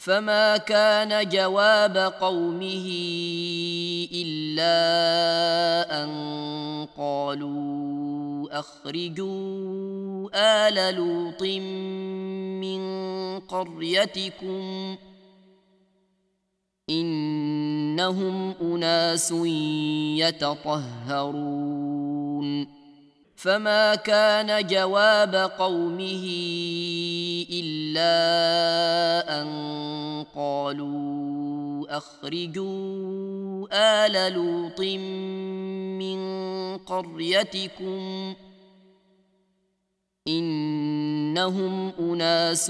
فما كان جواب قومه إلا أن قالوا أخرجوا آل لوط من قريتكم إنهم أناس يتطهرون فما كان جواب قومه إلا أن قالوا أخرجوا آل لوط من قريتكم إنهم أناس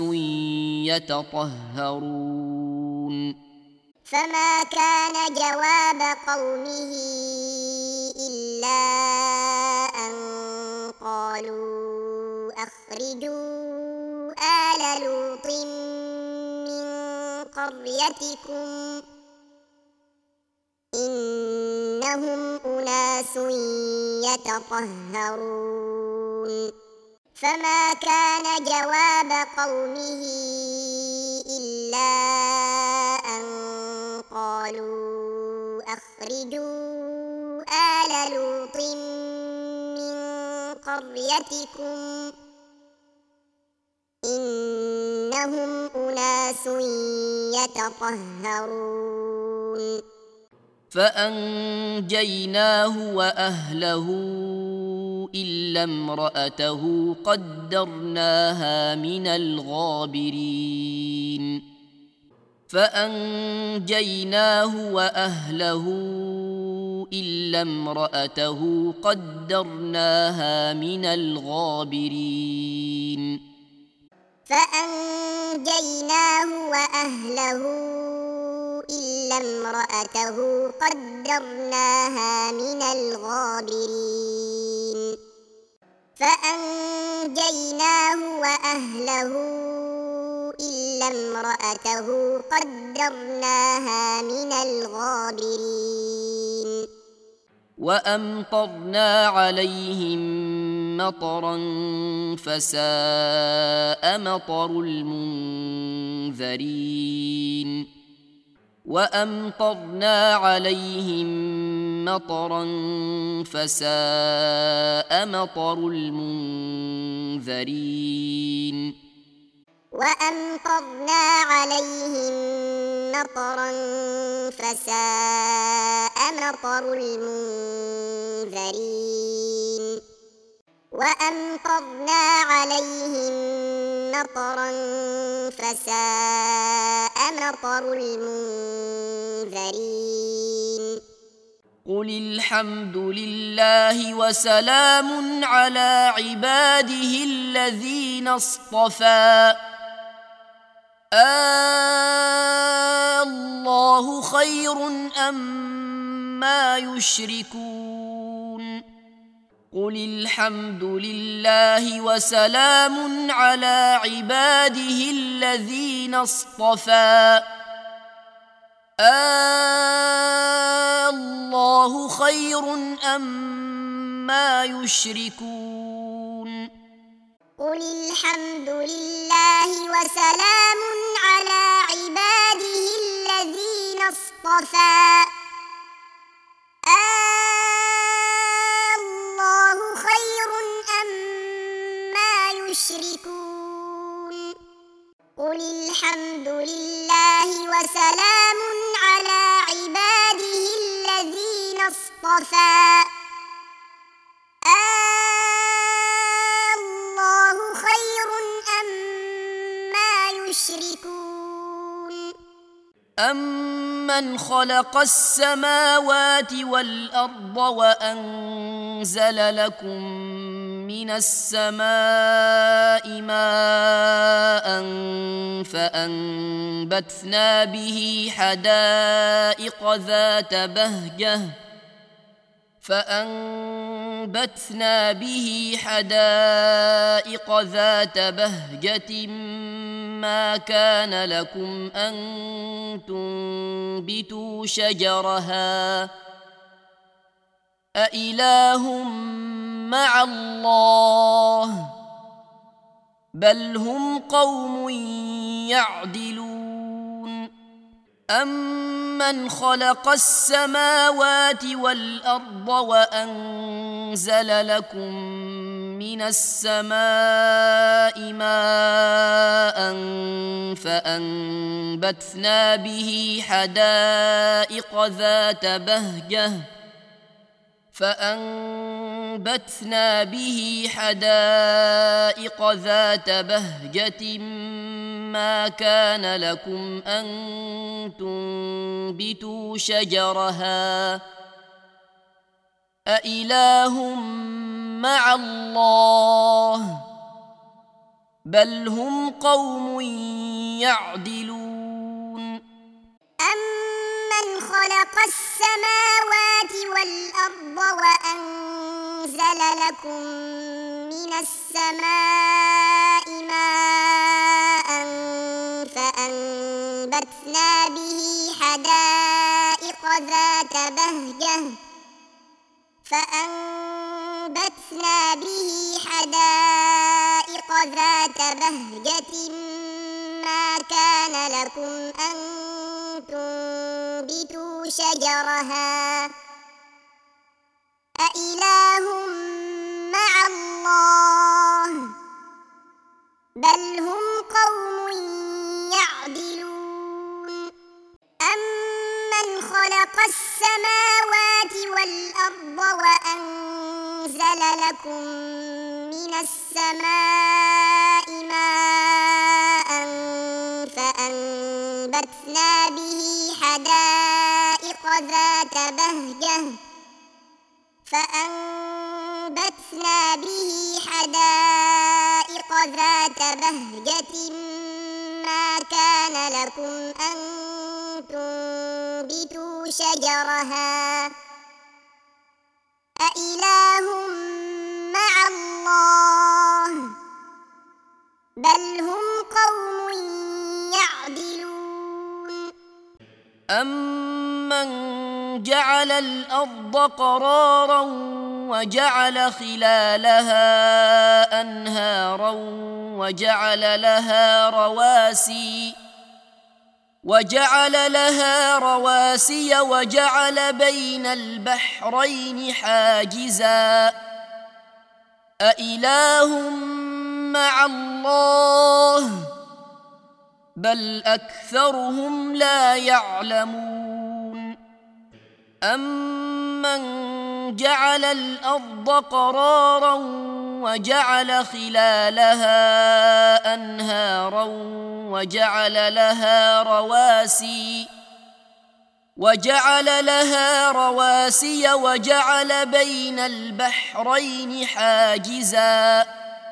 يتطهرون فما كان جواب قومه إلا أن قالوا أخرجوا آل لوط من قريتكم إنهم أناس يتطهرون فما كان جواب قومه إلا أن قالوا أخرجوا آل لوط من قريتكم إنهم أناس يتطهرون فأنجيناه وأهله إلا امرأته قدرناها من الغابرين فأنجيناه وأهله إلا امرأته قدرناها من الغابرين فأنجيناه وأهله إلا امرأته قدرناها من الغابرين فأنجيناه وأهله إلا امرأته قدرناها من الغابرين وأمطرنا عليهم مطرا فساء مطر المنذرين وأمطرنا عليهم مطرا فساء مطر المنذرين وأمطرنا عليهم مطرا فساء مطر المنذرين وأمطرنا عليهم مطرا فساء مطر المنذرين قل الحمد لله وسلام على عباده الذين اصطفى الله خير أما يشركون قل الحمد لله وسلام على عباده الذين اصطفى الله خير أما يشركون قل الحمد لله وسلام على عباده الذين اصطفى الله خير أما يشركون قل الحمد لله وسلام على عباده الذين اصطفى الله خير أما يشركون أمن خلق السماوات والأرض وأنزل لكم من السماء ماء فأنبتنا به حدائق ذات بهجة ما كان لكم أن تنبتوا شجرها أإله مع الله بل هم قوم يعدلون أَمَّنْ خَلَقَ السَّمَاوَاتِ وَالْأَرْضَ وَأَنزَلَ لَكُم مِّنَ السَّمَاءِ مَاءً فَأَنبَتْنَا بِهِ حدائق ذات بهجة ما كان لكم أن تنبتوا شجرها أإله مع الله بل هم قوم يعدلون أمن خلق السماوات والأرض وأنزل لكم من السماء ماء فأنبتنا به حدائق ذات بهجة ما كان لكم أن تنبتوا شجرها أإله مع الله بل هم قوم يعدلون أمن خلق السماوات والأرض وأنزل لكم من السماء ماء فأنبتنا به حدائق ذات بهجة ما كان لكم أن تنبتوا شجرها أإله مع الله بل هم قوم يعدلون أَمَّنْ جَعَلَ الْأَرْضَ قَرَارًا وَجَعَلَ خِلَالَهَا أَنْهَارًا وَجَعَلَ لَهَا رَوَاسِيَ وَجَعَلَ بَيْنَ الْبَحْرَيْنِ حَاجِزًا أَإِلَٰهٌ مَّعَ اللَّهِ بل أكثرهم لا يعلمون أمن جعل الأرض قرارا وجعل خلالها أنهارا وجعل لها رواسي وجعل بين البحرين حاجزا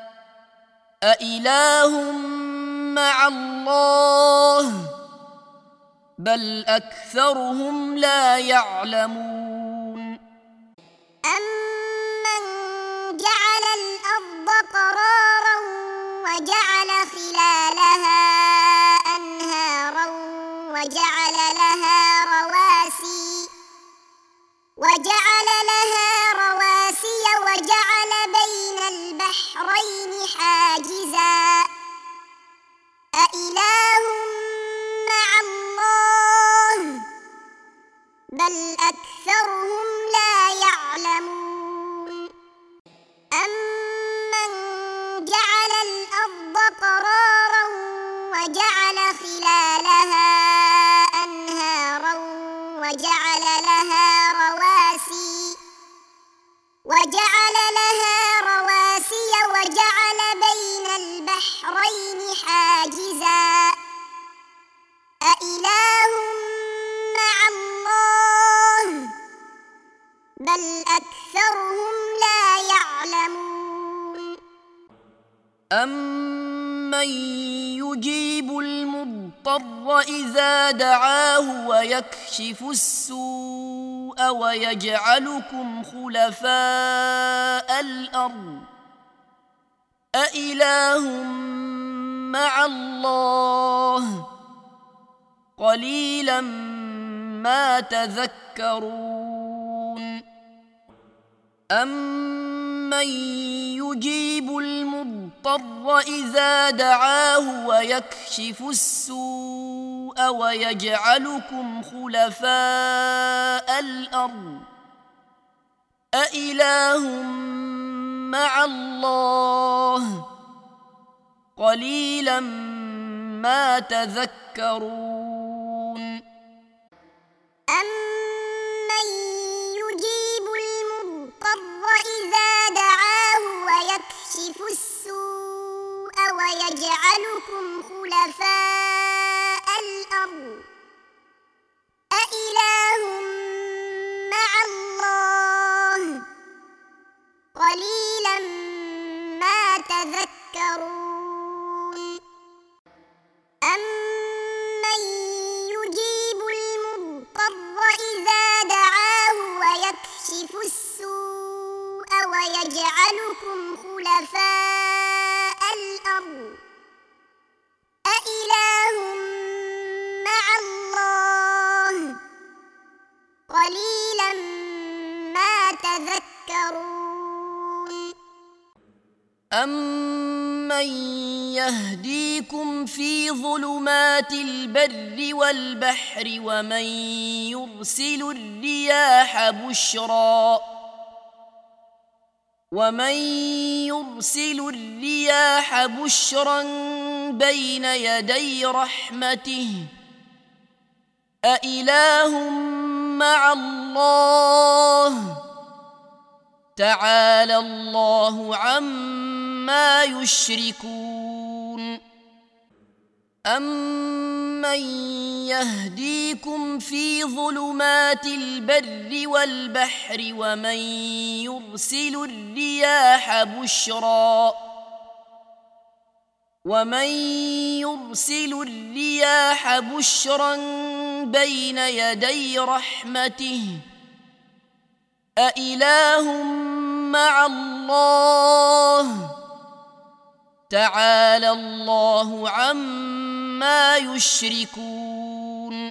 أإله مع الله بل أكثرهم لا يعلمون أمن جعل الأرض قرارا وجعل خلالها أنهارا وجعل لها رواسي وجعل بين البحرين حاجزا أإله مع الله بل أكثرهم لا يعلمون أمن جعل الأرض قرارا وجعل خلالها أنهارا وجعل لها رواسي وجعل بين البحرين حاجزا أإله مع الله بل أكثرهم لا يعلمون أمن يجيب المضطر إذا دعاه ويكشف السوء ويجعلكم خلفاء الأرض أإله مع الله قليلا ما تذكرون أمن يجيب المضطر إذا دعاه ويكشف السوء ويجعلكم خلفاء الأرض أإله مع الله قليلا ما تذكرون أمن يجيب المضطر إذا دعاه ويكشف السوء ويجعلكم خلفاء الأرض أإله مع الله قليلا ما تذكرون أمن يجيب المضطر إذا دعاه ويكشف السوء ويجعلكم خلفاء الأرض أإله مع الله قليلا ما تذكرون أمن يهديكم في ظلمات البر والبحر ومن يرسل الرياح بشرا بين يدي رحمته أإله مع الله تعالى الله عما يشركون أمن يهديكم في ظلمات البر والبحر ومن يرسل الرياح بشرا بين يدي رحمته أإله مع الله تعالى الله عما يشركون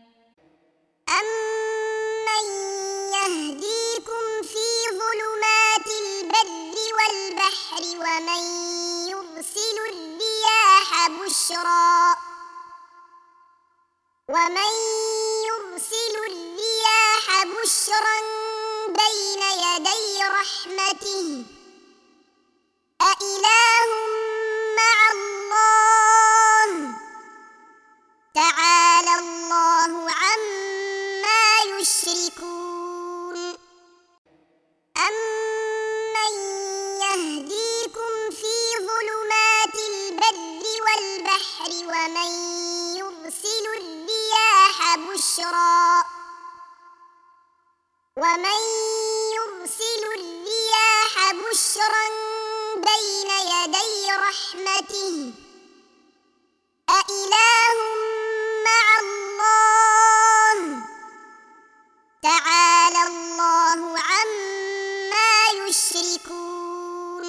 أمن يهديكم في ظلمات البر والبحر ومن يرسل الرياح بشرا بين يدي رحمته أإله مع الله تعالى الله عما يشركون أمن يهديكم في ظلمات البر والبحر ومن يرسل الرياح بشرا بين يدي رحمته أإله مع الله تعالى الله عما يشركون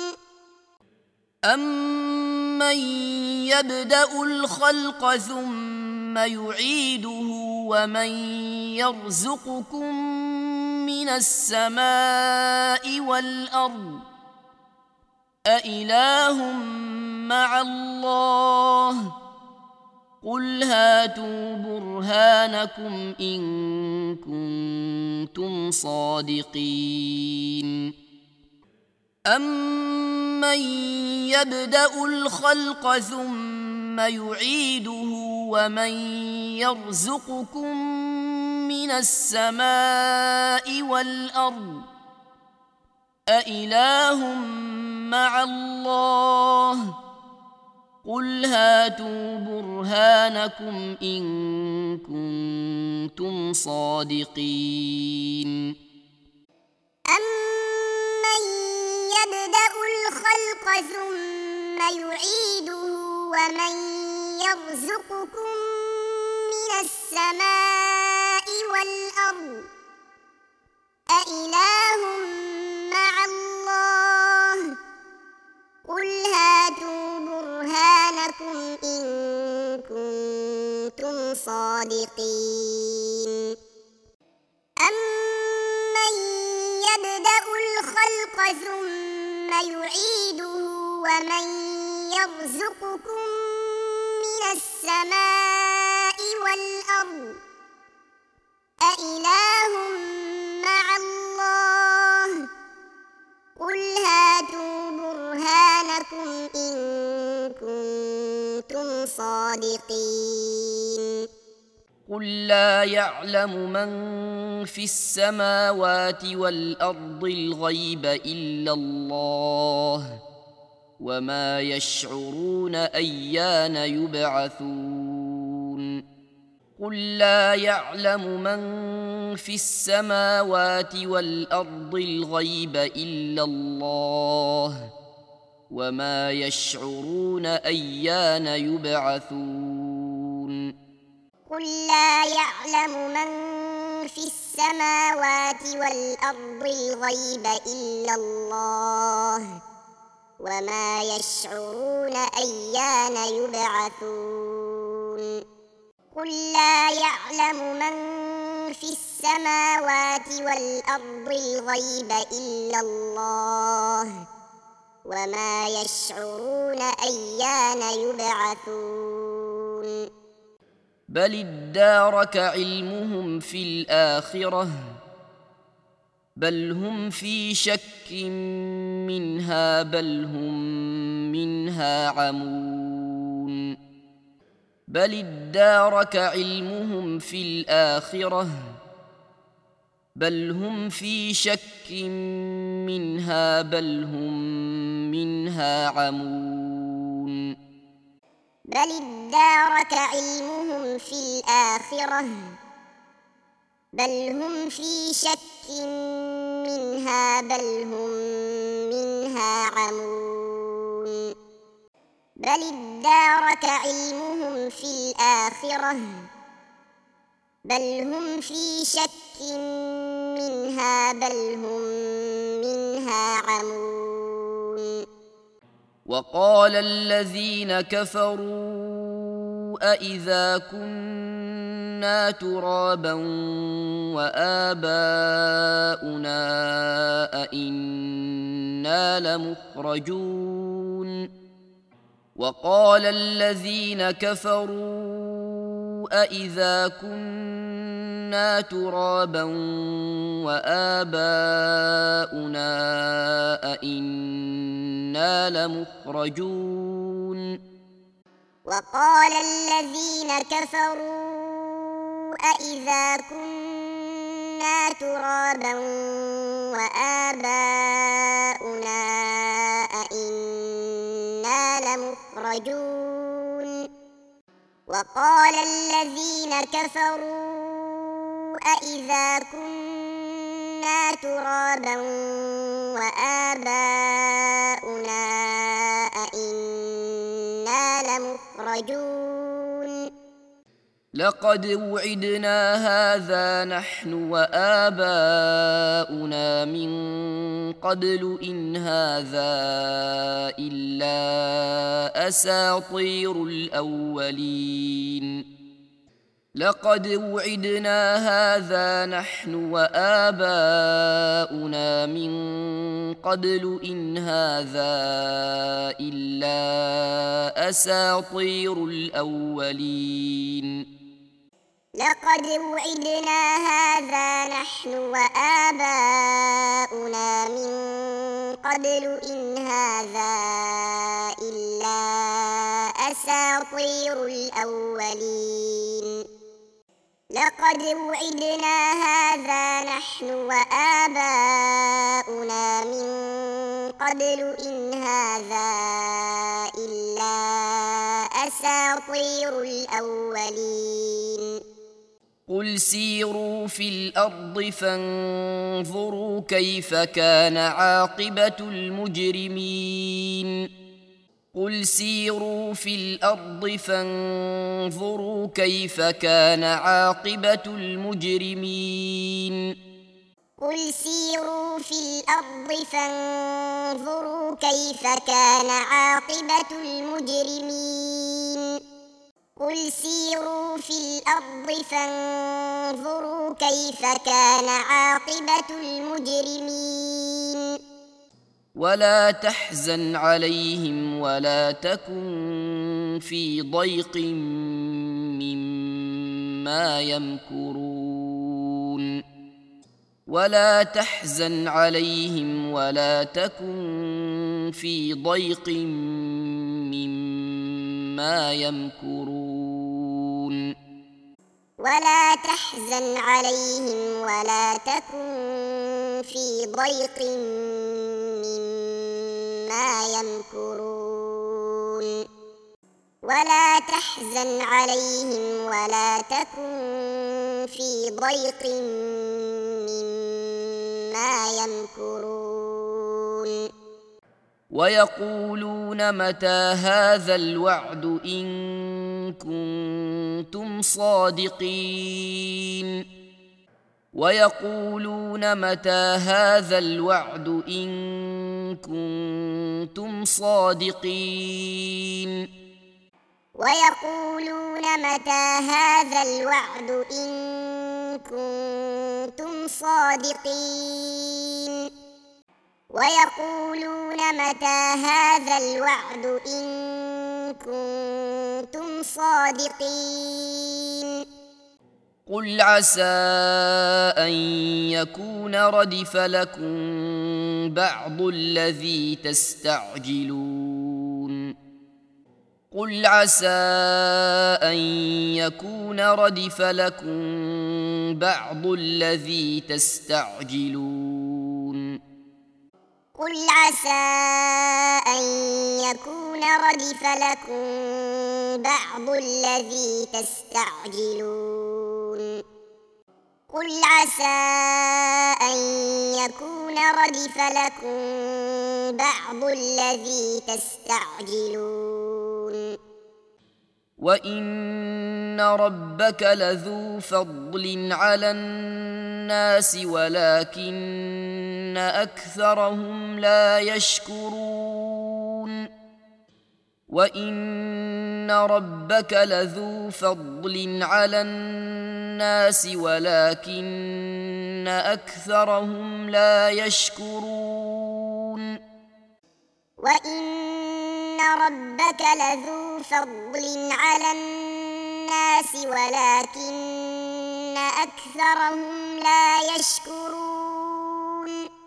أمن يبدأ الخلق ثم يعيده ومن يرزقكم من السماء والأرض أإله مع الله قل هاتوا برهانكم إن كنتم صادقين أمن يبدأ الخلق ثم يعيده ومن يرزقكم من السماء والأرض أإله مع الله قل هاتوا برهانكم إن كنتم صادقين أمن يبدأ الخلق ثم يعيده ومن يرزقكم من السماء والأرض أإله مع الله قل هاتوا برهانكم إن كنتم صادقين أمن يبدأ الخلق ثم يعيده ومن يرزقكم من السماء والأرض أإله مع الله قل هاتوا برهانكم إن كنتم صادقين قل لا يعلم من في السماوات والأرض الغيب إلا الله وما يشعرون أيان يبعثون قل لا يعلم من في السماوات والأرض الغيب إلا الله وما يشعرون أيان يبعثون قل لا يعلم من في السماوات والأرض الغيب إلا الله وما يشعرون أيان يبعثون قل لا يعلم من في السماوات والأرض الغيب إلا الله وما يشعرون أيان يبعثون بل ادارك علمهم في الآخرة بل هم في شك منها بل هم منها عمون بل ادارك علمهم في الآخرة بل هم في شك منها بل هم منها عمون بل ادارك علمهم في الآخرة بل هم في شك منها بل هم منها عمون بل ادارك علمهم في الآخرة بل هم في شك منها بل هم منها عمون وقال الذين كفروا أإذا كنا ترابا وآباؤنا أإنا لمخرجون وقال الذين كفروا أإذا كنا ترابا وآباؤنا أإنا لمخرجون وقال الذين كفروا أإذا كنا ترابا وآباؤنا أإنا لمخرجون وقال الذين كفروا أإذا كنا ترابا وآباؤنا أإنا لمخرجون لقد وعدنا هذا نحن وآباؤنا من قبل إن هذا إلا أساطير الأولين لقد وعدنا هذا نحن وآباؤنا من قبل إن هذا إلا أساطير الأولين لقد وعدنا هذا نحن وآباؤنا من قبل إن هذا إلا أساطير الأولين لقد وعدنا هذا نحن وآباؤنا من قبل إن هذا إلا أساطير الأولين قل سيروا في الأرض فانظروا كيف كان عاقبة المجرمين قل سيروا في الأرض فانظروا كيف كان عاقبة المجرمين قل سيروا في الأرض فانظروا كيف كان عاقبة المجرمين قل سيروا في الأرض فانظروا كيف كان عاقبة المجرمين ولا تحزن عليهم ولا تكن في ضيق مما يمكرون ولا تحزن عليهم ولا تكن في ضيق مما يمكرون ولا تحزن عليهم ولا تكن في ضيق مما يمكرون ولا تحزن عليهم ولا تكن في ضيق مما يمكرون ويقولون متى هذا الوعد إن كنتم صادقين ويقولون متى هذا الوعد إن كنتم صادقين ويقولون متى هذا الوعد إن كنتم صادقين ويقولون متى هذا الوعد إن كنتم صادقين قل عسى أن يكون ردف لكم بعض الذي تستعجلون قل عسى أن يكون ردف لكم بعض الذي تستعجلون قل عسى أن يكون ردف لكم بعض الذي تستعجلون قل عسى أن يكون ردف لكم بعض الذي تستعجلون وإن ربك لذو فضل على الناس ولكن أكثرهم لا يشكرون وإن ربك لذو فضل على الناس ولكن أكثرهم لا يشكرون وإن ربك لذو فضل على الناس ولكن أكثرهم لا يشكرون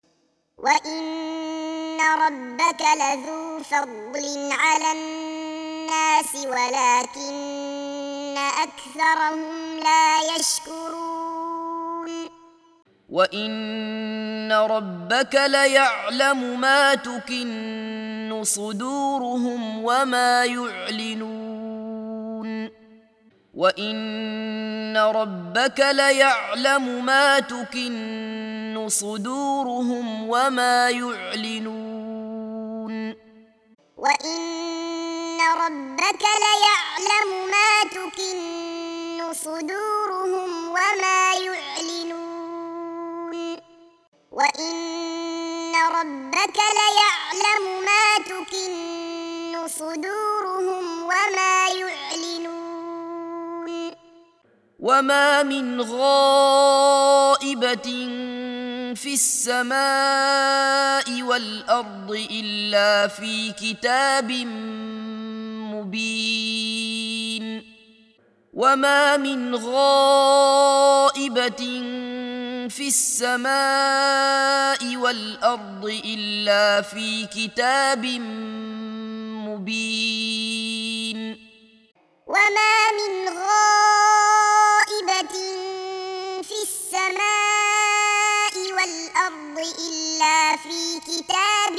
وإن ربك لذو فضل على الناس ولكن أكثرهم لا يشكرون وإن ربك ليعلم ما تكن صدورهم وما يعلنون وإن ربك ليعلم ما تكن صدورهم وما يعلنون وإن ربك ليعلم ما تكن صدورهم وما يعلنون وإن ربك ليعلم ما تكن صدورهم وما يعلنون وما من غائبة في السماء والأرض إلا في كتاب مبين وما من غائبة في السماء والأرض إلا في كتاب مبين وما من غائبة في السماء والأرض إلا في كتاب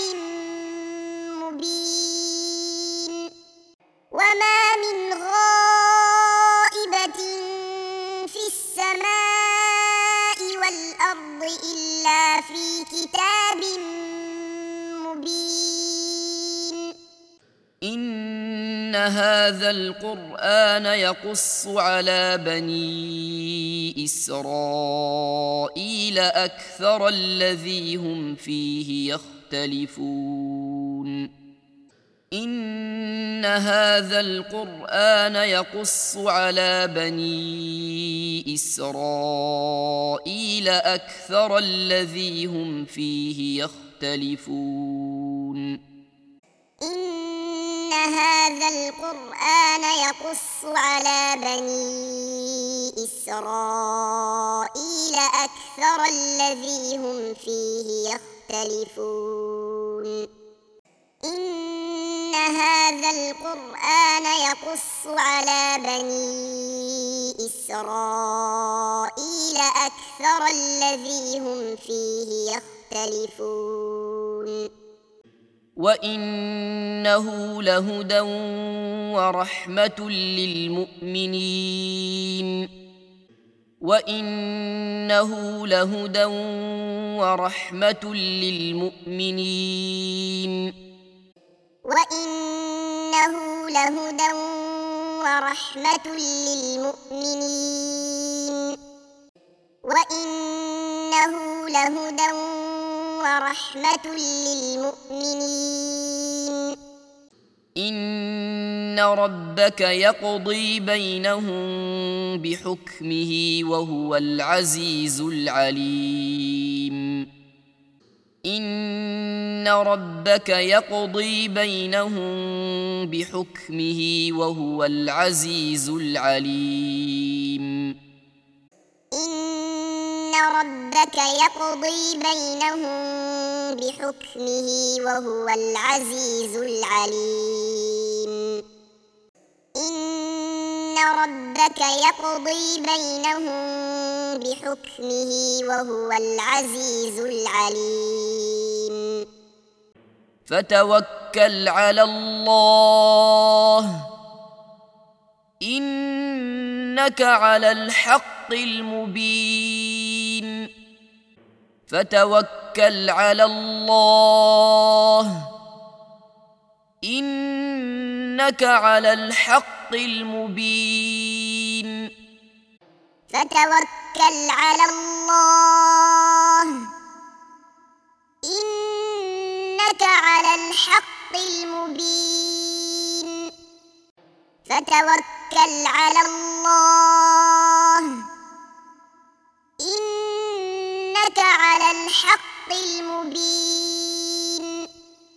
مبين وما من غائبة في السماء والأرض إلا في كتاب مبين إن هذا القرآن يقص على بني إسرائيل أكثر الذي هم فيه يختلفون إن هذا القرآن يقص على بني إسرائيل أكثر الذي هم فيه يختلفون إن هذا القرآن يقص على بني إسرائيل أكثر الذي هم فيه يختلفون إن هذا القرآن يقص على بني إسرائيل أكثر الذي هم فيه يختلفون وإنه لهدى ورحمة للمؤمنين وإنه لهدى ورحمة للمؤمنين وإنه لهدى ورحمة للمؤمنين وإنه لهدى ورحمة للمؤمنين إن ربك يقضي بينهم بحكمه وهو العزيز العليم إن ربك يقضي بينهم بحكمه وهو العزيز العليم إن ربك يقضي بينهم بحكمه وهو العزيز العليم إن ربك يقضي بينهم بحكمه وهو العزيز العليم فتوكل على الله إنك على الحق المبين فتوكل على الله إنك على الحق المبين فتوكل على الله إنك على الحق المبين فتوكل على الله إنك على الحق المبين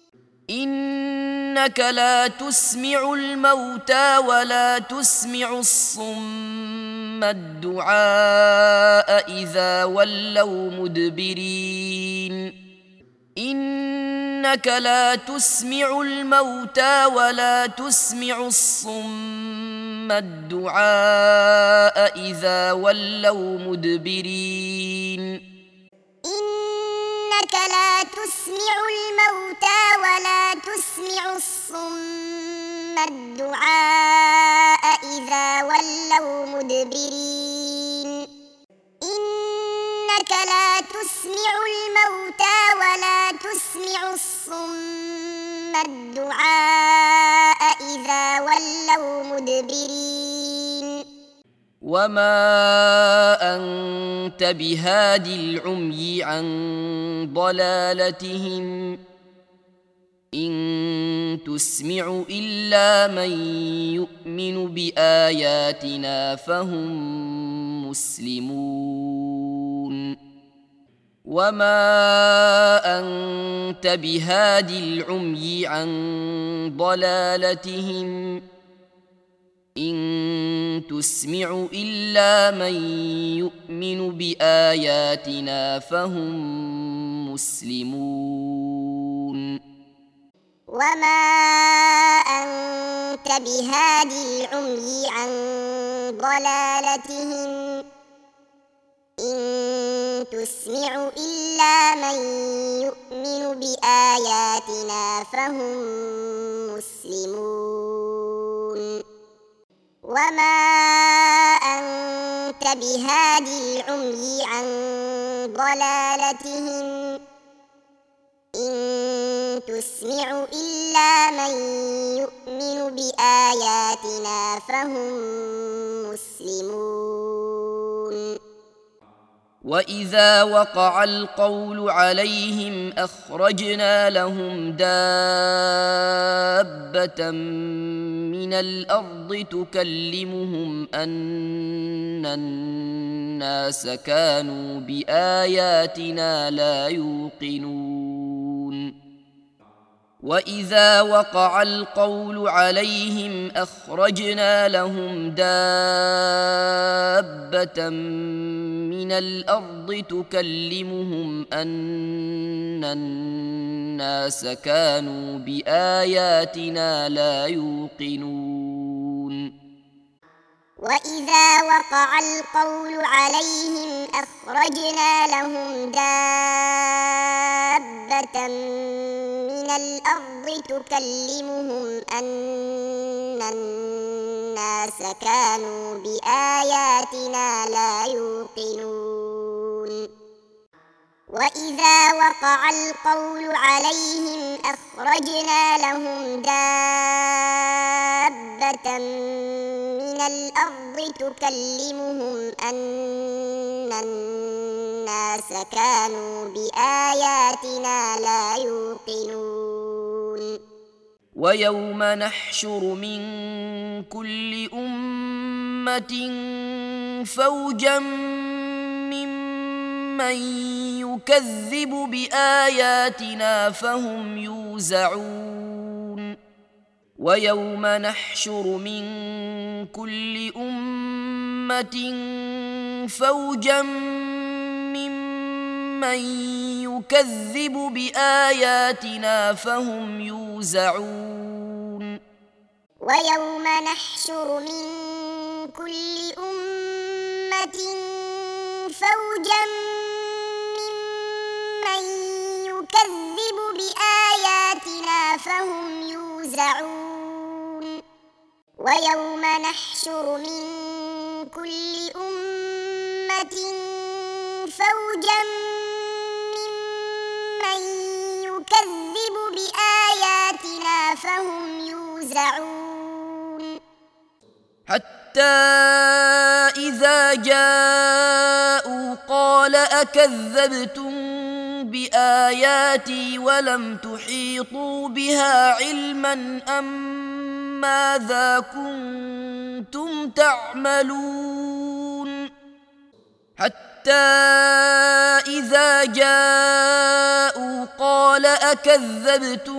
إنك لا تسمع الموتى ولا تسمع الصم الدعاء إذا ولوا مدبرين إنك لا تسمع الموتى ولا تسمع الصم الدعاء إذا ولوا مدبرين إنك لا تسمع الموتى ولا تسمع الصم الدعاء إذا ولوا مدبرين إنك لا تسمع الموتى ولا تسمع الصم الدعاء إذا ولوا مدبرين وما أنت بهاد العمي عن ضلالتهم إن تسمع إلا من يؤمن بآياتنا فهم مسلمون وما أنت بهاد العمي عن ضلالتهم إن تسمع إلا من يؤمن بآياتنا فهم مسلمون وما أنت بهاد العمي عن ضلالتهم إن تسمع إلا من يؤمن بآياتنا فهم مسلمون وما أنت بهاد العمي عن ضلالتهم إن تسمع إلا من يؤمن بآياتنا فهم مسلمون وإذا وقع القول عليهم أخرجنا لهم دابة من الأرض تكلمهم أن الناس كانوا بآياتنا لا يوقنون وإذا وقع القول عليهم أخرجنا لهم دابة من الأرض تكلمهم أن الناس كانوا بآياتنا لا يوقنون وإذا وقع القول عليهم أخرجنا لهم دابة من الأرض تكلمهم أن الناس كانوا بآياتنا لا يوقنون وإذا وقع القول عليهم أخرجنا لهم دابة من الأرض تكلمهم أن الناس كانوا بآياتنا لا يوقنون ويوم نحشر من كل أمة فوجا ممن يكذب بآياتنا فهم يوزعون ويوم نحشر من كل أمة فوجا ممن يكذب بآياتنا فهم يوزعون ويوم نحشر من كل أمة فوجا ممن يكذب بآياتنا فهم يوزعون ويوم نحشر من كل أمة فوجا ممن يكذب بآياتنا فهم يوزعون حتى إذا جاءوا قال أكذبتم بآياتي ولم تحيطوا بها علما أم ماذا كنتم تعملون حتى إذا جاءوا قال أكذبتم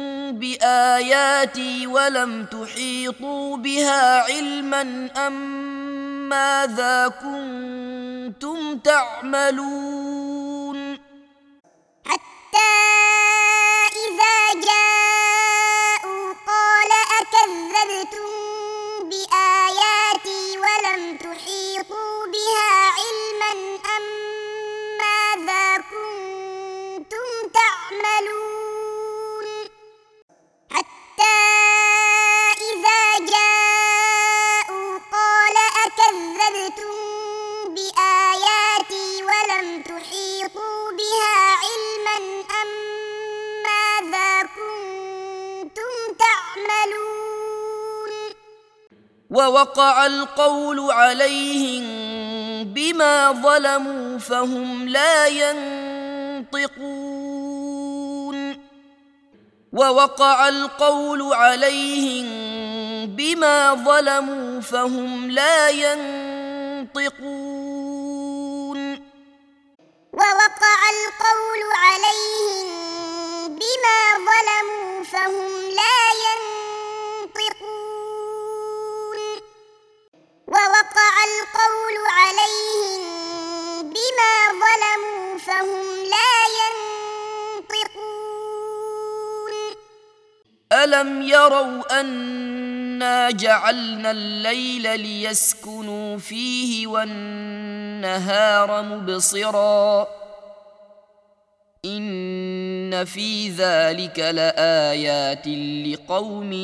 بآياتي ولم تحيطوا بها علما أم ماذا كنتم تعملون حتى إذا جاءوا قال أكذبتم بآياتي ولم تحيطوا بها علما أم ماذا كنتم تعملون حتى إذا جاءوا قال أكذبتم بآياتي ولم تحيطوا بها علما أم ماذا كنتم تعملون ووقع القول عليهم بما ظلموا فهم لا ينطقون ووقع القول عليهم بما ظلموا فهم لا ينطقون ووقع القول عليهم بما ظلموا فهم لا ينطقون ووقع القول عليهم بما ظلموا فهم لا ينطقون ألم يروا أنا جعلنا الليل ليسكنوا فيه والنهار مبصرا إن في ذلك لآيات لقوم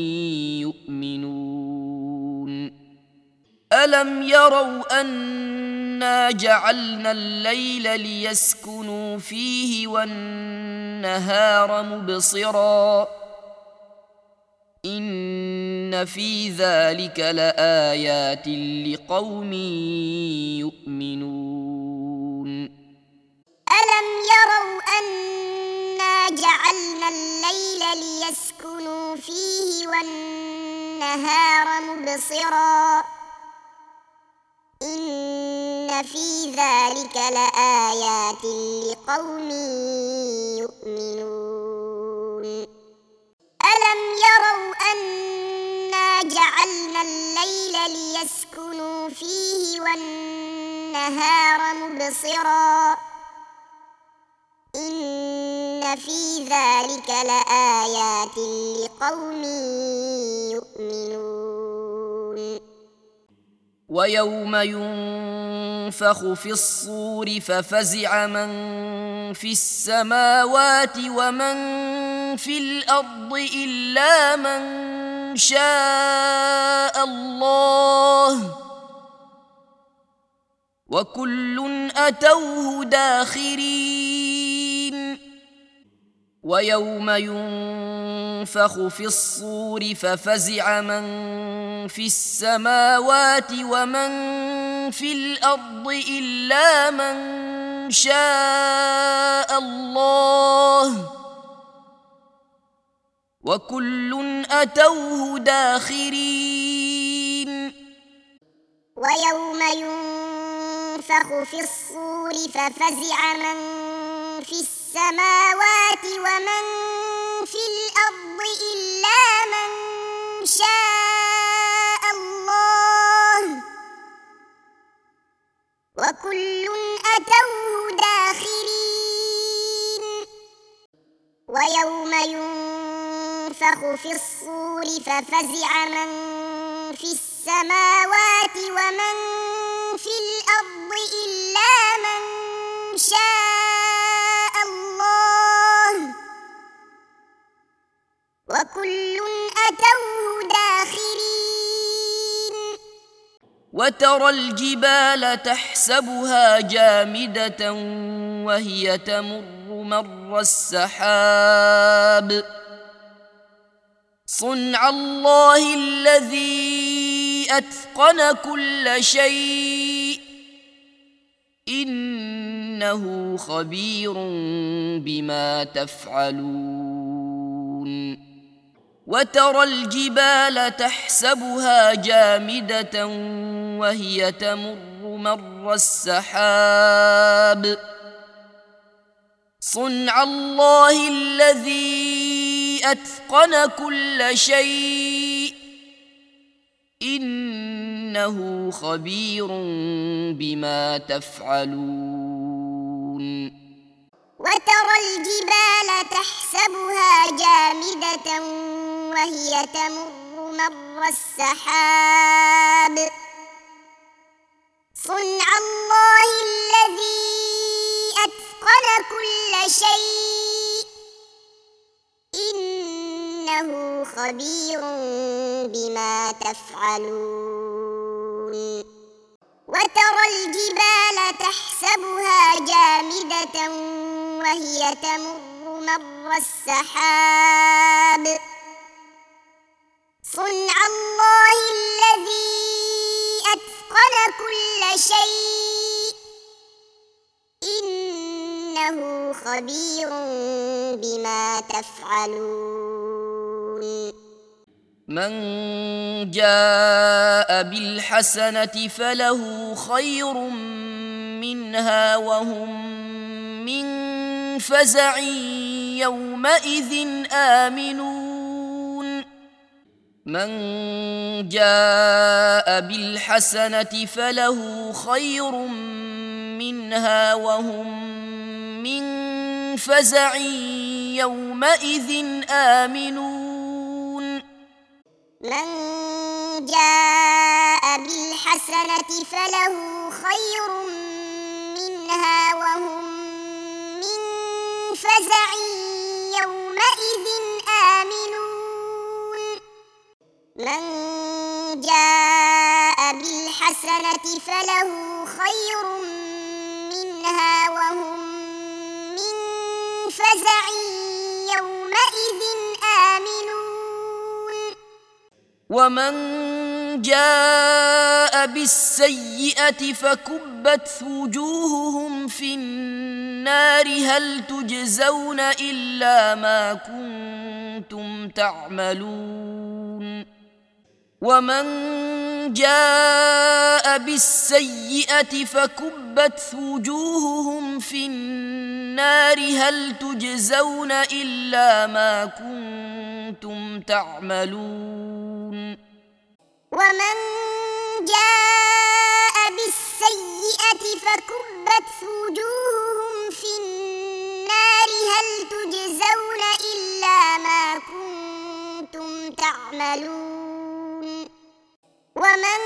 يؤمنون ألم يروا أنا جعلنا الليل ليسكنوا فيه والنهار مبصرا إن في ذلك لآيات لقوم يؤمنون ألم يروا أنا جعلنا الليل ليسكنوا فيه والنهار مبصرا إن في ذلك لآيات لقوم يؤمنون يروا أنا جعلنا الليل ليسكنوا فيه والنهار مبصرا إن في ذلك لآيات لقوم يؤمنون ويوم ينفخ في الصور ففزع من في السماوات ومن في الأرض إلا من شاء الله وكل أتوه داخرين ويوم ينفخ في الصور ففزع من في السماوات ومن في الأرض إلا من شاء الله وكل أتوه داخرين ويوم ينفخ في الصور ففزع من في السماوات ومن في الأرض إلا من شاء الله وكل أتوه داخرين ويوم ينفخ في الصور ففزع من في السماوات ومن في الأرض إلا من شاء الله وكل أتوه داخرين وترى الجبال تحسبها جامدة وهي تمر مر السحاب صنع الله الذي أتقن كل شيء إنه خبير بما تفعلون وترى الجبال تحسبها جامدة وهي تمر مر السحاب صنع الله الذي أتقن كل شيء إنه خبير بما تفعلون وترى الجبال تحسبها جامدة وهي تمر مر السحاب صنع الله الذي أتقن كل شيء إنه خبير بما تفعلون وترى الجبال تحسبها جامدة وهي تمر مر السحاب صنع الله الذي أتقن كل شيء إنه خبير بما تفعلون من جاء بالحسنة فله خير منها وهم من فزع يومئذ آمنون من جاء بالحسنة فله خير منها وهم من فزع يومئذ آمنون من جاء بالحسنة فله خير منها وهم من فزع يومئذ آمنون من جاء بالحسنة فله خير منها وهم من فزع يومئذ آمنون ومن جاء بالسيئة فكبت وجوههم في النار هل تجزون إلا ما كنتم تعملون ومن جاء بالسيئة فكبت وجوههم في النار هل تجزون إلا ما كنتم تعملون ومن جاء بالسيئة فكبت وجوههم في النار هل تجزون إلا ما كنتم تعملون ومن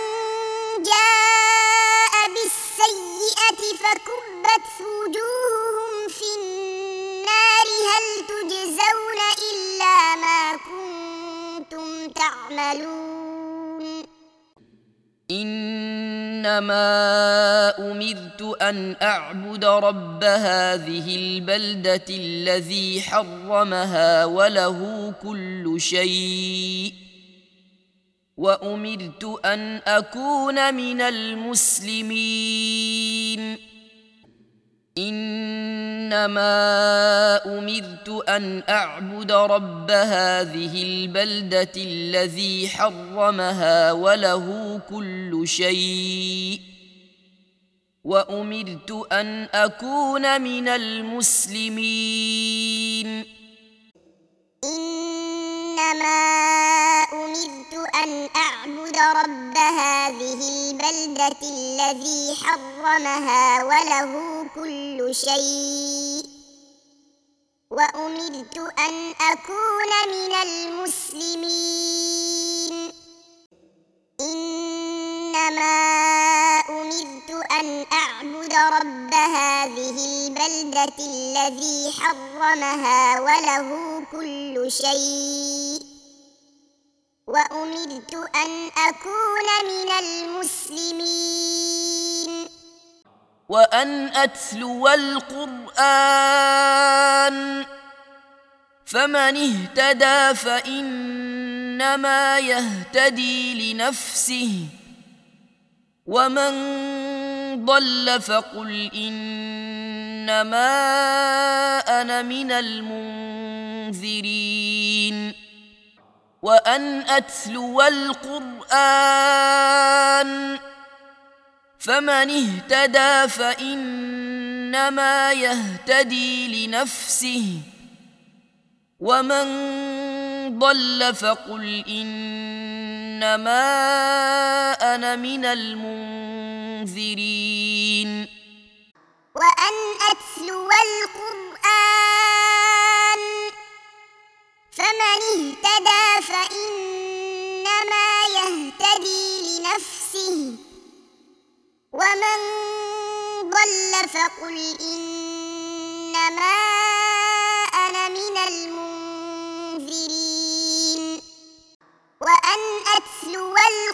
جاء بالسيئة فكبت وجوههم في النار هل تجزون إلا ما كنتم تعملون إنما أمرت أن أعبد رب هذه البلدة الذي حرمها وله كل شيء وأمرت أن أكون من المسلمين إنما أمرت أن أعبد رب هذه البلدة الذي حرمها وله كل شيء وأمرت أن أكون من المسلمين إنما أمرت أن أعبد رب هذه البلدة الذي حرمها وله كل شيء وأمرت أن أكون من المسلمين إنما أمرت أن أعبد رب هذه البلدة الذي حرمها وله كل شيء وأمرت أن أكون من المسلمين وأن أتلو القرآن فمن اهتدى فإنما يهتدي لنفسه ومن ضل فقل إنما أنا من المنذرين وأن أتلو القرآن فمن اهتدى فإنما يهتدي لنفسه ومن ضل فقل إنما أنا من المنذرين وأن أتلو القرآن فمن اهتدى فإنما يهتدي لنفسه ومن ضل فقل إنما أنا من المنذرين وأن أتلو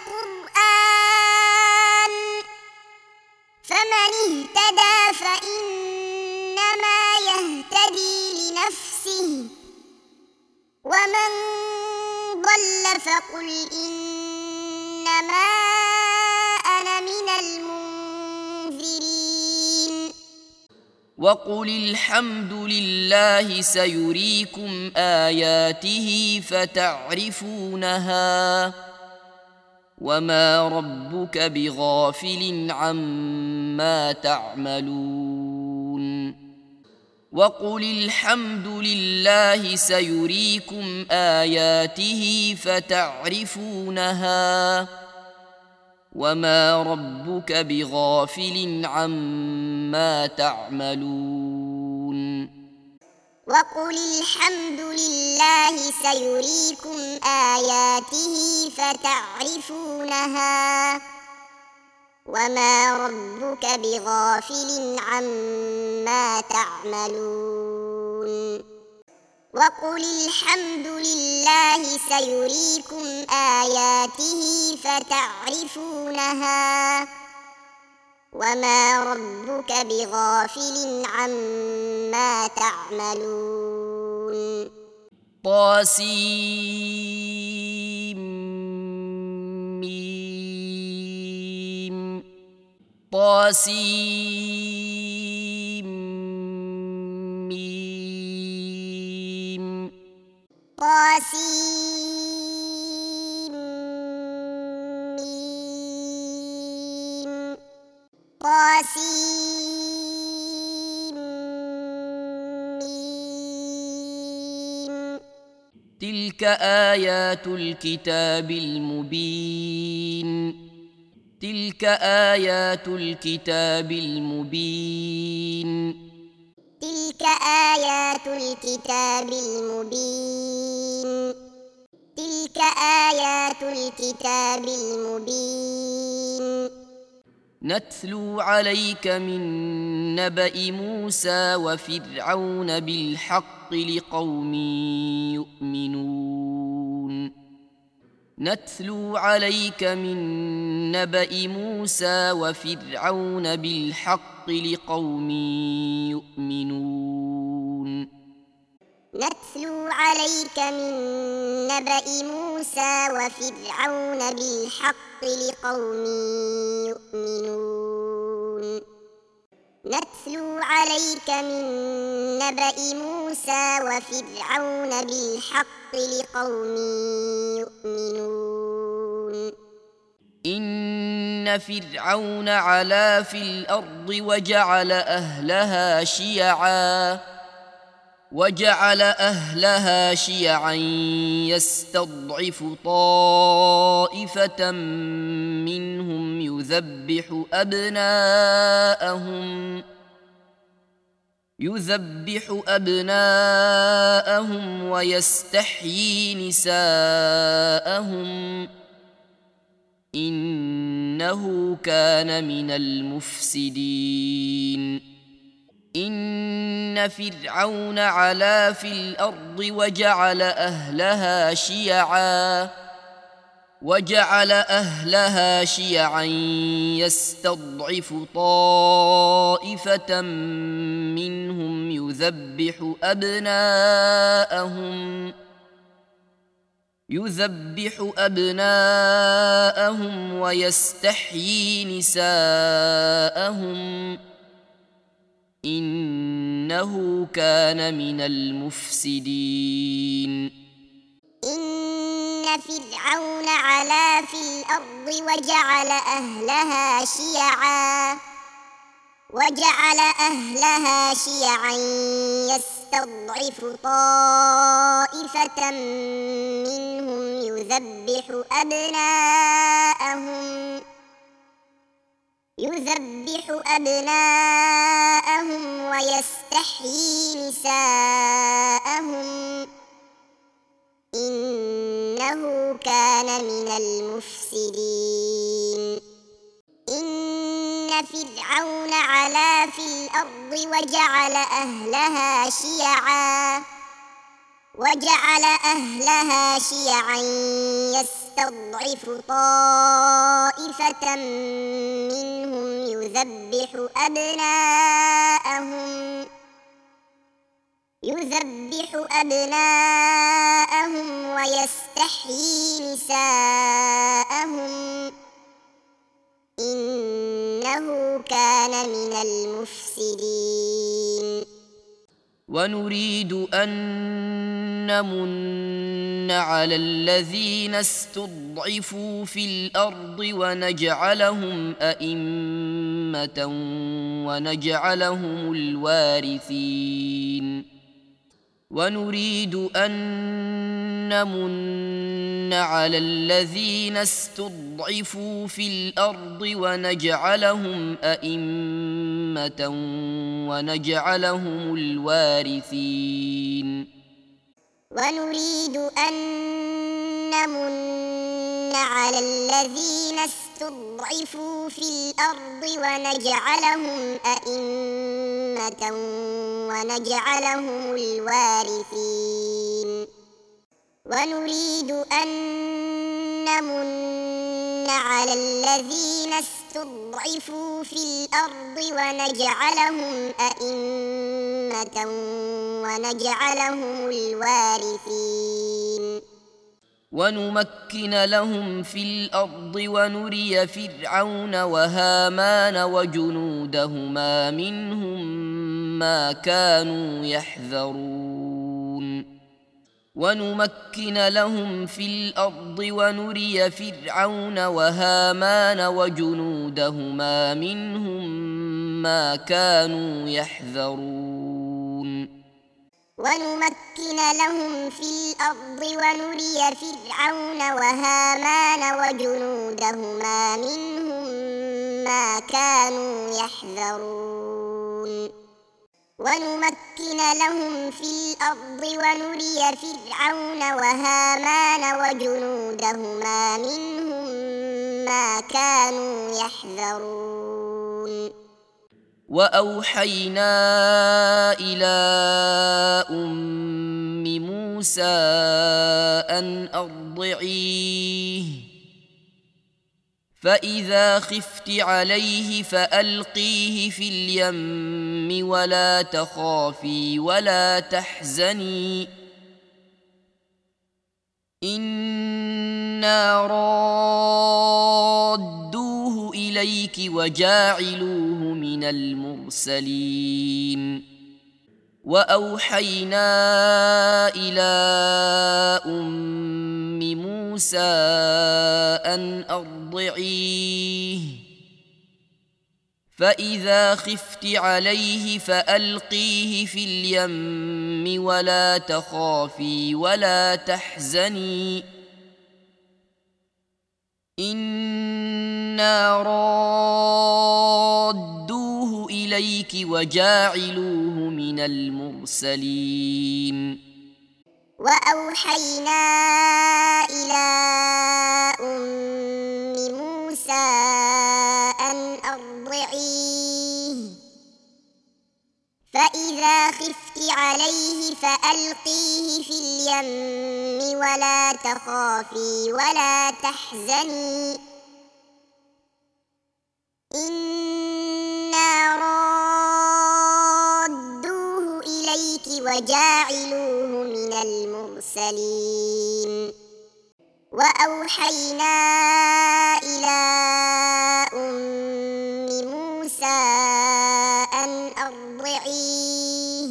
القرآن فمن اهتدى فإنما يهتدي لنفسه ومن ضل فقل إنما أنا من المنذرين وقل الحمد لله سيريكم آياته فتعرفونها وما ربك بغافل عما تعملون وقل الحمد لله سيريكم آياته فتعرفونها وما ربك بغافل عما تعملون وقل الحمد لله سيريكم آياته فتعرفونها وما ربك بغافل عما تعملون وقل الحمد لله سيريكم آياته فتعرفونها وما ربك بغافل عما تعملون طاسيم طاسيم طاسيم طاسيم. تلك آيات الكتاب المبين. تلك آيات الكتاب المبين. تلك آيات الكتاب المبين. تلك آيات الكتاب المبين. نتلو عليك من نبأ موسى وفرعون بالحق لقوم يؤمنون. نتلو عليك من نبأ موسى وفرعون بالحق لقوم يؤمنون. نتلو عليك من نبأ موسى وفرعون بالحق لقوم يؤمنون. نتلو عليك من نبأ موسى وفرعون بالحق لقوم يؤمنون. إن فرعون علا في الأرض وجعل أهلها شيعا يستضعف طائفة منهم يذبح أبناءهم ويستحيي نساءهم إنه كان من المفسدين. إن فرعون علا في الأرض وجعل أهلها شيعا يستضعف طائفة منهم يذبح أبناءهم ويستحيي نساءهم إنه كان من المفسدين. إن فرعون علا في الأرض وجعل أهلها شيعا يستضعف طائفة منهم يذبح أبناءهم ويستحيي نساءهم إنه كان من المفسدين. إن فرعون علا في الأرض وجعل أهلها شيعا يستضعف طائفة منهم يذبح أبناءهم ويستحيي نساءهم إنه كان من المفسدين. ونريد أن نمن على الذين استضعفوا في الأرض ونجعلهم أئمة ونجعلهم الوارثين. ونريد أن نمن على الذين استضعفوا في الأرض ونجعلهم أئمة ونجعلهم الوارثين. ونريد أن نمن على الذين استضعفوا في الأرض ونجعلهم أئمة ونجعلهم الوارثين. ونريد أن نمن على الذين استضعفوا في الأرض ونجعلهم أئمة ونجعلهم الوارثين. ونمكن لهم في الأرض ونري فرعون وهامان وجنودهما منهم ما كانوا يحذرون. ونمكن لهم في الأرض ونري فرعون وهامان وجنودهما منهم ما كانوا يحذرون ونمكن لهم في الأرض ونري فرعون وهامان وجنودهما منهم ما كانوا يحذرون ونمكن لهم في الأرض ونري فرعون وهامان وجنودهما منهم ما كانوا يحذرون وأوحينا إلى أم موسى أن أرضعيه فإذا خفت عليه فألقيه في اليم ولا تخافي ولا تحزني إنا رادوه إليك وجاعلوه من المرسلين وأوحينا إلى أم موسى أن أرضعيه فإذا خفت عليه فألقيه في اليم ولا تخافي ولا تحزني إنا رادوه إليك وجاعلوه من المرسلين وأوحينا إلى أم موسى أن أرضعيه فإذا خفت عليه فألقيه في اليم ولا تخافي ولا تحزني إنا رادوه إليك وجاعلوه من المرسلين وأوحينا إلى أم موسى أن أرضعيه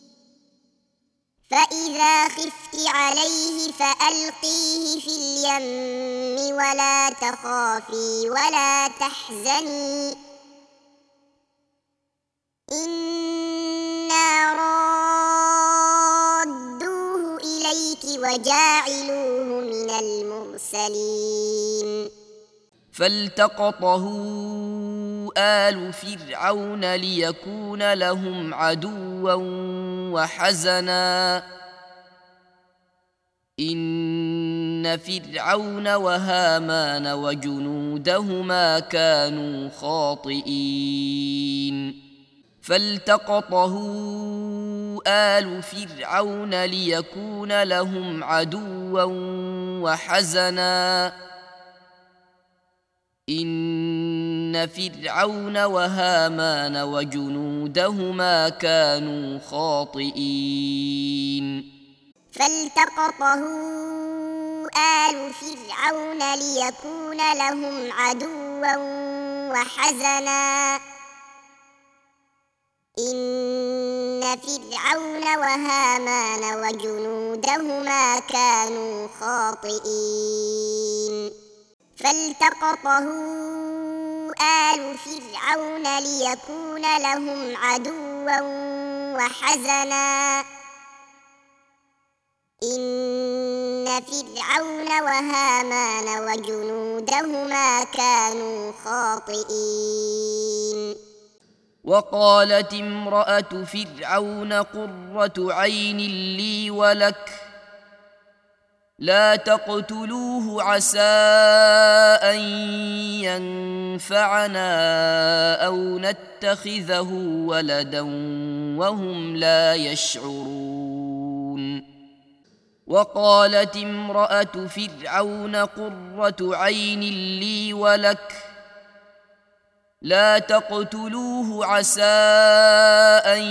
فإذا خفت عليه فألقيه في اليم ولا تخافي ولا تحزني إنا رادوه إليك وجاعلوه من المرسلين فالتقطه آل فرعون ليكون لهم عدوا وحزنا إن فرعون وهامان وجنودهما كانوا خاطئين فالتقطه آل فرعون ليكون لهم عدوا وحزنا إن فرعون وهامان وجنودهما كانوا خاطئين فالتقطه آل فرعون ليكون لهم عدوا وحزنا إن فرعون وهامان وجنودهما كانوا خاطئين فالتقطه آل فرعون ليكون لهم عدوا وحزنا إن فرعون وهامان وجنودهما كانوا خاطئين وقالت امرأة فرعون قرة عين لي ولك لا تقتلوه عسى أن ينفعنا أو نتخذه ولدا وهم لا يشعرون وقالت امرأة فرعون قرة عين لي ولك لا تقتلوه عسى أن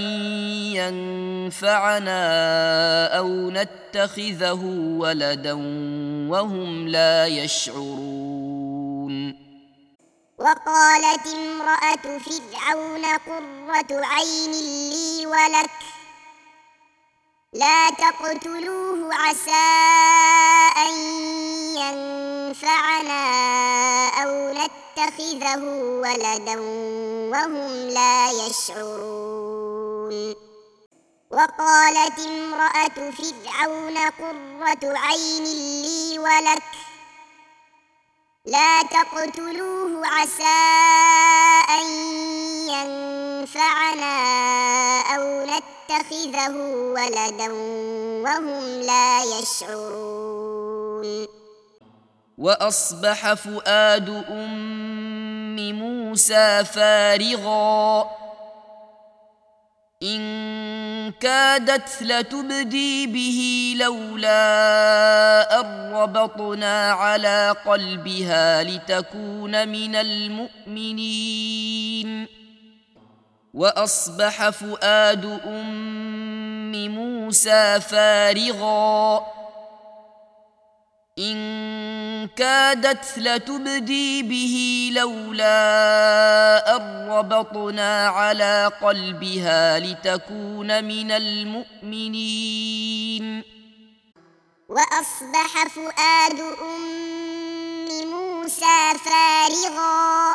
ينفعنا أو نتخذه ولدا وهم لا يشعرون وقالت امرأة فرعون قرة عين لي ولك لا تقتلوه عسى أن ينفعنا ينفعنا أو نتخذه ولدا وهم لا يشعرون وقالت امرأة فرعون قرة عين لي ولك لا تقتلوه عسى أن ينفعنا أو نتخذه ولدا وهم لا يشعرون وأصبح فؤاد أم موسى فارغا إن كادت لتبدي به لولا أن ربطنا على قلبها لتكون من المؤمنين وأصبح فؤاد أم موسى فارغا إن كادت لتبدي به لولا أن ربطنا على قلبها لتكون من المؤمنين وأصبح فؤاد أم موسى فارغا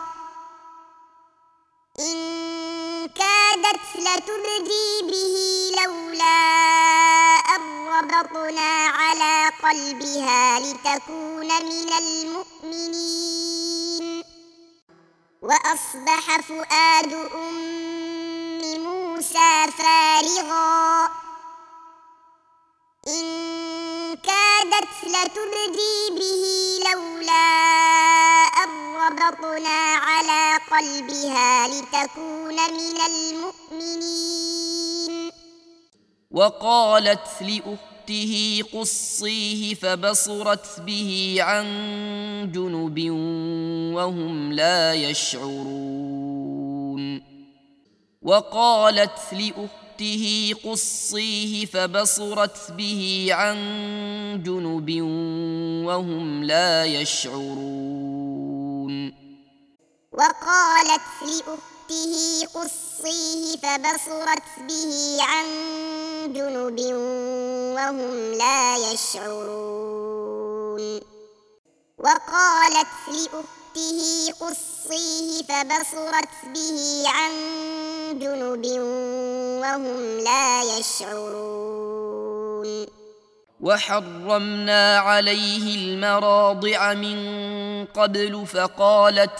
إن كادت لتبدي به لولا أن ربطنا على قلبها لتكون من المؤمنين وأصبح فؤاد أم موسى فارغا إن كادت لتبدي به لولا أن ربطنا على قلبها لتكون من المؤمنين وقالت لأخته قصيه فبصرت به عن جنب وهم لا يشعرون وقالت لأخته قصيه فبصرت به عن جنب وهم لا يشعرون وقالت لأخته قصيه فبصرت به عن جنب وهم لا يشعرون وقالت لأخته قصيه فبصرت به عن جنب وهم لا يشعرون وحرمنا عليه المراضع من قبل فقالت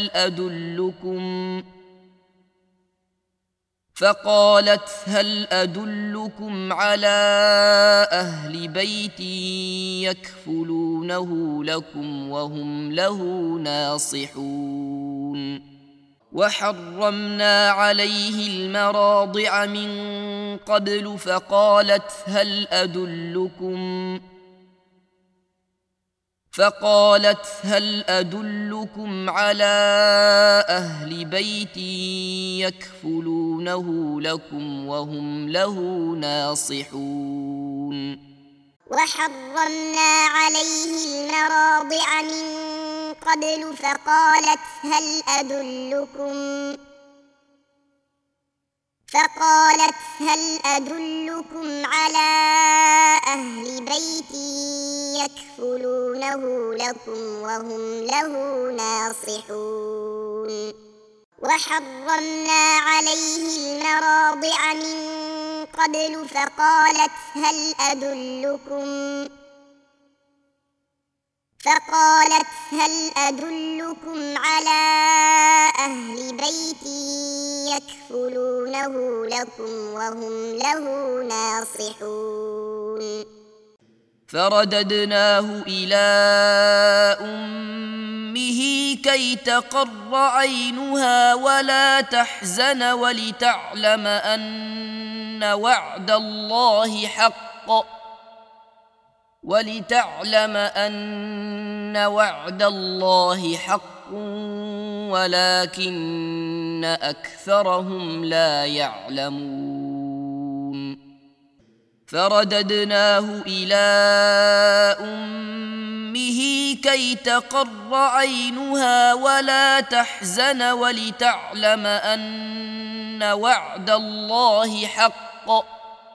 هل أدلكم على أهل بيت يكفلونه لكم وهم له ناصحون وحرمنا عليه المراضع من قبل فقالت هل أدلكم على أهل بيت يكفلونه لكم وهم له ناصحون وحرمنا عليه المراضع من قبل فقالت هل أدلكم على أهل بيت يكفلونه لكم وهم له ناصحون وحرمنا عليه المراضع من قبل فقالت هل أدلكم على أهل بيت يكفلونه لكم وهم له ناصحون فرددناه إلى أمه كي تقر عينها ولا تحزن ولتعلم أن وعد الله حق ولكن أكثرهم لا يعلمون فرددناه إلى أمه كي تقر عينها ولا تحزن ولتعلم أن وعد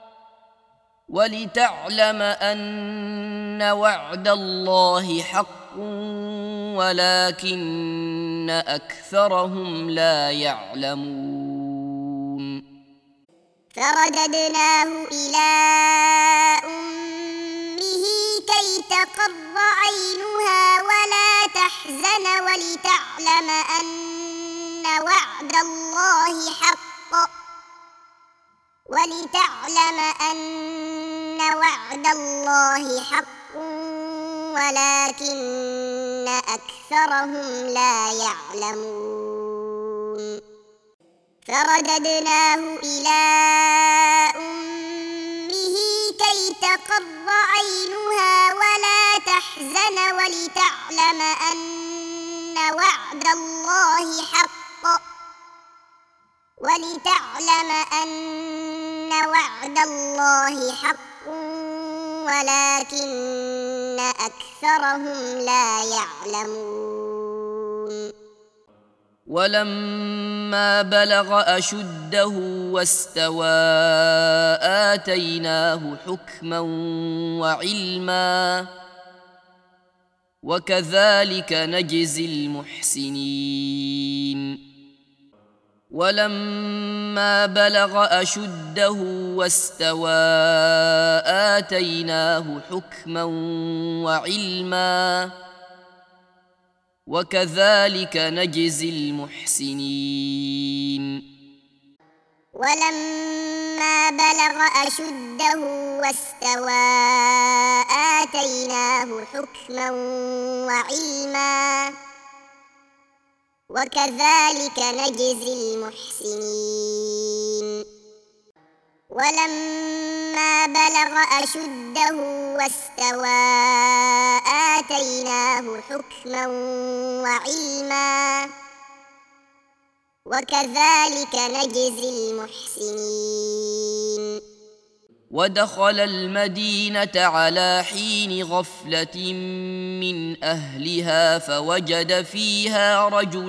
الله حق ولكن أكثرهم لا يعلمون فرددناه إلى أمه كي تقر عينها ولا تحزن ولتعلم أن وعد الله حق ولكن أكثرهم لا يعلمون فرددناه إلى أمه كي تقر عينها ولا تحزن ولتعلم أن وعد الله حق ولكن أكثرهم لا يعلمون ولما بلغ أشده واستوى آتيناه حكما وعلما وكذلك نجزي المحسنين ولما بلغ أشده واستوى آتيناه حكما وعلما وكذلك نجزي المحسنين ولما بلغ أشده واستوى آتيناه حكما وعلما وكذلك نجزي المحسنين ولما بلغ أشده واستوى آتيناه حكما وعلما وكذلك نجزي المحسنين ودخل المدينة على حين غفلة من أهلها فوجد فيها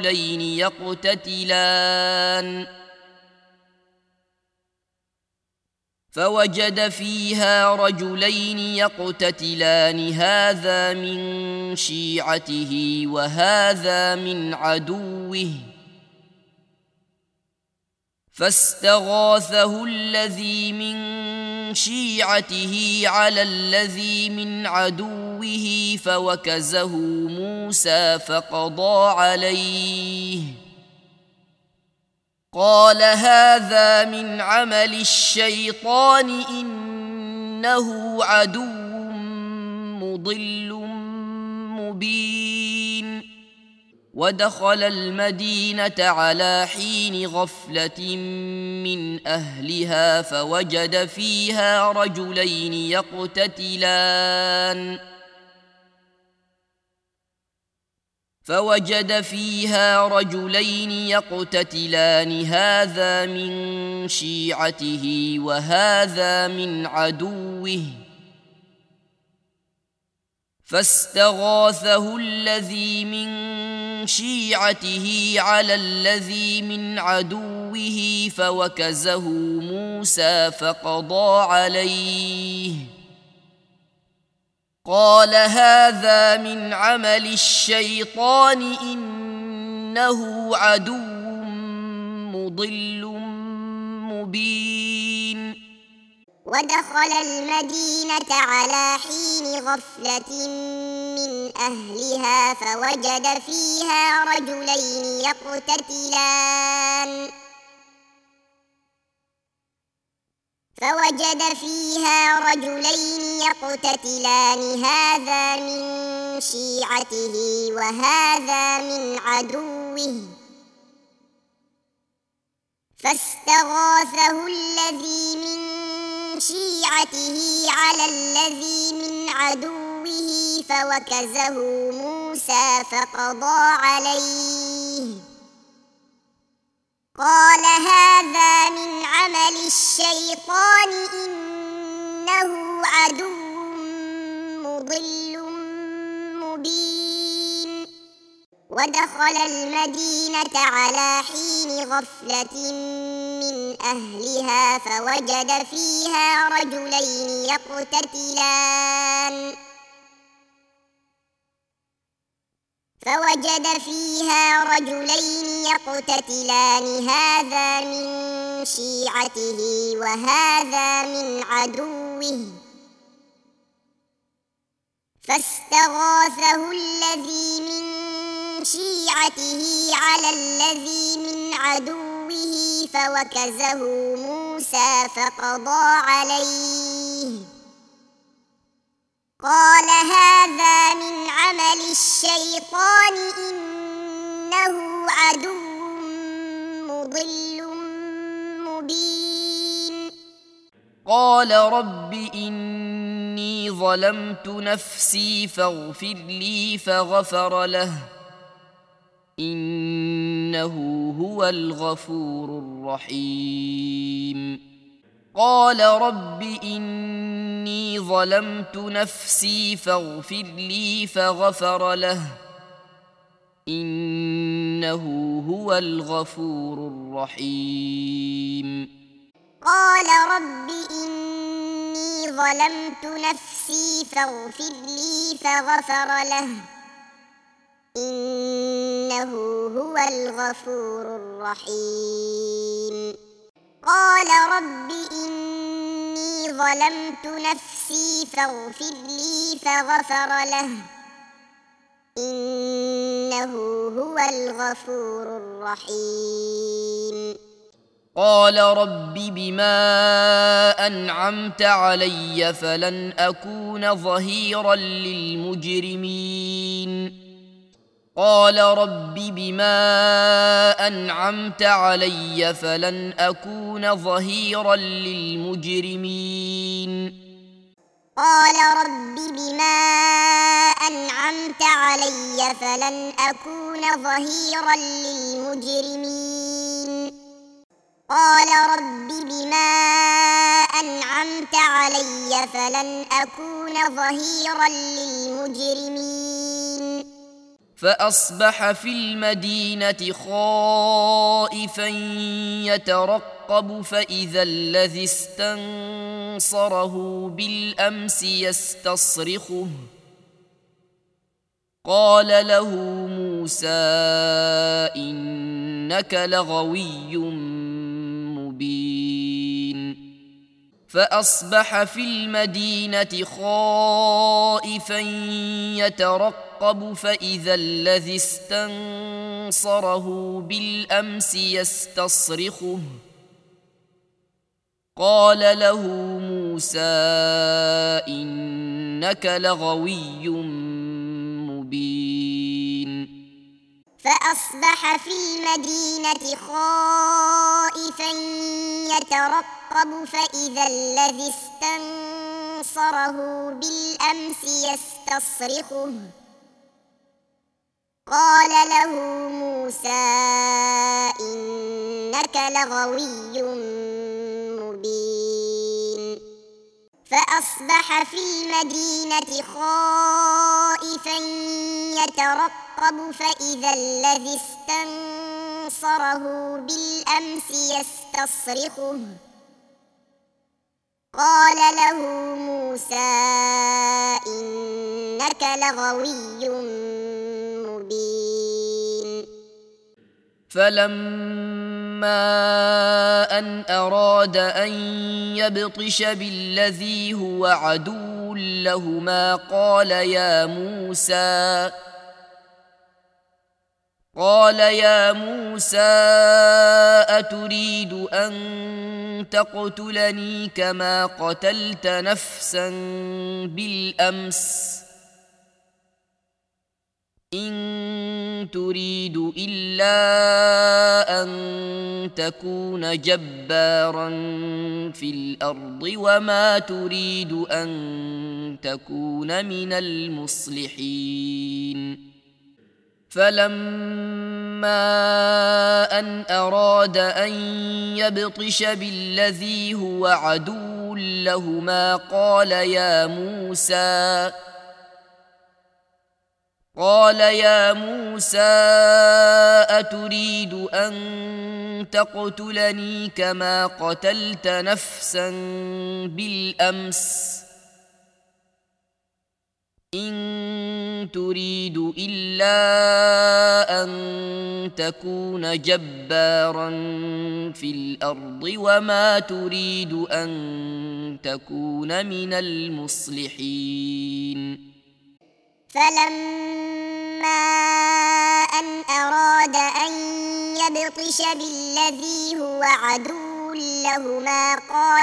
رجلين يقتتلان هذا من شيعته وهذا من عدوه فاستغاثه الذي من شيعته على الذي من عدوه فوكزه موسى فقضى عليه قال هذا من عمل الشيطان إنه عدو مضل مبين ودخل المدينة على حين غفلة من أهلها فوجد فيها رجلين يقتتلان هذا من شيعته وهذا من عدوه فاستغاثه الذي من شيعته على الذي من عدوه فوكزه موسى فقضى عليه قال هذا من عمل الشيطان إنه عدو مضل مبين ودخل المدينة على حين غفلة من أهلها فوجد فيها رجلين يقتتلان هذا من شيعته وهذا من عدوه فاستغاثه الذي من شيعته على الذي من عدوه فوكزه موسى فقضى عليه قال هذا من عمل الشيطان إنه عدو مضل مبين ودخل المدينة على حين غفلة من أهلها فوجد فيها رجلين فوجد فيها رجلين يقتتلان هذا من شيعته وهذا من عدوه فاستغاثه الذي من شيعته على الذي من عدوه فوكزه موسى فقضى عليه قال هذا من عمل الشيطان إنه عدو مضل مبين قال رب إني ظلمت نفسي فاغفر لي فغفر له إنه هو الغفور الرحيم قال رب إني ظلمت نفسي فاغفر لي فغفر له إنه هو الغفور الرحيم قال رب إني ظلمت نفسي فاغفر لي فغفر له إنه هو الغفور الرحيم قال رب إني ظلمت نفسي فاغفر لي فغفر له إنه هو الغفور الرحيم قال رب بما أنعمت علي فلن أكون ظهيرا للمجرمين قال رب بما أنعمت علي فلن أكون ظهيرا للمجرمين قال رب بما أنعمت علي فلن أكون ظهيرا للمجرمين قال رب بما أنعمت علي فلن أكون ظهيرا للمجرمين فأصبح في المدينة خائفا يترقب فإذا الذي استنصره بالأمس يستصرخه قال له موسى إنك لغوي مبين فأصبح في المدينة خائفا يترقب فإذا الذي استنصره بالأمس يستصرخه قال له موسى إنك لغوي مبين فأصبح في المدينة خائفا يترقب فإذا الذي استنصره بالأمس يستصرخه قال له موسى إنك لغوي مبين فأصبح في المدينة خائفا يترقب فإذا الذي استنصره بالأمس يستصرخه قال له موسى إنك لغوي مبين فلما أن أراد أن يبطش بالذي هو عدو لهما قال يا موسى أتريد أن تقتلني كما قتلت نفسا بالأمس إن تريد إلا أن تكون جبارا في الأرض وما تريد أن تكون من المصلحين فلما أن أراد أن يبطش بالذي هو عدو لهما قال يا موسى أتريد أن تقتلني كما قتلت نفسا بالأمس إن تريد إلا أن تكون جبارا في الأرض وما تريد أن تكون من المصلحين. فلما أن أراد أن يبطش بالذي هو عدو لهما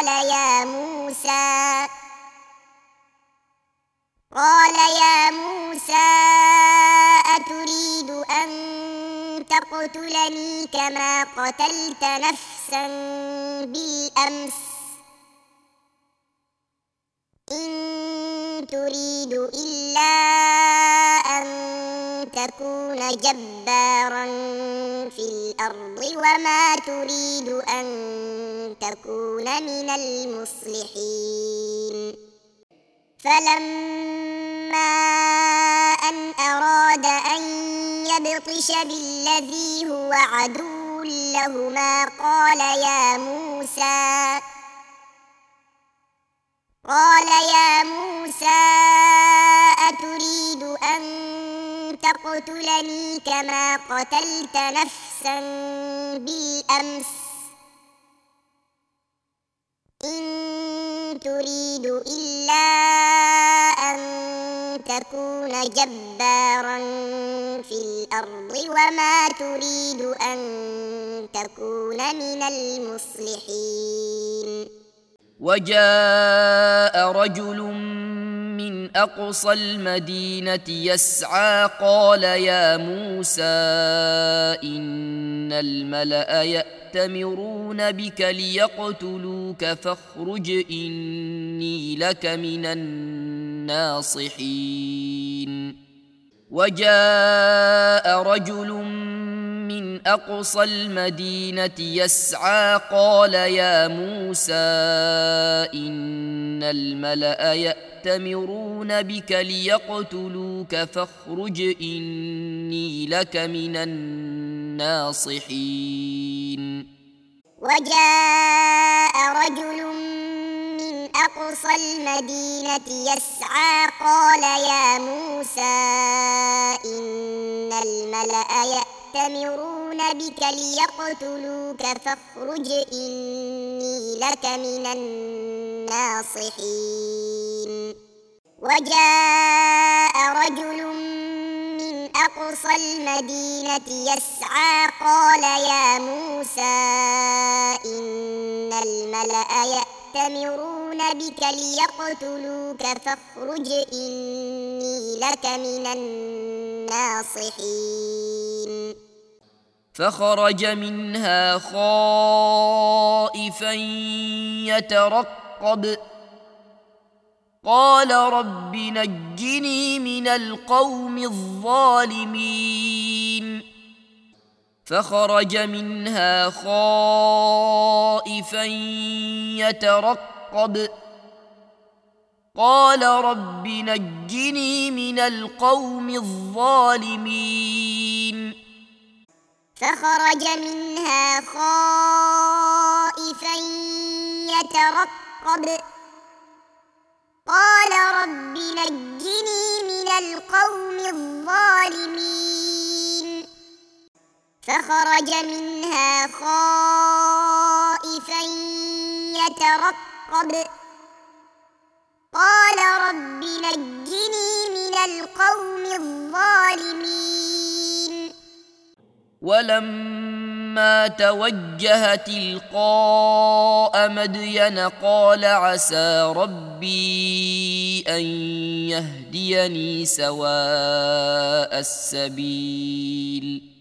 قال يا موسى أتريد أن تقتلني كما قتلت نفسا بالأمس إن تريد إلا أن تكون جبارا في الأرض وما تريد أن تكون من المصلحين. فلما أن أراد أن يبطش بالذي هو عدو لهما قال يا موسى أتريد أن تقتلني كما قتلت نفسا بالأمس إن تريد إلا أن تكون جبارا في الأرض وما تريد أن تكون من المصلحين. وجاء رجل من أقصى المدينة يسعى قال يا موسى إن الملأ يأتمرون بك ليقتلوك فاخرج إني لك من الناصحين. وجاء رجل من أقصى المدينة يسعى قال يا موسى إن الملأ يأتمرون بك ليقتلوك فاخرج إني لك من الناصحين. وجاء رجل من أقصى المدينة يسعى قال يا موسى إن الملأ يأتمرون بك ليقتلوك فاخرج إني لك من الناصحين. وجاء رجل من أقصى المدينة يسعى قال يا موسى إن الملأ يأتمرون بك ليقتلوك فاخرج إني لك من الناصحين. فخرج منها خائفا يترقب قال رب نجني من القوم الظالمين. فخرج منها خائفا يترقب قال رب نجني من القوم الظالمين. فخرج منها خائفا يترقب قال رب نجني من القوم الظالمين. فخرج منها خائفا يترقب قال رب نجني من القوم الظالمين. ولما توجه تلقاء مدين قال عسى ربي أن يهديني سواء السبيل.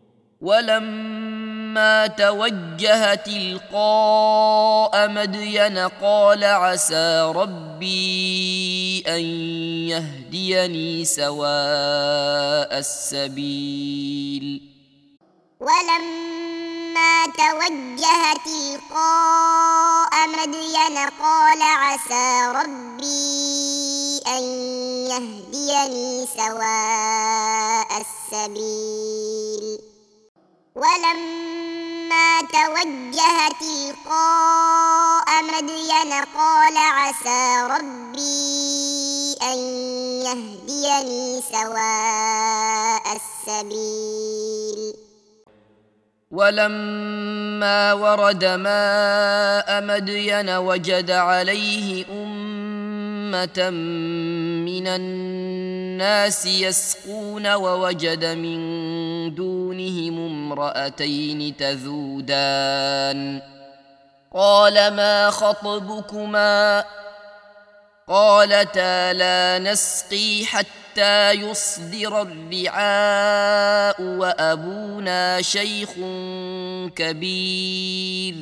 ولما توجه تلقاء مدين قال عسى ربي أن يهديني سواء السبيل. ولما توجه تلقاء مدين قال عسى ربي أن يهديني سواء السبيل. ولما توجه تلقاء مدين قال عسى ربي أن يهديني سواء السبيل ولما ورد ماء مدين وجد عليه أمة من الناس يسقون ووجد من دونهم امرأتين تذودان قال ما خطبكما قالتا لا نسقي حتى يصدر الرعاء وأبونا شيخ كبير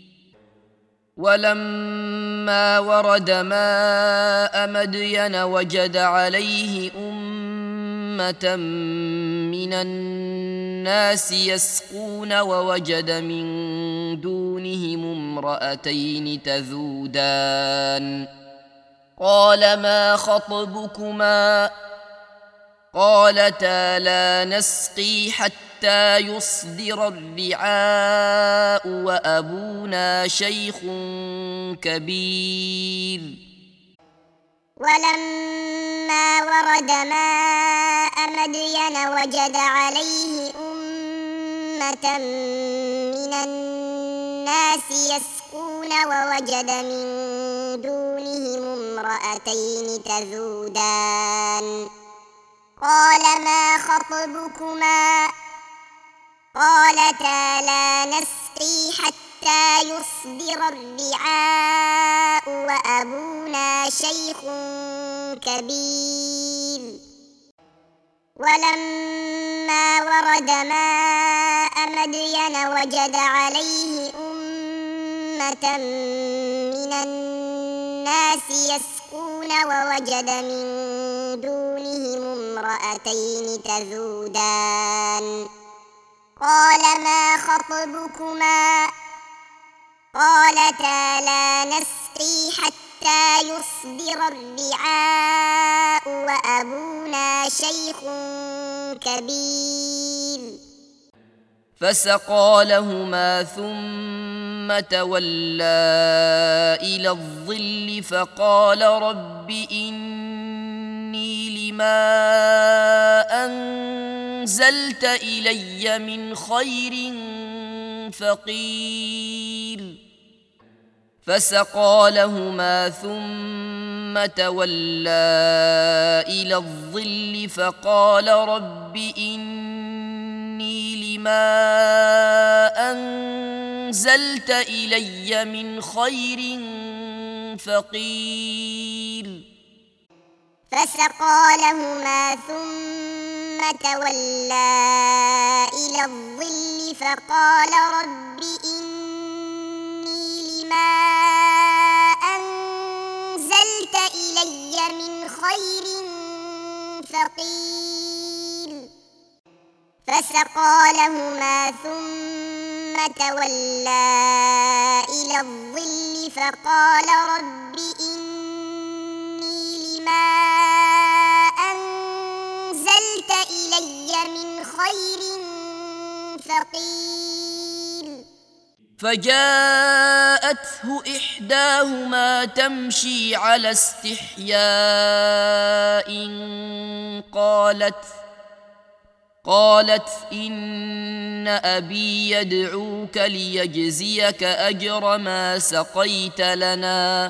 ولما ورد ماء مدين وجد عليه أمة من الناس يسقون ووجد من دونهم امرأتين تذودان قال ما خطبكما قالتا لا نسقي حتى يصدر الرعاء وأبونا شيخ كبير ولما ورد ماء مدين وجد عليه أمة من الناس يسقون ووجد من دونهم امرأتين تذودان قال ما خطبكما قالتا لا نسقي حتى يصدر الرعاء وأبونا شيخ كبير ولما ورد ماء مدين وجد عليه أمة من الناس يسقون ووجد من دونهم امرأتين تذودان قال ما خطبكما قالتا لا نسقي حتى يصدر الرعاء وأبونا شيخ كبير فسقى لهما ثم تولى إلى الظل فقال رب إني لما أنزلت إلي من خير فقير فسقى لهما ثم تولى إلى الظل فقال رب إني لما أنزلت إلي من خير فقير فسقى لهما ثم تولى إلى الظل فقال رب إني لما أنزلت إلي من خير فقير فسقى لهما ثم تولى إلى الظل فقال رب إني لما أنزلت إلي من خير فقير فجاءته إحداهما تمشي على استحياء قالت إن أبي يدعوك ليجزيك أجر ما سقيت لنا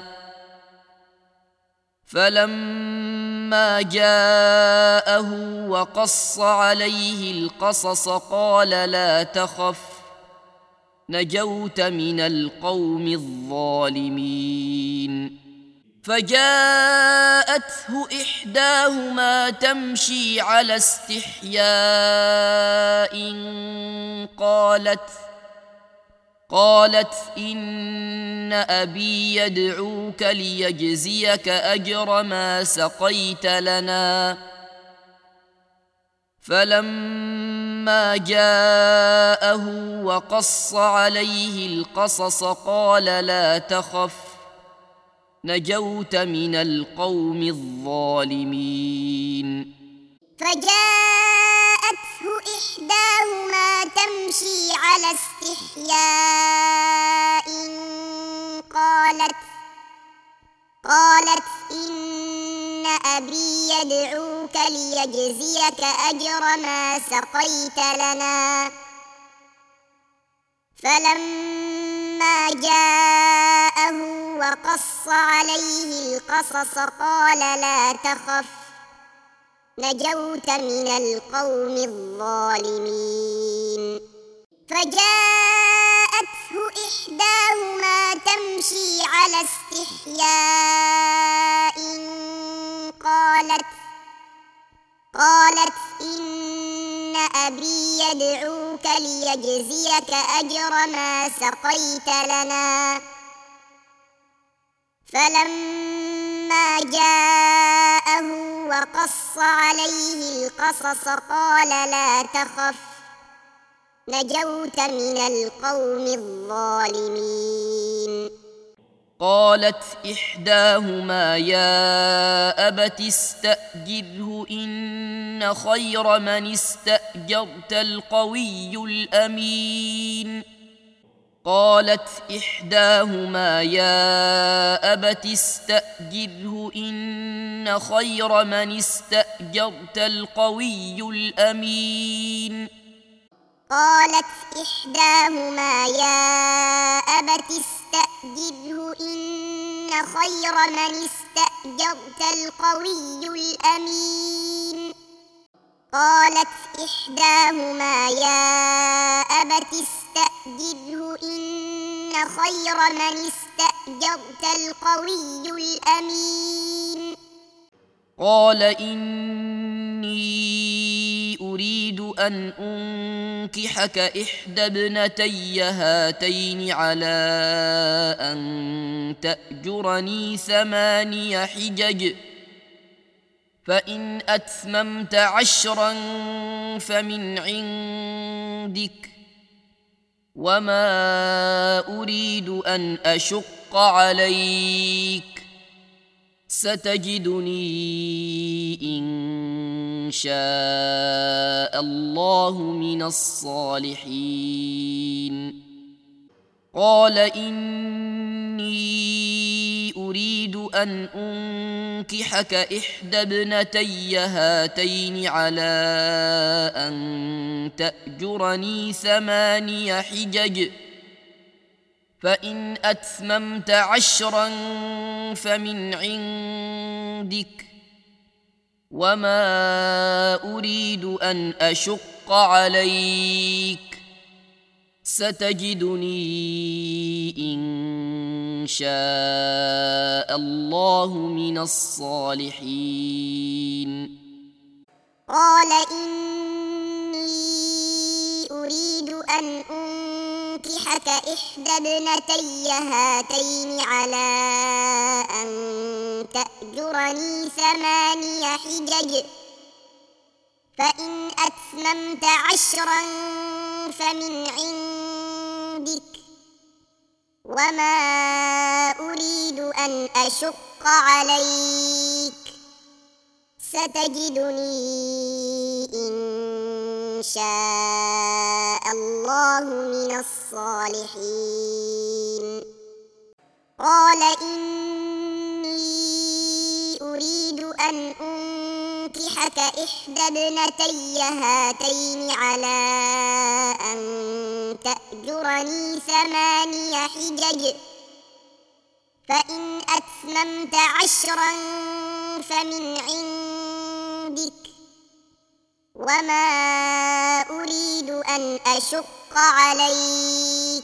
فلما جاءه وقص عليه القصص قال لا تخف نجوت من القوم الظالمين فجاءته إحداهما تمشي على استحياء قالت إن أبي يدعوك ليجزيك أجر ما سقيت لنا فلما جاءه وقص عليه القصص قال لا تخف نجوت من القوم الظالمين فجاءته إحداهما تمشي على استحياء قالت إن أبي يدعوك ليجزيك أجر ما سقيت لنا. فلما جاءه وقص عليه القصص قال لا تخف نجوت من القوم الظالمين. فجاءته إحداهما تمشي على استحياء قالت إن أبي يدعوك ليجزيك أجر ما سقيت لنا. فلما جاءه وقص عليه القصص قال لا تخف نجوت من القوم الظالمين. قالت إحداهما يا أبت استأجره إن خير من استأجرت القوي الأمين. قالت إحداهما يا أبت استأجره إن خير من استأجرت القوي الأمين. قالت إحداهما يا أبت استأجره إن خير من استأجرت القوي الأمين. قالت إحداهما يا أبت استأجره إن خير من استأجرت القوي الأمين. قال إني أريد أن أنكحك إحدى ابنتي هاتين على أن تأجرني 8 حجج فإن أتممت 10 فمن عندك وما أريد أن أشق عليك ستجدني إن شاء الله من الصالحين. قال إني أريد أن أنكحك إحدى ابنتي هاتين على أن تأجرني 8 حجج فإن أتممت 10 فمن عندك وما أريد أن أشق عليك ستجدني إن شاء الله من الصالحين. قال إني أريد أن أنكحك إحدى ابنتي هاتين على أن تأجرني 8 حجج فإن أتممت 10 فمن عندك وما أريد أن أشق عليك ستجدني إن شاء الله من الصالحين. قال إني أريد أن أنكحك إحدى ابنتي هاتين على أن تأجرني 8 حجج فإن أتممت 10 فمن عندك وما أريد أن أشق عليك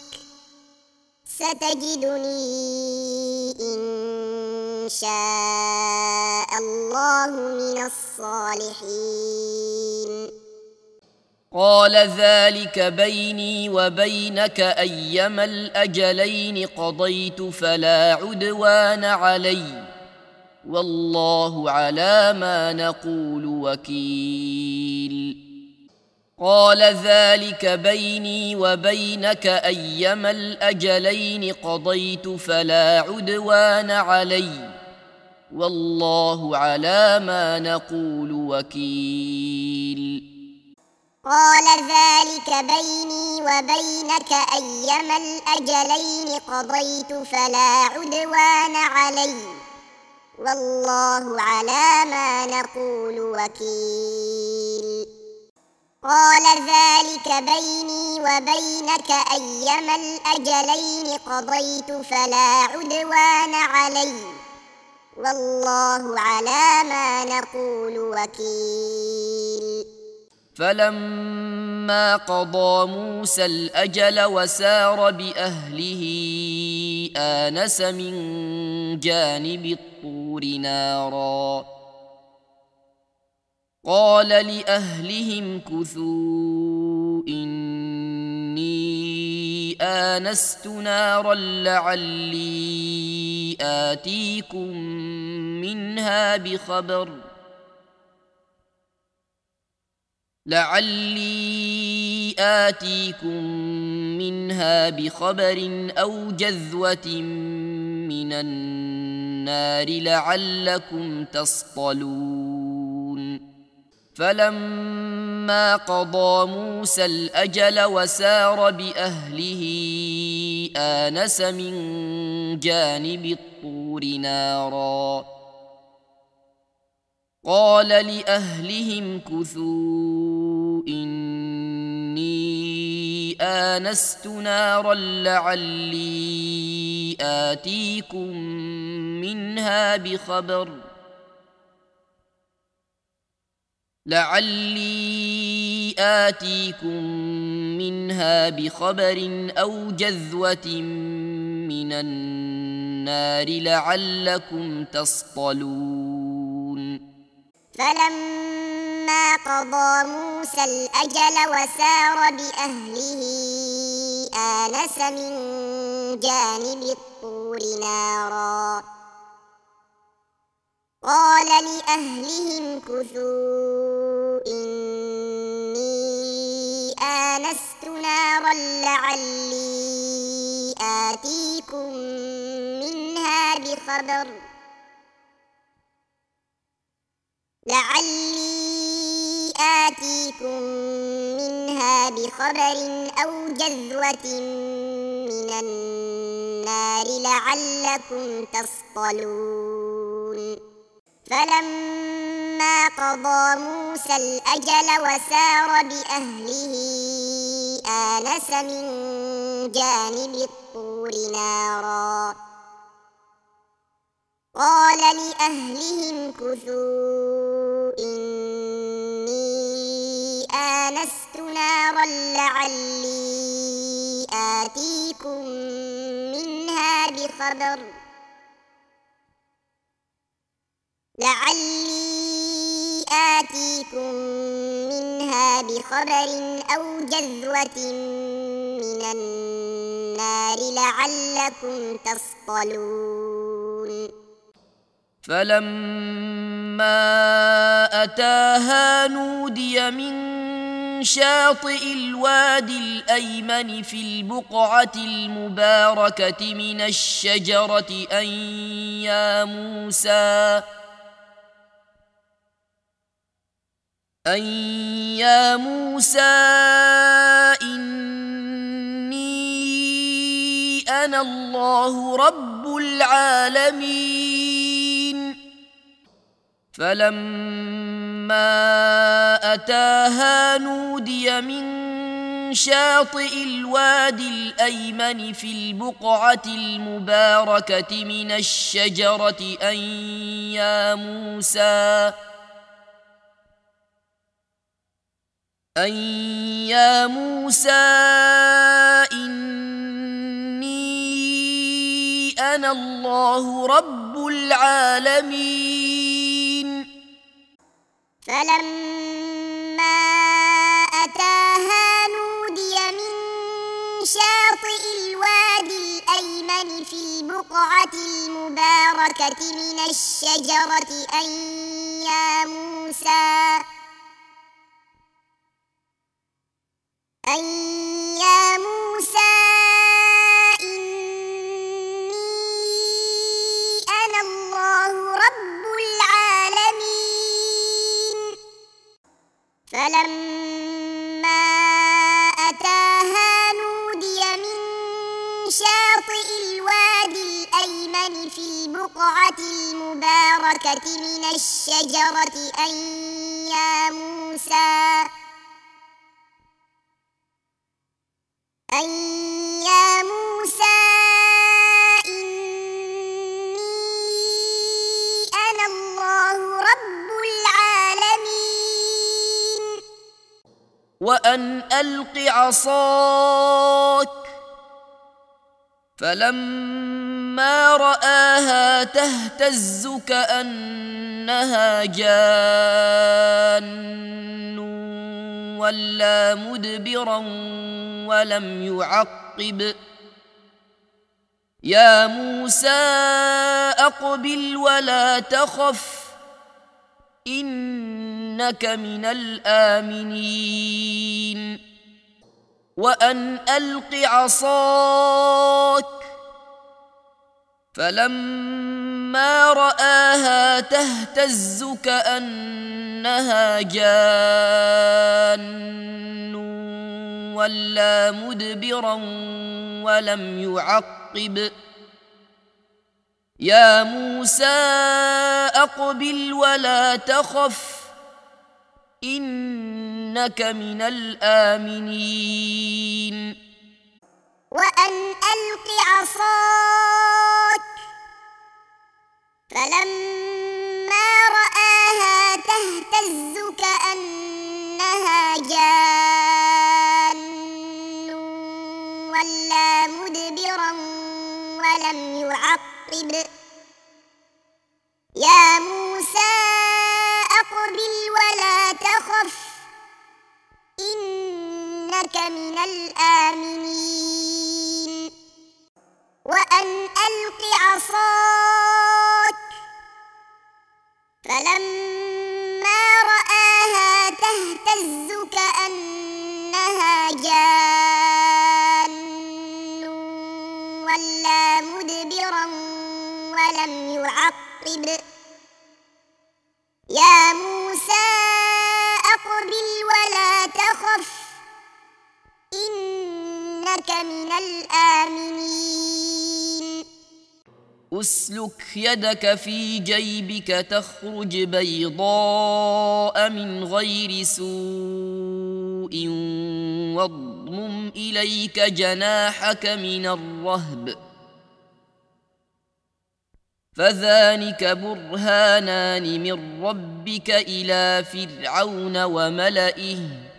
ستجدني إن شاء الله من الصالحين. قال ذلك بيني وبينك أيما الأجلين قضيت فلا عدوان علي والله على ما نقول وكيل. قال ذلك بيني وبينك أيما الأجلين قضيت فلا عدوان علي والله على ما نقول وكيل. قال ذلك بيني وبينك أيما الأجلين قضيت فلا عدوان علي والله على ما نقول وكيل قال ذلك بيني وبينك أيما الأجلين قضيت فلا عدوان علي والله على ما نقول وكيل فلما قضى موسى الأجل وسار بأهله آنس من جانب الطور نارا قال لأهلهم كثوا إني آنست نارا لعلي آتيكم منها بخبر أو جذوة من النار لعلكم تصطلون فلما قضى موسى الأجل وسار بأهله آنس من جانب الطور نارا قال لأهلهم كثوا إني آنست نارا لعلي آتيكم منها بخبر أو جذوة من النار لعلكم تصطلون فلما قضى موسى الأجل وسار بأهله آنس من جانب الطور نارا قال لأهلهم كثوا إني آنست نارا لعلي آتيكم منها بخبر أو جذوة من النار لعلكم تصطلون فلما قضى موسى الأجل وسار بأهله آنس من جانب الطور نارا قال لأهلهم كثوا إني آنست نارا لعلي آتيكم منها بخبر أو جذوة من النار لعلكم تصطلون فلما أتاها نودي من شاطئ الوادي الأيمن في البقعة المباركة من الشجرة أن يا موسى إني أنا الله رب العالمين فلما أتاها نودي من شاطئ الوادي الأيمن في البقعة المباركة من الشجرة أن يا موسى إني أنا الله رب العالمين فلما أتاها نودي من شاطئ الوادي الأيمن في البقعة المباركة من الشجرة أن يا موسى إني أنا الله رب العالمين فلما أتاها نودي من شاطئ الوادي الأيمن في البقعة المباركة البركة من الشجرة أن يا موسى إني أنا الله رب العالمين وأن ألق عصاك فلما رآها تهتز كأنها جان ولا مدبرا ولم يعقب يا موسى أقبل ولا تخف إنك من الآمنين وأن ألق عصاك فلما رآها تهتز كأنها جان ولا مدبرا ولم يعقب يا موسى أقبل ولا تخف إنك من الآمنين وأن ألق عصاك فلما رآها تهتز كأنها جان ولا مدبرا ولم يعقب يا موسى أقبل ولا تخف إنك من الآمنين وأن ألق عصاك فلما رآها تهتز كأنها جان ولا مدبرا ولم يعقب يا موسى أقبل ولا تخف إنك من الآمنين أسلك يدك في جيبك تخرج بيضاء من غير سوء واضمم إليك جناحك من الرهب فذلك برهانان من ربك إلى فرعون وملئه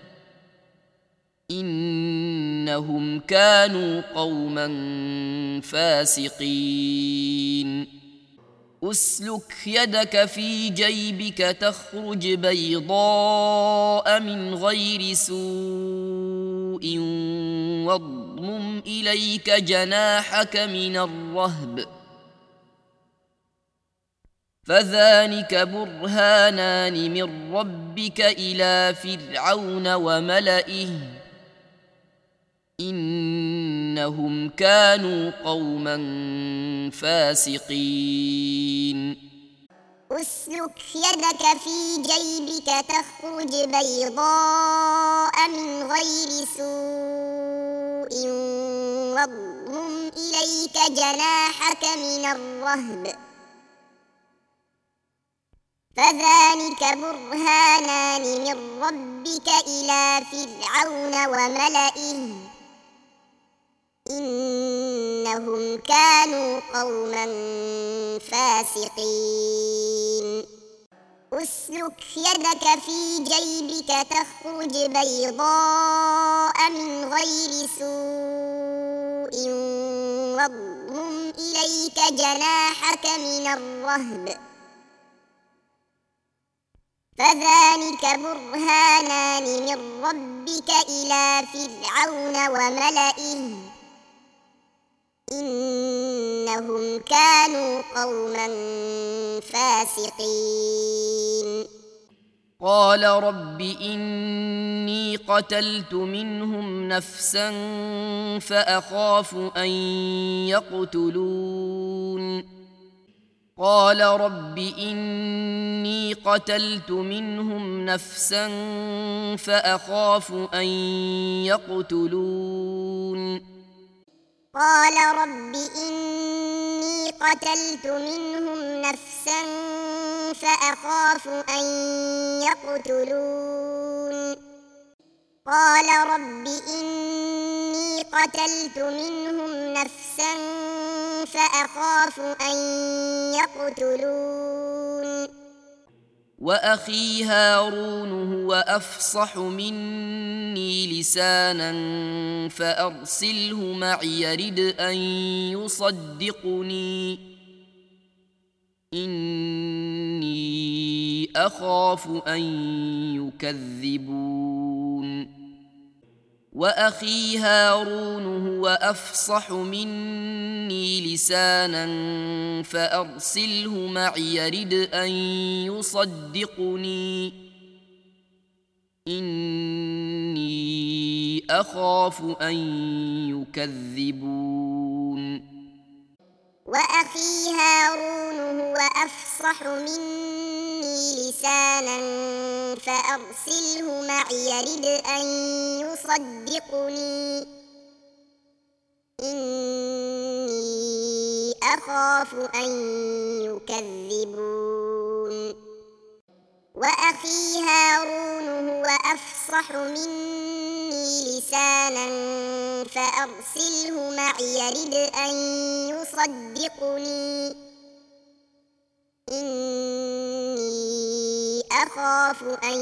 إنهم كانوا قوما فاسقين أسلك يدك في جيبك تخرج بيضاء من غير سوء واضمم إليك جناحك من الرهب فذلك برهانان من ربك إلى فرعون وملئه إنهم كانوا قوما فاسقين أسلك يدك في جيبك تخرج بيضاء من غير سوء واضمم إليك جناحك من الرهب فذلك برهانان من ربك إلى فرعون وملئه إنهم كانوا قوما فاسقين أسلك يدك في جيبك تخرج بيضاء من غير سوء واضمم إليك جناحك من الرهب فذلك برهانان من ربك إلى فرعون وملئه إنهم كانوا قوما فاسقين قال رب إني قتلت منهم نفسا فأخاف أن يقتلون قال رب إني قتلت منهم نفسا فأخاف أن يقتلون قال رب إني قتلت منهم نفسا فأخاف أن يقتلون قال رب إني قتلت منهم نفسا فأخاف أن يقتلون وأخي هارون هو أفصح مني لسانا فأرسله معي يرد أن يصدقني إني أخاف أن يكذبون وأخي هارون هو أفصح مني لسانا فأرسله معي يرد أن يصدقني إني أخاف أن يكذبون وأخي هارون هو أفصح مني لسانا فأرسله معي يرد أن يصدقني إني أخاف أن يكذبون وأخي هارون هو أفصح مني لسانا فأرسله معي يرد أن يصدقني إني أخاف أن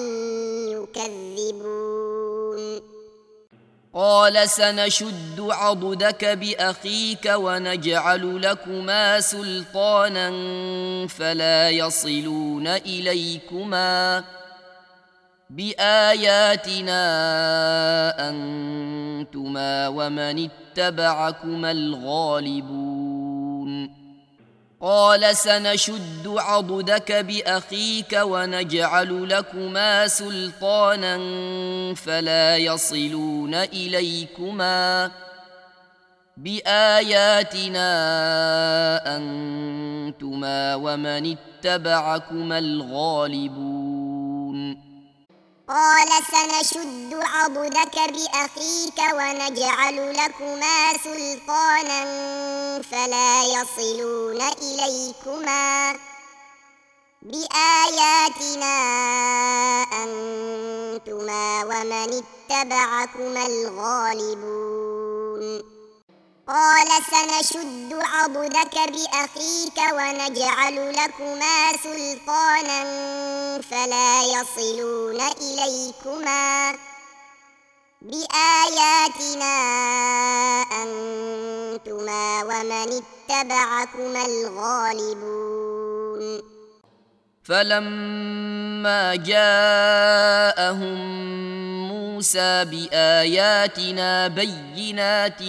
يكذبون قال سنشد عضدك بأخيك ونجعل لكما سلطانا فلا يصلون إليكما بآياتنا أنتما ومن اتبعكما الغالبون قال سنشد عضدك بأخيك ونجعل لكما سلطانا فلا يصلون إليكما بآياتنا أنتما ومن اتبعكما الغالبون قال سنشد عضدك بأخيك ونجعل لكما سلطانا فلا يصلون إليكما بآياتنا أنتما ومن اتبعكما الغالبون قال سنشد عضدك بأخيك ونجعل لكما سلطانا فلا يصلون إليكما بآياتنا أنتما ومن اتبعكما الغالبون فلما جاءهم موسى بآياتنا بينات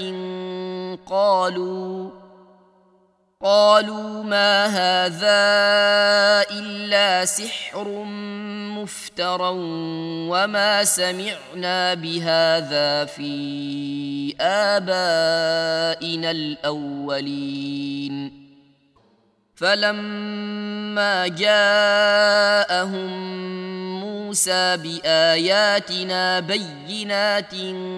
قالوا ما هذا إلا سحر مفترى وما سمعنا بهذا في آبائنا الأولين فلما جاءهم موسى بآياتنا بينات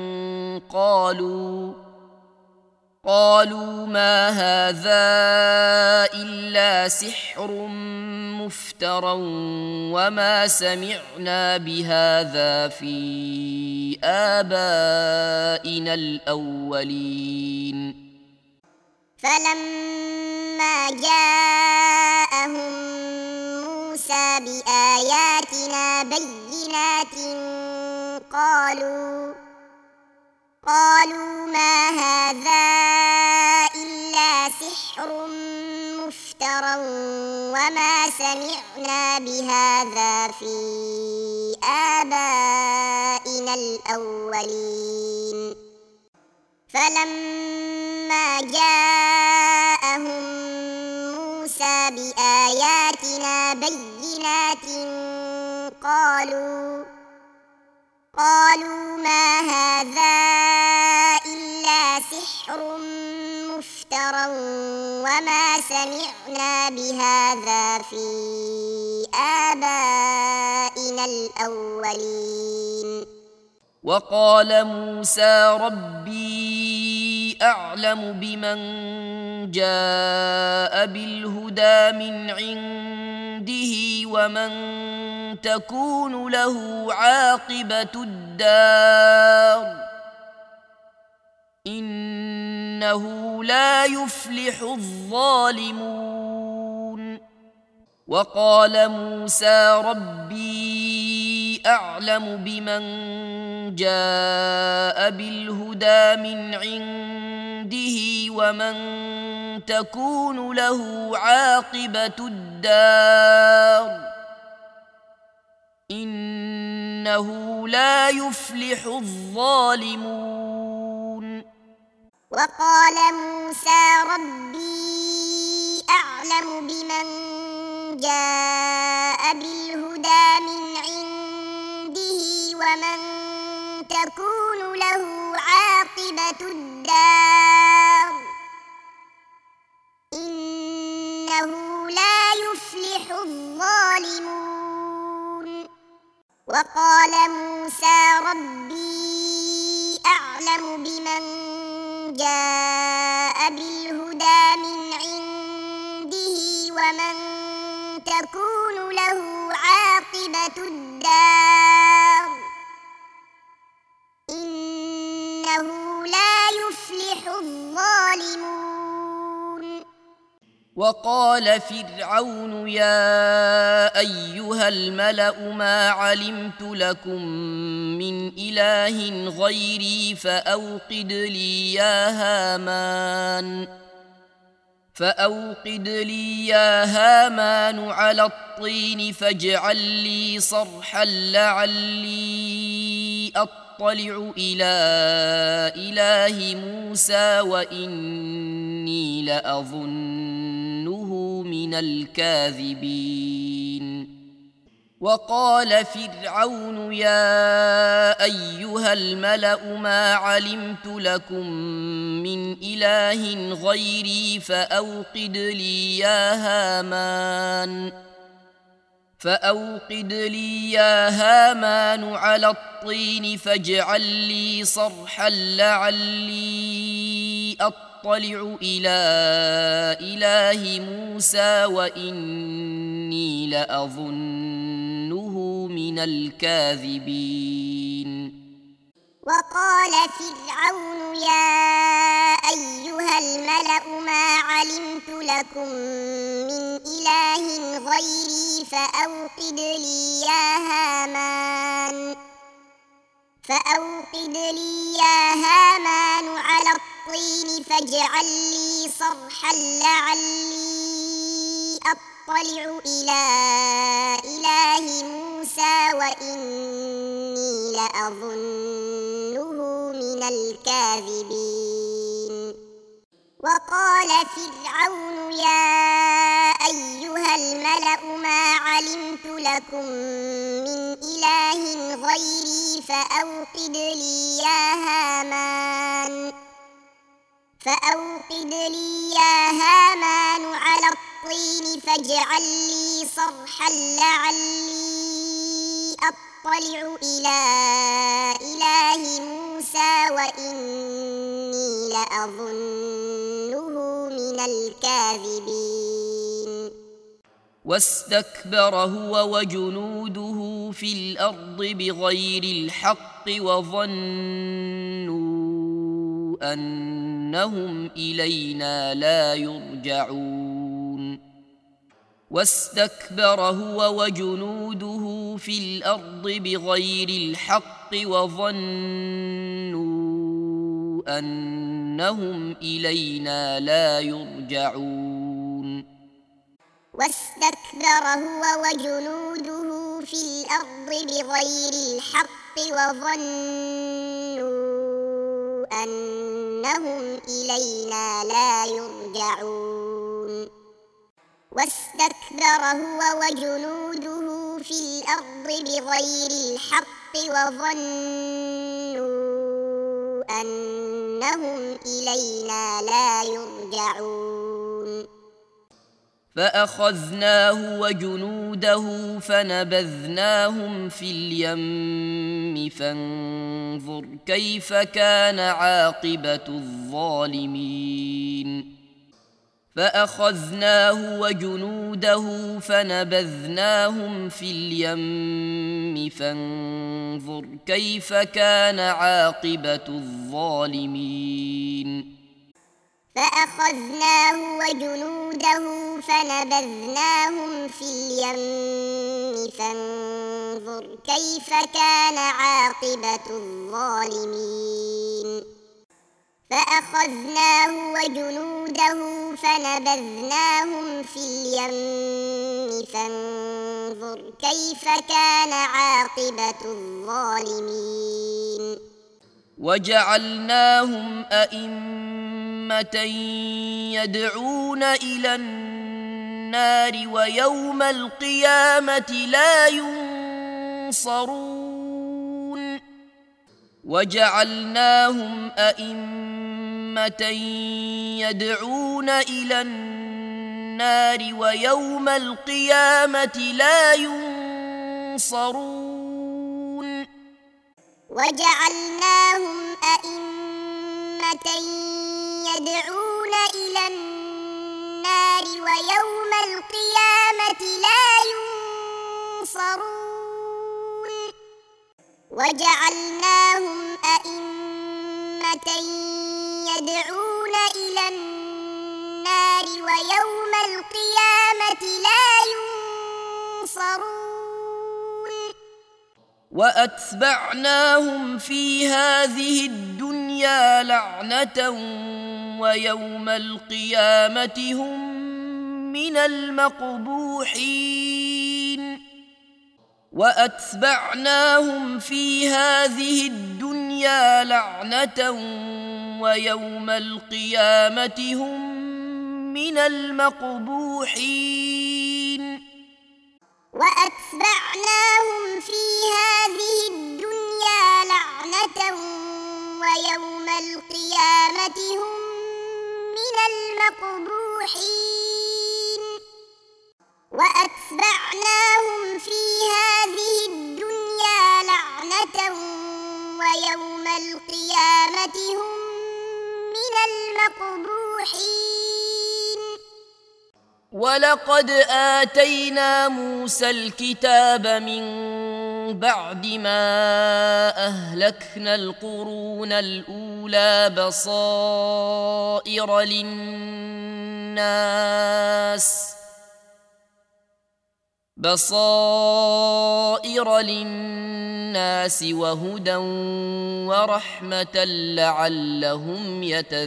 قالوا ما هذا إلا سحر مفترى وما سمعنا بهذا في آبائنا الأولين فلما جاءهم موسى بآياتنا بينات قالوا ما هذا إلا سحر مفترى وما سمعنا بهذا في آبائنا الأولين فلما جاءهم موسى بآياتنا بينات قالوا ما هذا إلا سحر مفترى وما سمعنا بهذا في آبائنا الأولين وقال موسى ربي أعلم بمن جاء بالهدى من عنده ومن تكون له عاقبة الدار إنه لا يفلح الظالمون. وقال موسى ربي أعلم بمن جاء بالهدى من عنده ومن تكون له عاقبة الدار إنه لا يفلح الظالمون. وقال موسى ربي أعلم بمن جاء بالهدى من عنده ومن تكون له عاقبة الدار إنه لا يفلح الظالمون. وقال موسى ربي أعلم بمن جاء بالهدى من عنده ومن تكون له عاقبة الدار إنه لا يفلح الظالمون. وقال فرعون يا أيها الملأ ما علمت لكم من إله غيري فأوقد لي يا هامان على الطين فاجعل لي صرحا لعلي أطلع إلى إله موسى وإني لأظنه من الكاذبين. وقال فرعون يا أيها الملأ ما علمت لكم من إله غيري فأوقد لي يا هامان على الطين فاجعل لي صرحا لعلي أطلع إلى إله موسى وإني لأظنه من الكاذبين. وقال فرعون يا أيها الملأ ما علمت لكم من إله غيري فأوقد لي يا هامان على الطين فاجعل لي صرحا لعلي أطلع إلى إله موسى وإني لأظنه من الكاذبين. وقال فرعون يا أيها الملأ ما علمت لكم من إله غيري فأوقد لي يا هامان على الطين فاجعل لي صرحا لعلي أطلع إلى إله موسى وإني لأظنه من الكاذبين. واستكبر هو وجنوده في الأرض بغير الحق وظنوا أنهم إلينا لا يرجعون. واستكبر هو وجنوده في الأرض بغير الحق وظنوا أنهم إلينا لا يرجعون. واستكبر هو وجنوده في الأرض بغير الحق وظنوا أنهم إلينا لا يرجعون. واستكبر هو وجنوده في الأرض بغير الحق وظنوا أنهم إلينا لا يرجعون. فأخذناه وجنوده فنبذناهم في اليم فانظر كيف كان عاقبة الظالمين. فأخذناه وجنوده فنبذناهم في اليم فانظر كيف كان عاقبة الظالمين فأخذناه وجنوده فنبذناهم في اليم فانظر كيف كان عاقبة الظالمين فأخذناه وجنوده فنبذناهم في اليم فانظر كيف كان عاقبة الظالمين وجعلناهم أئمة يدعون إلى النار ويوم القيامة لا ينصرون وجعلناهم أئمة يدعون إلى النار ويوم القيامة لا ينصرون وجعلناهم أئمة يدعون إلى النار ويوم القيامة لا ينصرون وجعلناهم أئمة يدعون إلى النار ويوم القيامة لا ينصرون وأتبعناهم في هذه الدنيا لعنة ويوم القيامة هم من المقبوحين وأتبعناهم في هذه الدنيا لعنة ويوم القيامة هم من المقبوحين وأتبعناهم في هذه الدنيا لعنة ويوم القيامة هم من المقبوحين وأتبعناهم في هذه الدنيا لعنة ويوم القيامة هم من المقبوحين ولقد آتينا موسى الكتاب من بعد ما أهلكنا القرون الأولى بصائر للناس وهدى ورحمة لعلهم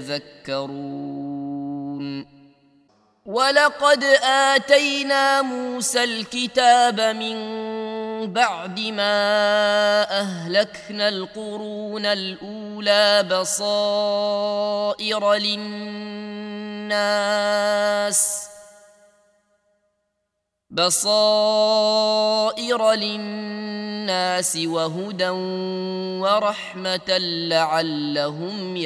يتذكرون ولقد آتينا موسى الكتاب من بعد ما أهلكنا القرون الأولى بصائر للناس وهدى ورحمة لعلهم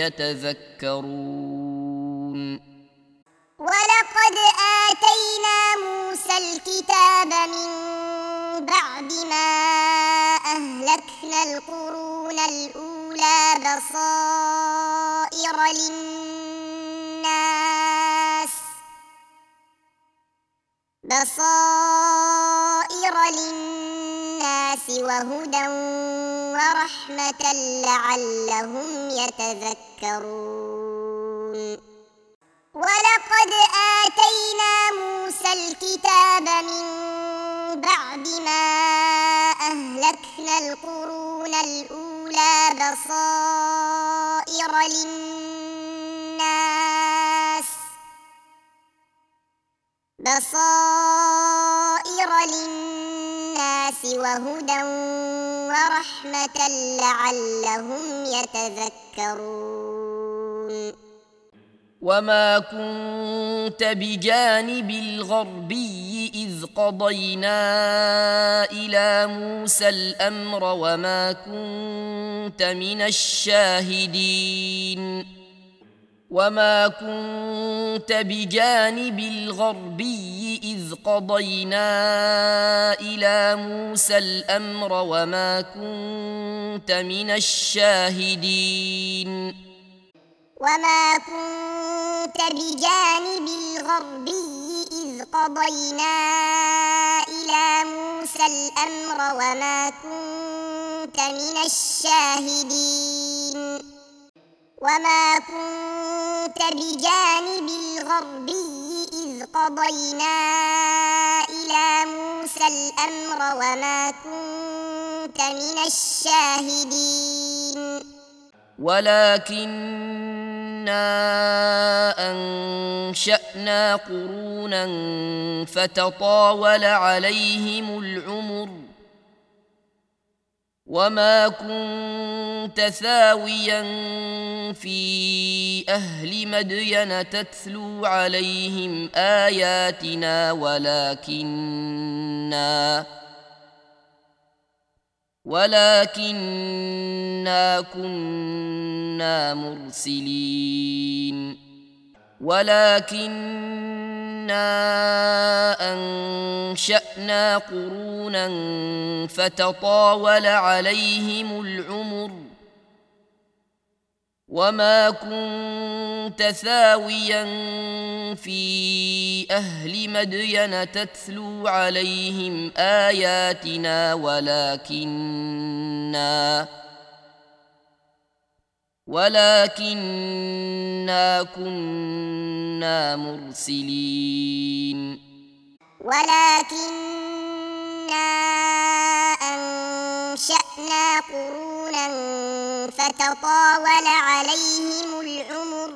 يتذكرون ولقد آتينا موسى الكتاب من بعد ما أهلكنا القرون الأولى بصائر للناس وهدى ورحمة لعلهم يتذكرون ولقد آتينا موسى الكتاب من بعد ما أهلكنا القرون الأولى بصائر للناس وهدى ورحمة لعلهم يتذكرون وما كنت بجانب الغربي إذ قضينا إلى موسى الأمر وما كنت من الشاهدين وما كنت بجانب الغربي إذ قضينا إلى موسى الأمر وما كنت من الشاهدين وما كنت بجانب الغربي إذ قضينا إلى موسى الأمر وما كنت من الشاهدين وما كنت بجانب الغربي إذ قضينا إلى موسى الأمر وما كنت من الشاهدين ولكننا أنشأنا قرونا فتطاول عليهم العمر وما كنت ثاويا في أهل مدين تتلو عليهم آياتنا ولكننا كنا مرسلين ولكننا أنشأنا قرونا فتطاول عليهم العمر وما كنت ثاويا في أهل مدين تتلو عليهم آياتنا ولكننا كنا مرسلين ولكننا أنشأنا قرونا فتطاول عليهم العمر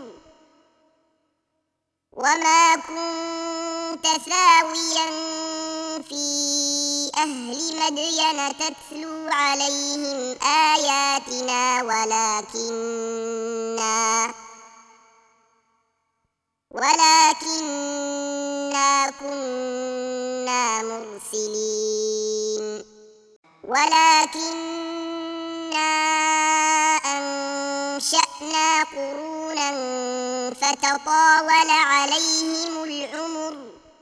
وما كنت ثاويا في أهل مدين تتلو عليهم آياتنا ولكننا كنا مرسلين ولكننا أنشأنا قرونا فتطاول عليهم العمر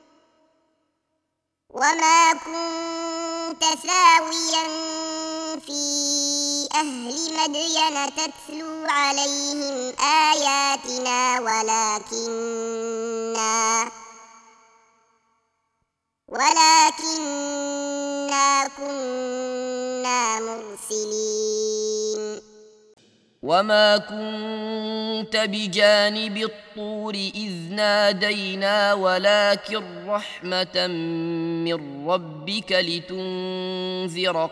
وما كنت ثاويا في أهل مدين تتلو عليهم آياتنا ولكننا كنا مرسلين وما كنت بجانب الطور إذ نادينا ولكن رحمة من ربك لتنذر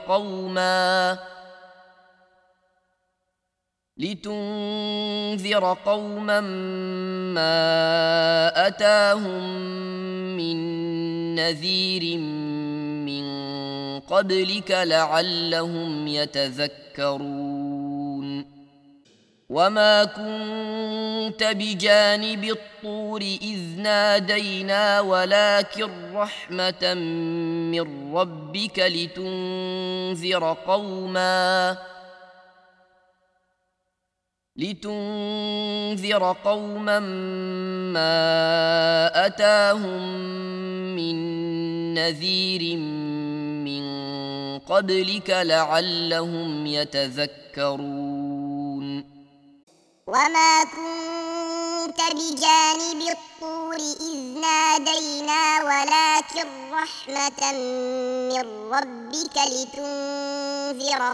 قوما ما أتاهم من نذير من قبلك لعلهم يتذكرون وما كنت بجانب الطور إذ نادينا ولكن رحمة من ربك لتنذر قوما ما أتاهم من نذير من قبلك لعلهم يتذكرون وما كنت بجانب الطور إذ نادينا ولكن رحمة من ربك لتنذر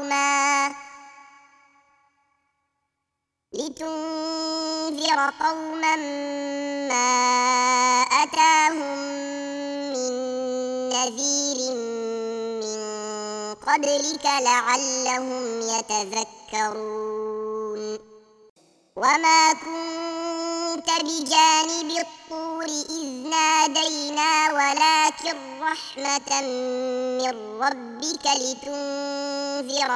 قوما ما أتاهم من نذير من قبلك لعلهم يتذكرون وما كنت بجانب الطور إذ نادينا ولكن رحمة من ربك لتنذر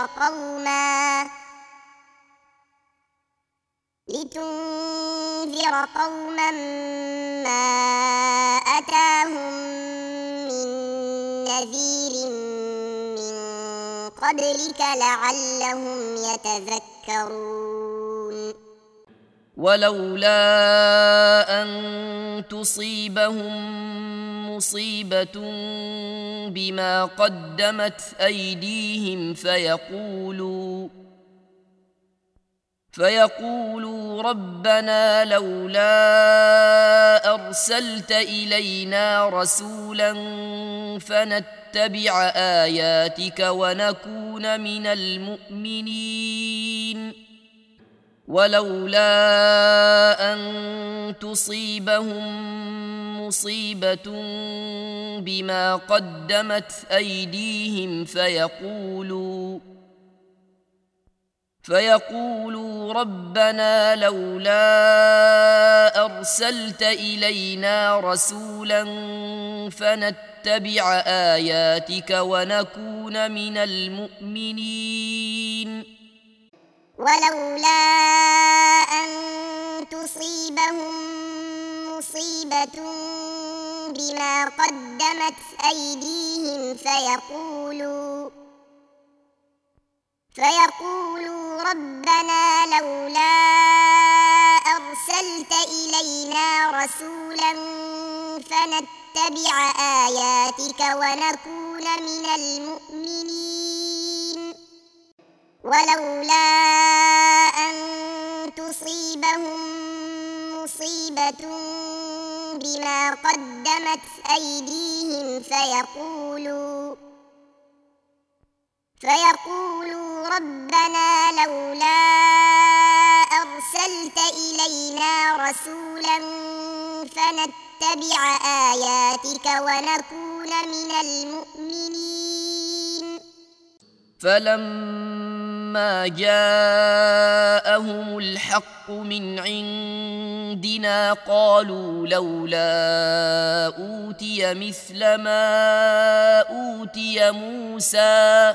قوما ما أتاهم من نذير من قبلك لعلهم يتذكرون ولولا أن تصيبهم مصيبة بما قدمت أيديهم فيقولوا ربنا لولا أرسلت إلينا رسولا فنتبع آياتك ونكون من المؤمنين ولولا أن تصيبهم مصيبة بما قدمت أيديهم فيقولوا ربنا لولا أرسلت إلينا رسولا فنتبع آياتك ونكون من المؤمنين ولولا أن تصيبهم مصيبة بما قدمت أيديهم فيقولوا ربنا لولا أرسلت إلينا رسولا فنتبع آياتك ونكون من المؤمنين ولولا أن تصيبهم مصيبة بما قدمت أيديهم فيقولوا ربنا لولا أرسلت إلينا رسولا فنتبع آياتك ونكون من المؤمنين فلما جاءهم الحق من عندنا قالوا لولا أوتي مثل ما أوتي موسى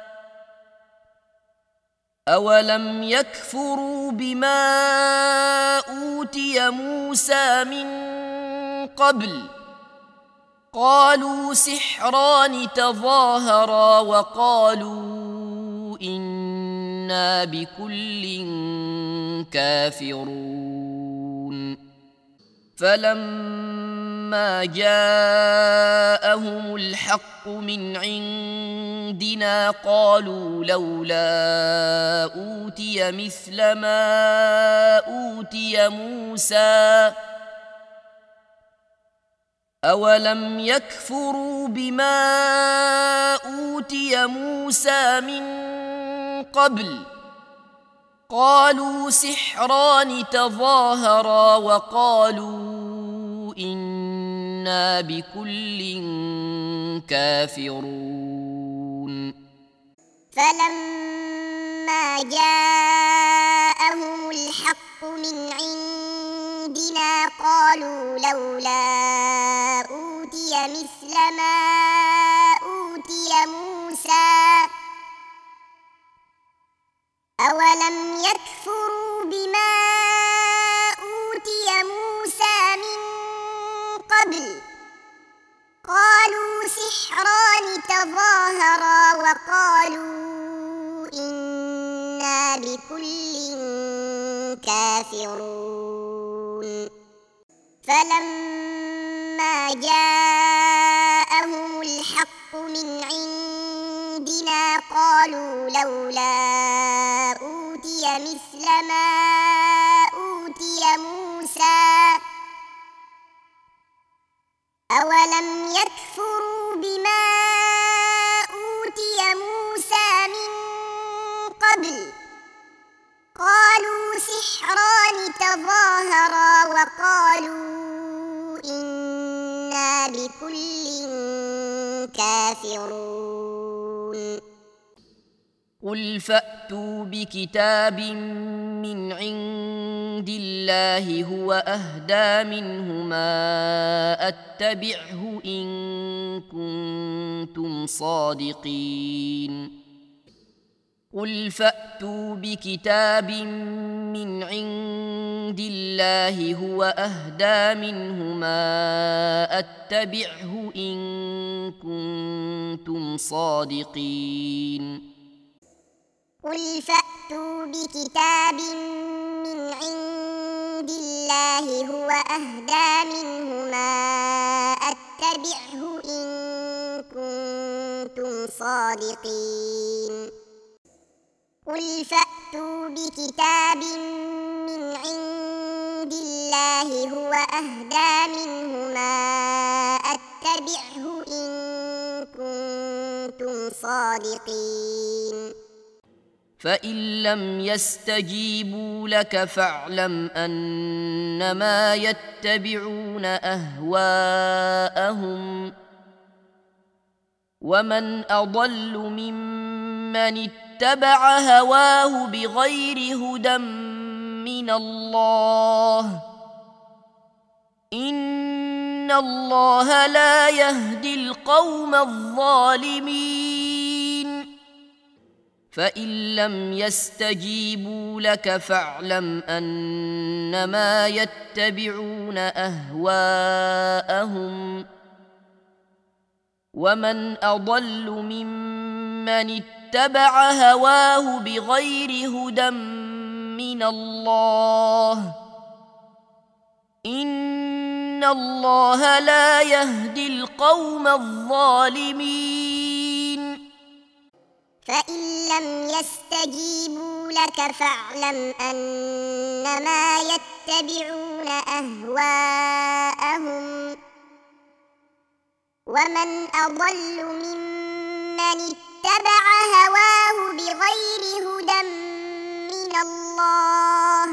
أولم يكفروا بما أوتي موسى من قبل قالوا سحران تظاهرا وقالوا إنا بكل كافرون فلما جاءهم الحق من عندنا قالوا لولا أوتي مثل ما أوتي موسى أولم يكفروا بما أوتي موسى من قبل قالوا سحران تظاهرا وقالوا إنا بكل كافرون فلما جاءهم الحق من عندنا قالوا لولا أوتي مثل ما أوتي موسى أولم يكفروا بما أوتي موسى من قبل قالوا سحران تظاهرا وقالوا إنا بكل كافرون فلما جاءهم الحق من عندنا قالوا لولا أوتي مثل ما أوتي موسى أولم يكفروا بما أوتي موسى من قبل قالوا سحران تظاهرا وقالوا إنا بكل كافرون قل فأتوا بكتاب من عند الله هو أهدى منهما أتبعه إن كنتم صادقين قل فأتوا بكتاب من عند الله هو أهدى منهما أتبعه إن كنتم صادقين قل فأتوا بكتاب من عند الله هو أهدى منهما أتبعه إن كنتم صادقين قل فأتوا فأتوا بكتاب من عند الله هو أهدى منهما أتبعه إن كنتم صادقين فإن لم يستجيبوا لك فاعلم أنما يتبعون أهواءهم ومن أضل ممن اتبع هواه بغير هدى من الله إن الله لا يهدي القوم الظالمين فإن لم يستجيبوا لك فاعلم أنما يتبعون أهواءهم ومن أضل ممن اتبع هواه بغير هدى من الله إن الله لا يهدي القوم الظالمين فإن لم يستجيبوا لك فاعلم أنما يتبعون أهواءهم ومن أضل ممن اتبع هواه بغير هدى من الله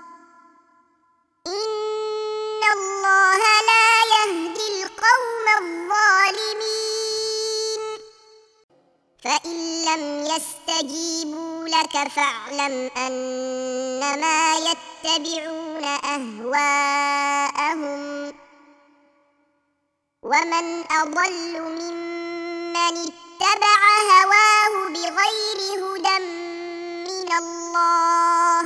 إن الله لا يهدي القوم الظالمين فإن لم يستجيبوا لك فاعلم أنما يتبعون أهواءهم ومن أضل ممن اتبع هواه بغير هدى من الله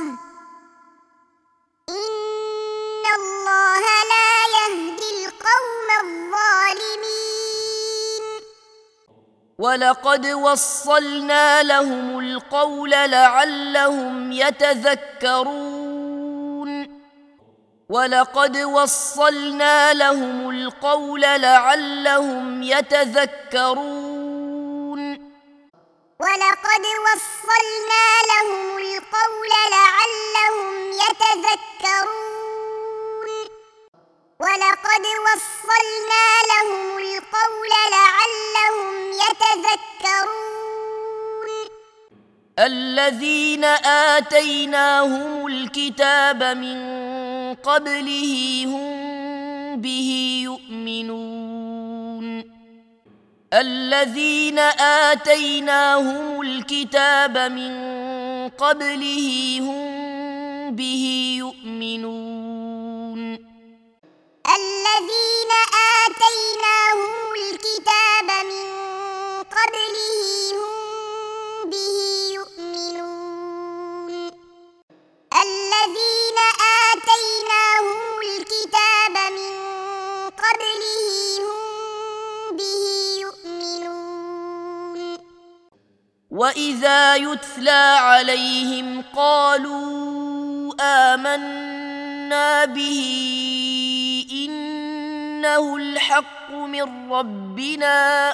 إن الله لا يهدي القوم الظالمين ولقد وصلنا لهم القول لعلهم يتذكرون ولقد وصلنا لهم القول لعلهم يتذكرون ولقد وصلنا لهم القول لعلهم يتذكرون ولقد وصلنا لهم القول لعلهم يتذكرون الذين آتيناهم الكتاب من قبله هم به يؤمنون الذين آتيناهم الكتاب من قبله هم به يؤمنون الذين آتيناهم الكتاب من قبله هم به يؤمنون الذين آتيناهم الكتاب من قبله هم به يؤمنون وإذا يتلى عليهم قالوا آمنا به إنه الحق من ربنا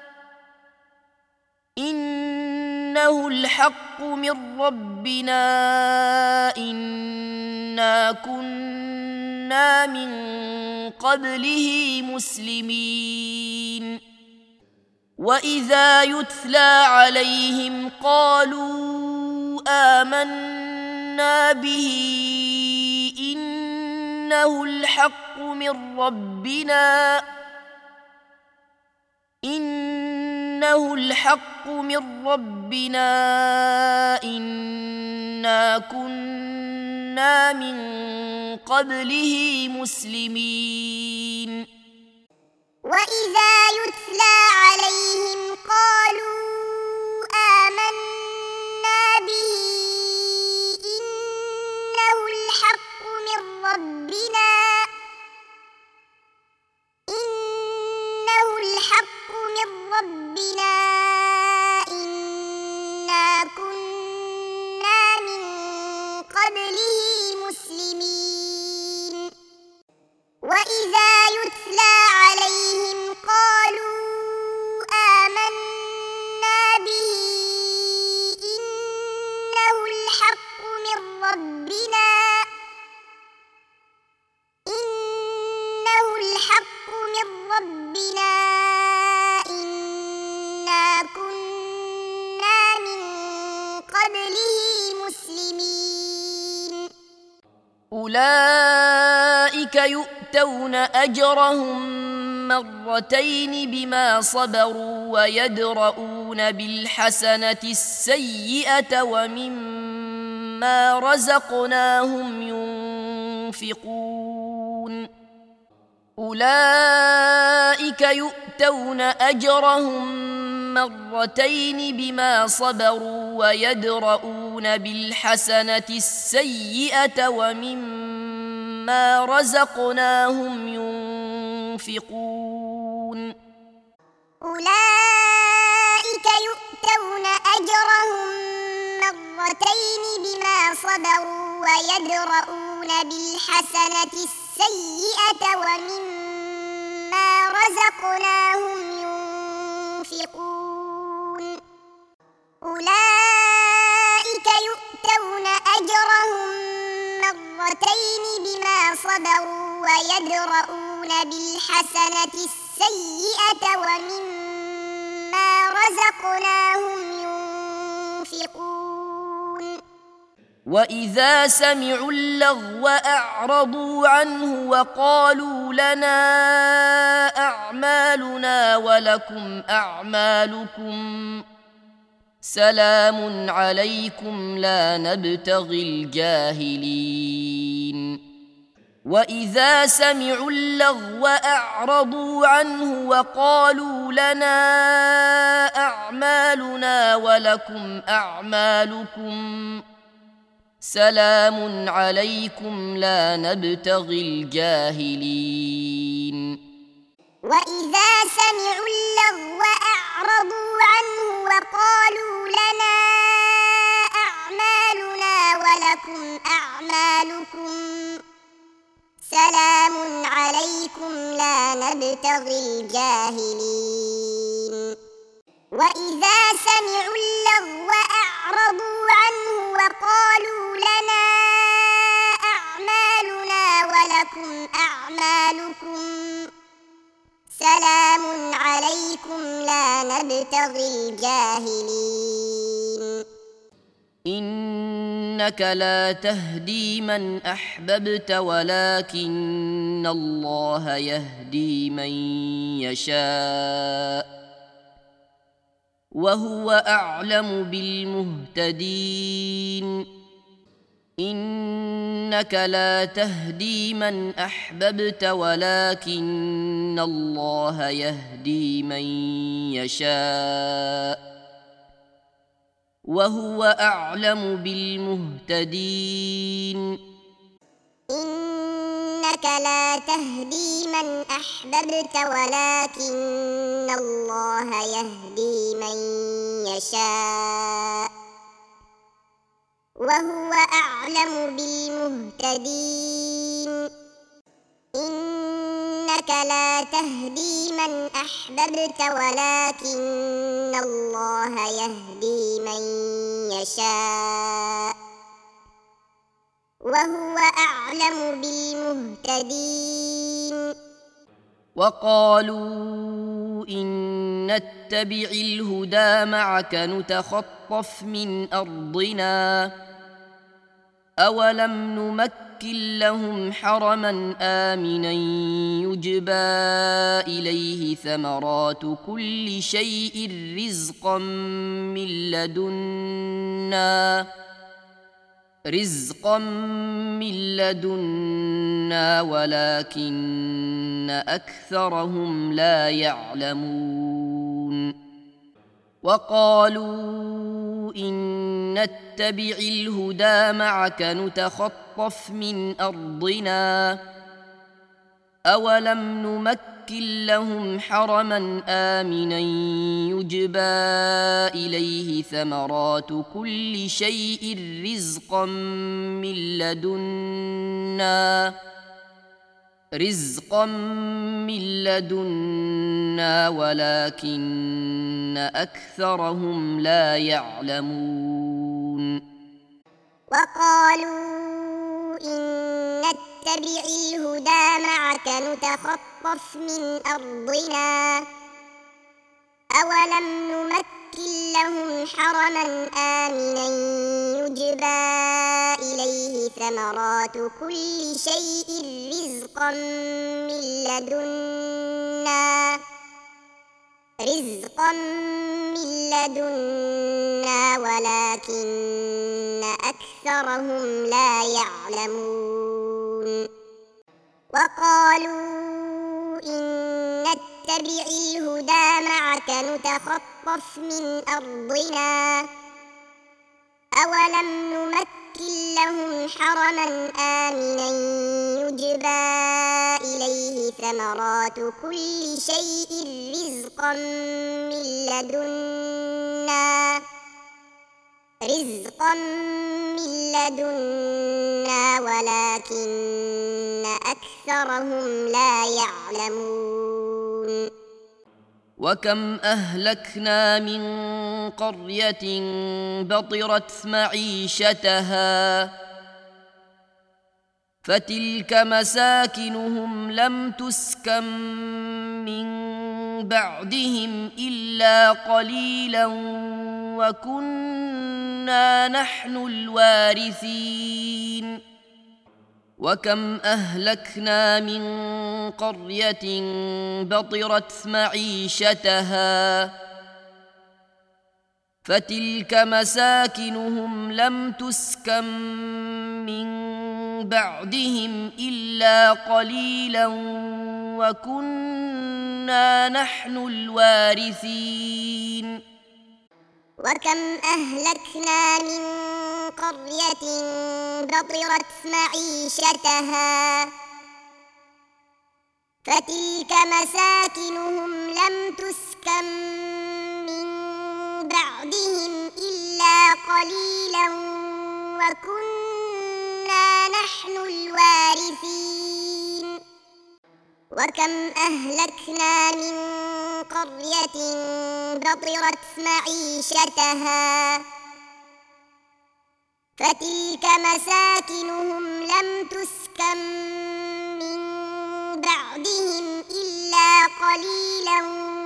إنا كنا من قبله مسلمين وإذا يتلى عليهم قالوا آمنا به إنه الحق من ربنا إنا كنا من قبله مسلمين وإذا يتلى عليهم قالوا آمنا به إنه الحق من ربنا إنا كنا من قبله مسلمين وإذا يتلى عليهم قالوا آمنا به إنه الحق أولئك يؤتون أجرهم مرتين بما صبروا ويدرؤون بالحسنة السيئة ومما رزقناهم ينفقون أولئك يؤتون أجرهم مرتين بما صبروا ويدرؤون بالحسنة السيئة ومما رزقناهم ينفقون أولئك يؤتون أجرهم مرتين بما صبروا ويدرؤون بالحسنة السيئة ومما رزقناهم ينفقون أولئك يؤتون أجرهم مرتين بما صبروا ويدرؤون بالحسنة السيئة ومما رزقناهم ينفقون وإذا سمعوا اللغو أعرضوا عنه وقالوا لنا أعمالنا ولكم أعمالكم سلام عليكم لا نبتغي الجاهلين وإذا سمعوا اللغو أعرضوا عنه وقالوا لنا أعمالنا ولكم أعمالكم سلام عليكم لا نبتغي الجاهلين وإذا سمعوا اللغو أعرضوا عنه وقالوا لنا أعمالنا ولكم أعمالكم سلام عليكم لا نبتغي الجاهلين وإذا سمعوا اللغو أعرضوا عنه وقالوا لنا أعمالنا ولكم أعمالكم سلام عليكم لا نبتغي الجاهلين إنك لا تهدي من أحببت ولكن الله يهدي من يشاء وهو أعلم بالمهتدين إنك لا تهدي من أحببت ولكن الله يهدي من يشاء وهو أعلم بالمهتدين إنك لا تهدي من أحببت ولكن الله يهدي من يشاء وهو أعلم بالمهتدين إنك لا تهدي من أحببت ولكن الله يهدي من يشاء وهو أعلم بالمهتدين وقالوا إن نتبع الهدى معك نتخطف من أرضنا أولم نمكن لهم حرما آمنا يجبى إليه ثمرات كل شيء رزقا من لدنا ولكن أكثرهم لا يعلمون وقالوا إن نتبع الهدى معك نتخطف من أرضنا أولم نمكن لهم حرما آمنا يجبى إليه ثمرات كل شيء رزقا من لدنا ولكن أكثرهم لا يعلمون وقالوا إن نتبع الهدى معك نتخطف من أرضنا أولم نمكن لهم حرما آمنا يجبى إليه ثمرات كل شيء رزقا من لدنا ولكن أكثرهم لا يعلمون وقالوا إن نتبع الهدى معك نتخطف من أرضنا أولم نمكن لهم حرما آمنا يجبى إليه ثمرات كل شيء رزقا من لدنا ولكن أكثرهم لا يعلمون وكم أهلكنا من قرية بطرت معيشتها فتلك مساكنهم لم تسكن من بعدهم إلا قليلا وكنا نحن الوارثين وكم أهلكنا من قرية بطرت معيشتها فتلك مساكنهم لم تسكن من بعدهم إلا قليلا وكنا نحن الوارثين وكم أهلكنا من قرية بطرت معيشتها فتلك مساكنهم لم تسكن من بعدهم إلا قليلا وكنا نحن الوارثين وكم أهلكنا من قرية بطرت معيشتها فتلك مساكنهم لم تسكن من بعدهم إلا قليلا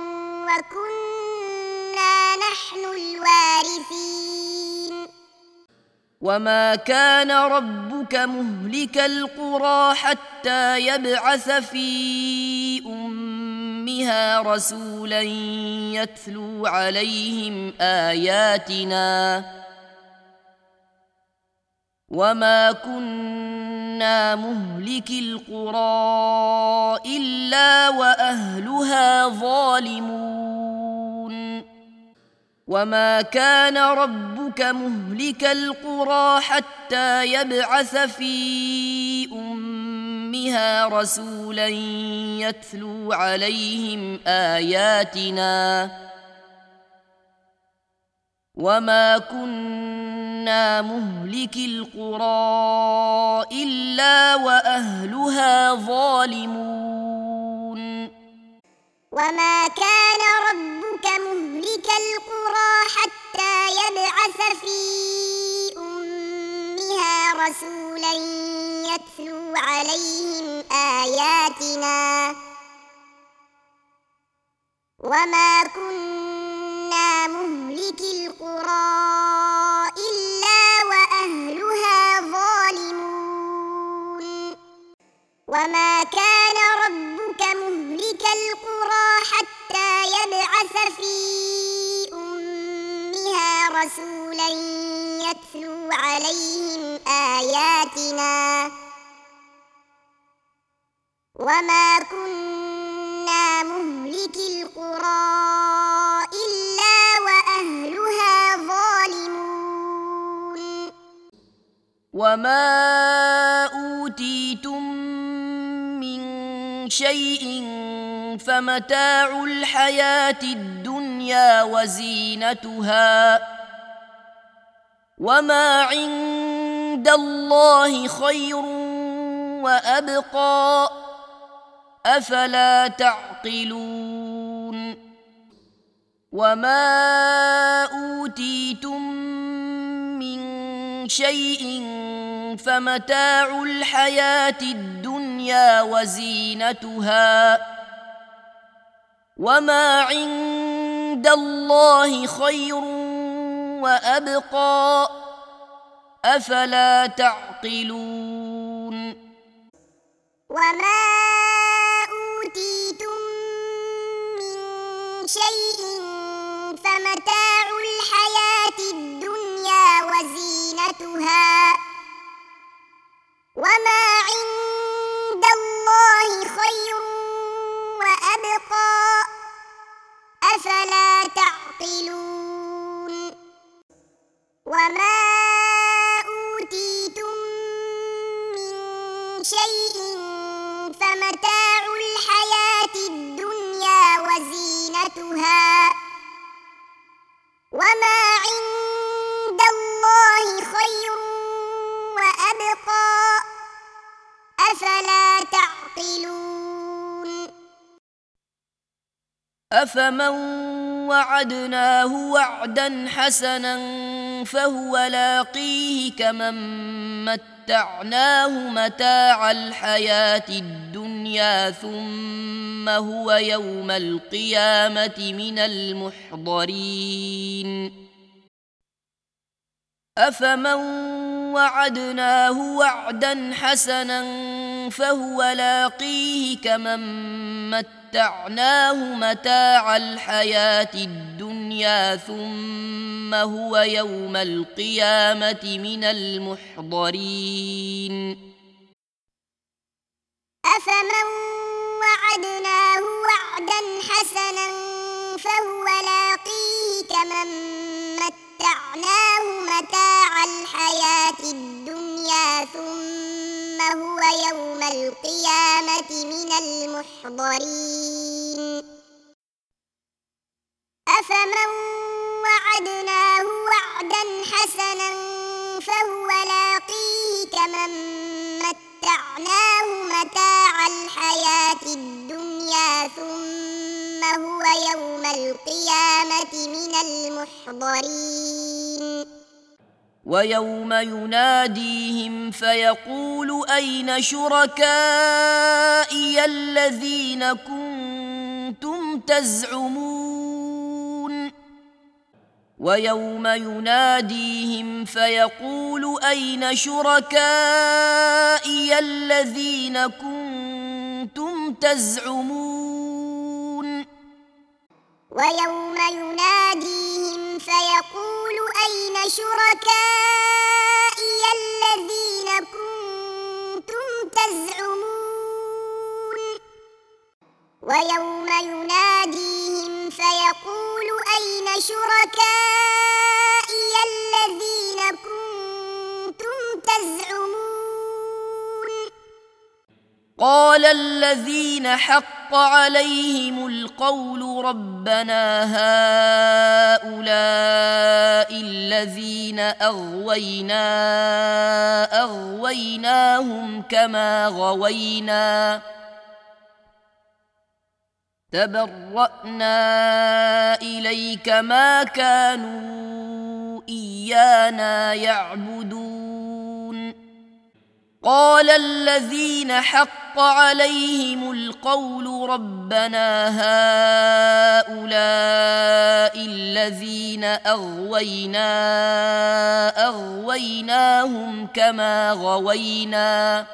وكنا نحن الوارثين وما كان ربك مهلك القرى حتى يبعث في أمها رسولا يتلو عليهم آياتنا وما كنا مهلك القرى إلا وأهلها ظالمون وما كان ربك مهلك القرى حتى يبعث في أمها رسولا يتلو عليهم آياتنا وما كنا مهلك القرى إلا وأهلها ظالمون وما كان ربك مهلك القرى حتى يبعث في أمها رسولا يتلو عليهم آياتنا وما كنا مهلك القرى إلا وأهلها ظالمون وما كان ربك مهلك القرى حتى يبعث في أمها رسولا يتلو عليهم آياتنا وما كنا مهلك القرى إلا وأهلها ظالمون وما أوتيتم من شيء فمتاع الحياة الدنيا وزينتها وما عند الله خير وأبقى أفلا تعقلون وما أوتيتم من شيء فمتاع الحياة الدنيا وزينتها وما عند عند الله خير وأبقى أفلا تعقلون وما أوتيتم من شيء فمتاع الحياة الدنيا وزينتها وما عند الله خير وأبقى أفلا تعقلون وما أوتيتم من شيء فمتاع الحياة الدنيا وزينتها وما عند الله خير وأبقى أفلا تعقلون أفمن وعدناه وعدا حسنا فهو لاقيه كمن متعناه متاع الحياة الدنيا ثم هو يوم القيامة من المحضرين أفمن وعدناه وعدا حسنا فهو لاقيه كمن متعناه متاع الحياة الدنيا ثم هو يوم القيامة من المحضرين أفمن وعدناه وعدا حسنا فهو لاقيه كمن متعناه متاع الحياة الدنيا ثم هو يوم القيامة من المحضرين أفمن وعدناه وعدا حسنا فهو لاقيه كمن متعناه متاع الحياة الدنيا ثم هو يوم القيامة من المحضرين ويوم يناديهم فيقول أين شركائي الذين كنتم تزعمون ويوم يناديهم فيقول أين شركائي الذين كنتم تزعمون ويوم يناديهم فيقول أين شركائي الذين كنتم تزعمون ويوم يناديهم فيقول أين شركائي الذين كنتم تزعمون قال الذين حق عليهم القول ربنا هؤلاء الذين أغويناهم كما غوينا تبرأنا إليك ما كانوا إيانا يعبدون قال الذين حق عليهم القول ربنا هؤلاء الذين أغويناهم كما غوينا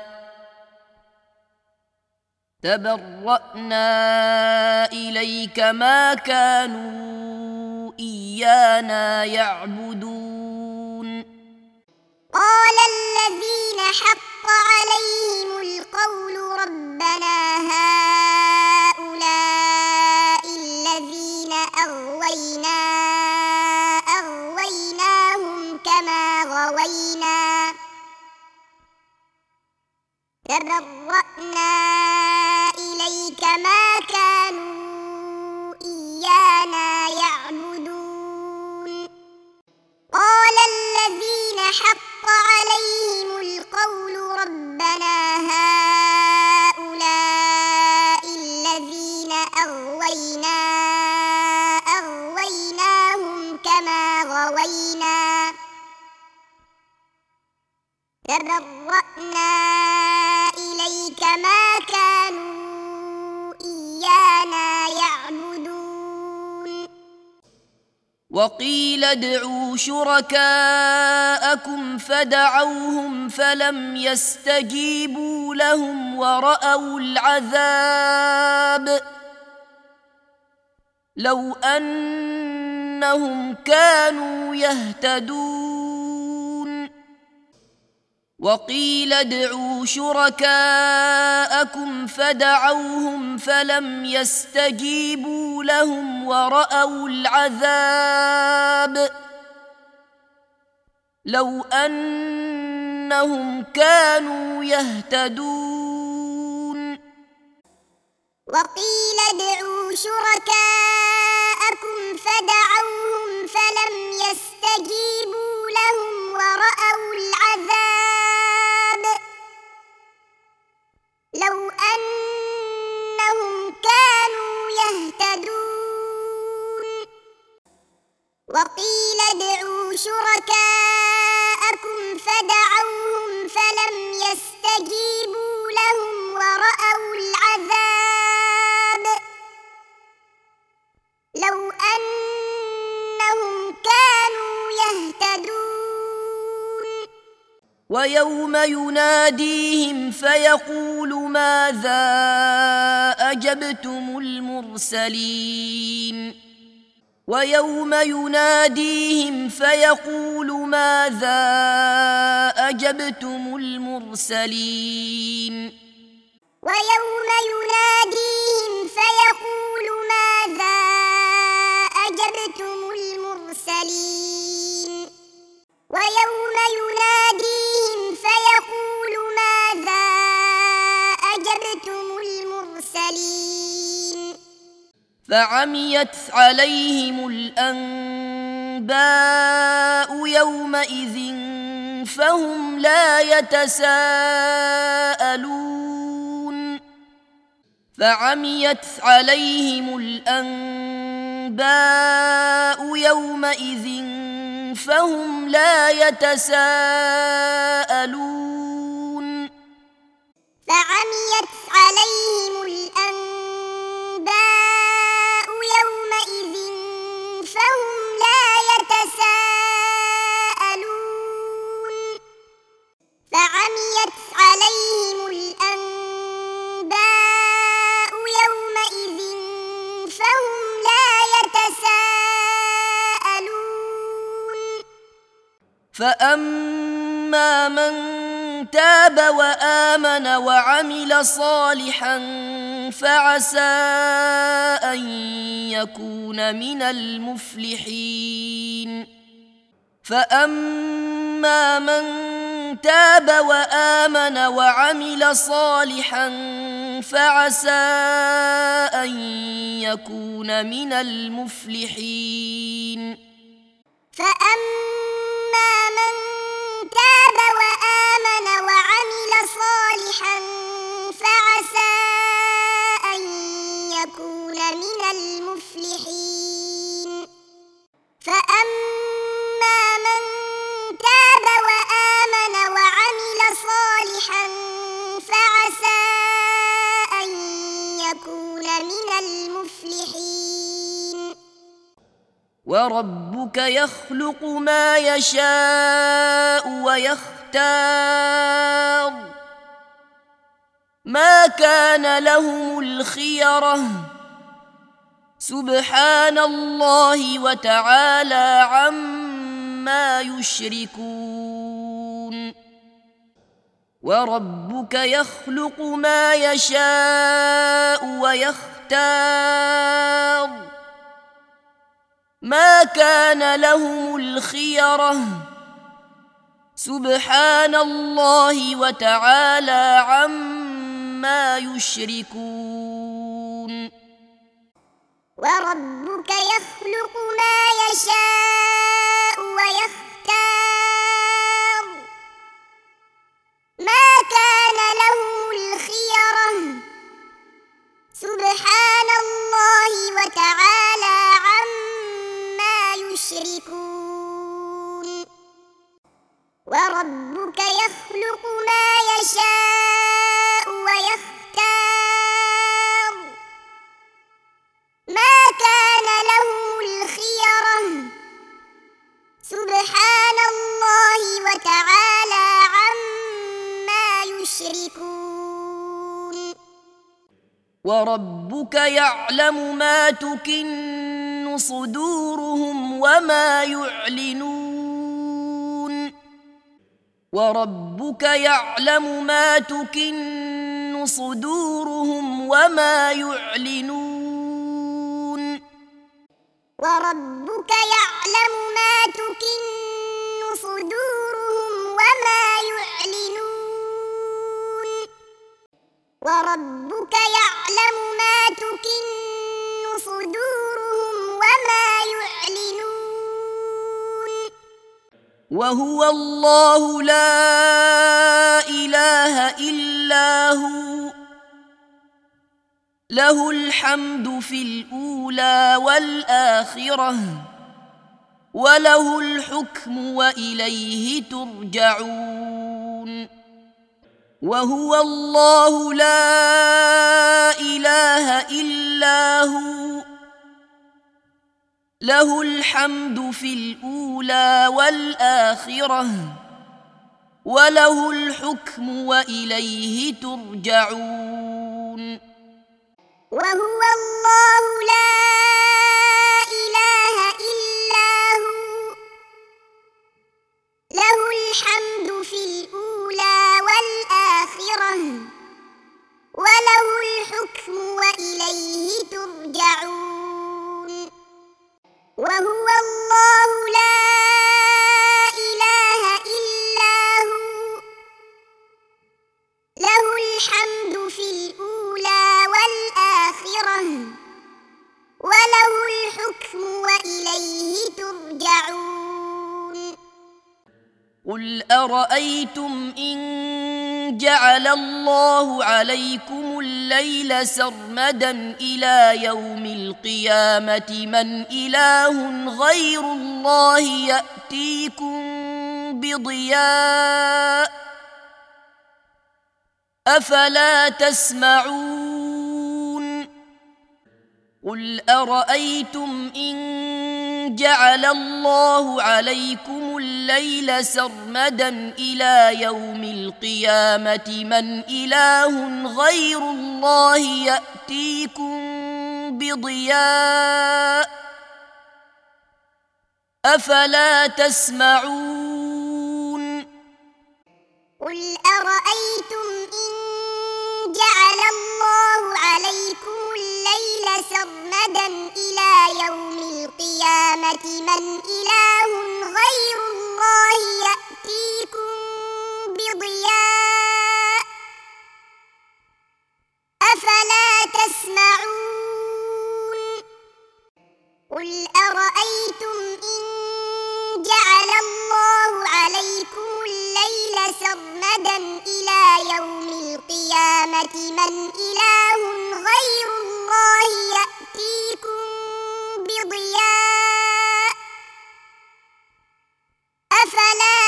تبرأنا إليك ما كانوا إيانا يعبدون قال الذين حق عليهم القول ربنا هؤلاء الذين أغويناهم كما غوينا تبرأنا إليك ما كانوا إيانا يعبدون قال الذين حق عليهم القول ربنا هؤلاء الذين أغويناهم كما غوينا تبرأنا إليك ما وقيل ادعوا شركاءكم فدعوهم فلم يستجيبوا لهم ورأوا العذاب لو أنهم كانوا يهتدون وقيل ادعوا شركاءكم فدعوهم فلم يستجيبوا لهم ورأوا العذاب لو أنهم كانوا يهتدون وقيل ادعوا شركاءكم فدعوهم فلم يستجيبوا لهم ورأوا العذاب لو أنهم كانوا يهتدون وقيل ادعوا شركاءكم فدعوهم فلم يستجيبوا لهم ورأوا العذاب لو أنهم كانوا يهتدون ويوم يناديهم فيقول ماذا أجبتم المرسلين ويوم يناديهم فيقول ماذا أجبتم المرسلين ويوم يناديهم فيقول ماذا أجبتم المرسلين ويوم يناديهم فيقول ماذا أجبتم المرسلين فعميت عليهم الأنباء يومئذ فهم لا يتساءلون فعميت عليهم الأنباء يومئذ فهم لا يتساءلون فعميت عليهم الأنباء يومئذ فهم لا يتساءلون فعميت عليهم الأنباء يومئذ فهم لا يتساءلون فأما من تاب وآمن وعمل صالحا فعسى أن يكون من المفلحين فأما من تاب وآمن وعمل صالحا فعسى أن يكون من المفلحين فأما من تاب وآمن وعمل صالحا فعسى أن يكون من المفلحين فأما من تاب وآمن وعمل صالحا فعسى أن يكون من المفلحين وربك يخلق ما يشاء ويختار ما كان لهم الخيرة سبحان الله وتعالى عما يشركون وربك يخلق ما يشاء ويختار ما كان لهم الخيرة سبحان الله وتعالى عما يشركون وربك يخلق ما يشاء ويختار ما كان لهم الخيرة سبحان الله وتعالى عما يشركون وربك يخلق ما يشاء ويختار ما كان لهم الخيرة وربك يعلم ما تكن صدورهم وما يعلنون وربك يعلم ما تكن صدورهم وما يعلنون وربك يعلم ما تكن صدورهم وما يعلنون وربك يعلم ما تكن صدورهم وما يعلنون وهو الله لا إله إلا هو له الحمد في الأولى والآخرة وله الحكم وإليه ترجعون وهو الله لا إله إلا هو له الحمد في الأولى والآخرة وله الحكم وإليه ترجعون وهو الله لا إله إلا هو له الحمد في الأولى والآخرة وله الحكم وإليه ترجعون وهو الله لا إله إلا هو له الحمد في الأولى والآخرة وله الحكم وإليه ترجعون قل أرأيتم إن جعل الله عليكم الليل سرمدا إلى يوم القيامة من إله غير الله يأتيكم بضياء أفلا تسمعون قل أرأيتم إن جعل الله عليكم الليل سرمدا إلى يوم القيامة من إله غير الله يأتيكم بضياء أفلا تسمعون قل أرأيتم إن جعل الله عليكم الليل سرمدا إلى يوم القيامة من إله غير الله يأتيكم بضياء أفلا تسمعون قل أرأيتم إن جعل الله عليكم الليل سرمدا إلى يوم القيامة من إله غير الله يأتيكم بضياء أفلا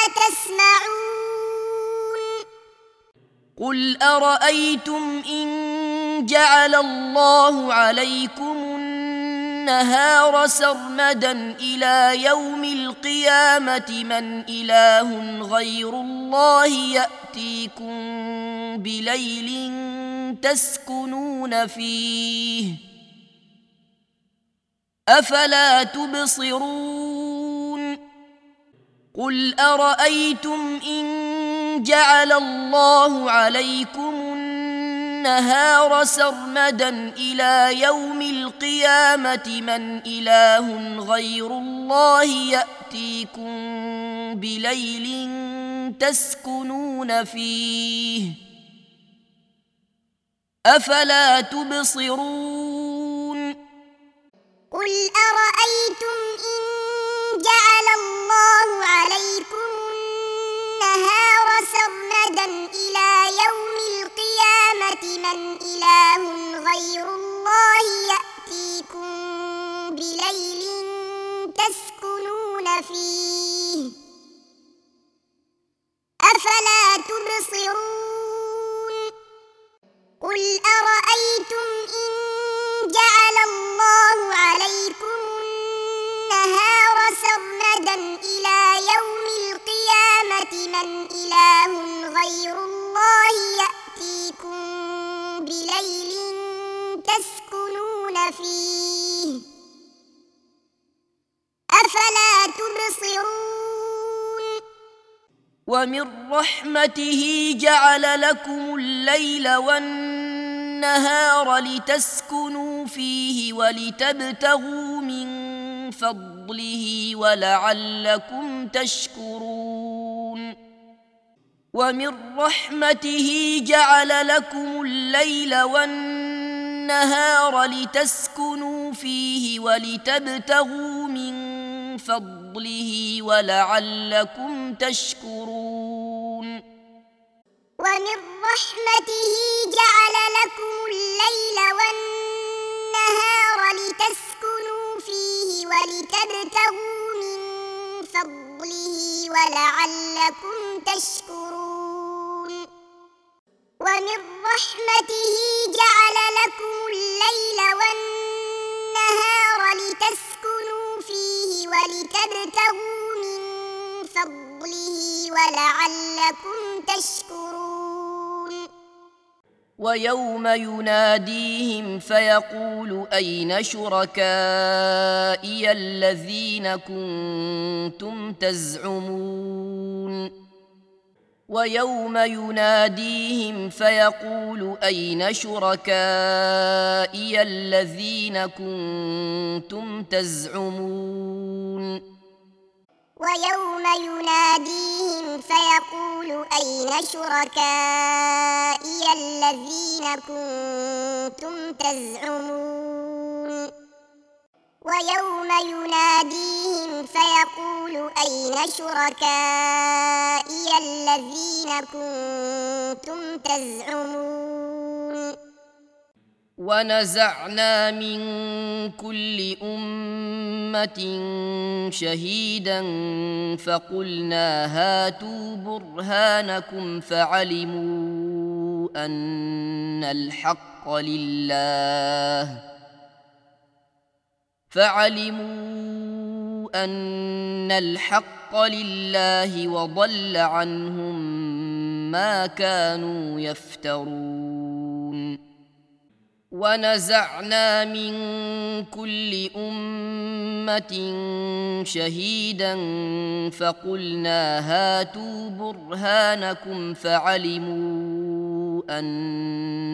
تسمعون قل أرأيتم إن جعل الله عليكم النهار سرمدا إلى يوم القيامة من إله غير الله يأتيكم بليل تسكنون فيه أفلا تبصرون قل أرأيتم إن جعل الله عليكم النهار سرمدا إلى يوم القيامة من إله غير الله يأتيكم بليل تسكنون فيه أفلا تبصرون قل أرأيتم إن جعل الله عليكم النهار سرمدا إلى يوم القيامة من إله غير الله يأتيكم بليل تسكنون فيه أفلا تبصرون قل أرأيتم إن جعل الله عليكم النهار سرمدا إلى يوم القيامة من إله غير الله يأتيكم بليل ومن رحمته جعل لكم الليل والنهار لتسكنوا فيه ولتبتغوا من فضله ولعلكم تشكرون ومن رحمته جعل لكم الليل والنهار لتسكنوا فيه ولتبتغوا من فضله ولعلكم تشكرون ومن رحمته جعل لكم الليل والنهار لتسكنوا فيه ولتبتغوا من فضله ولعلكم تشكرون ومن رحمته جعل لكم الليل والنهار لتسكنوا فيه ولتبتغوا من فضله ولعلكم تشكرون ويوم يناديهم فيقول أين شركائي الذين كنتم تزعمون ويوم يناديهم فيقول أين شركائي الذين كنتم تزعمون ويوم يناديهم فيقول أين شركائي الذين كنتم تزعمون ويوم يناديهم فيقول أين شركائي الذين كنتم تزعمون ونزعنا من كل أمة شهيدا فقلنا هاتوا برهانكم فعلموا أن الحق لله وضل عنهم ما كانوا يفترون ونزعنا من كل أمة شهيدا فقلنا هاتوا برهانكم فعلموا أن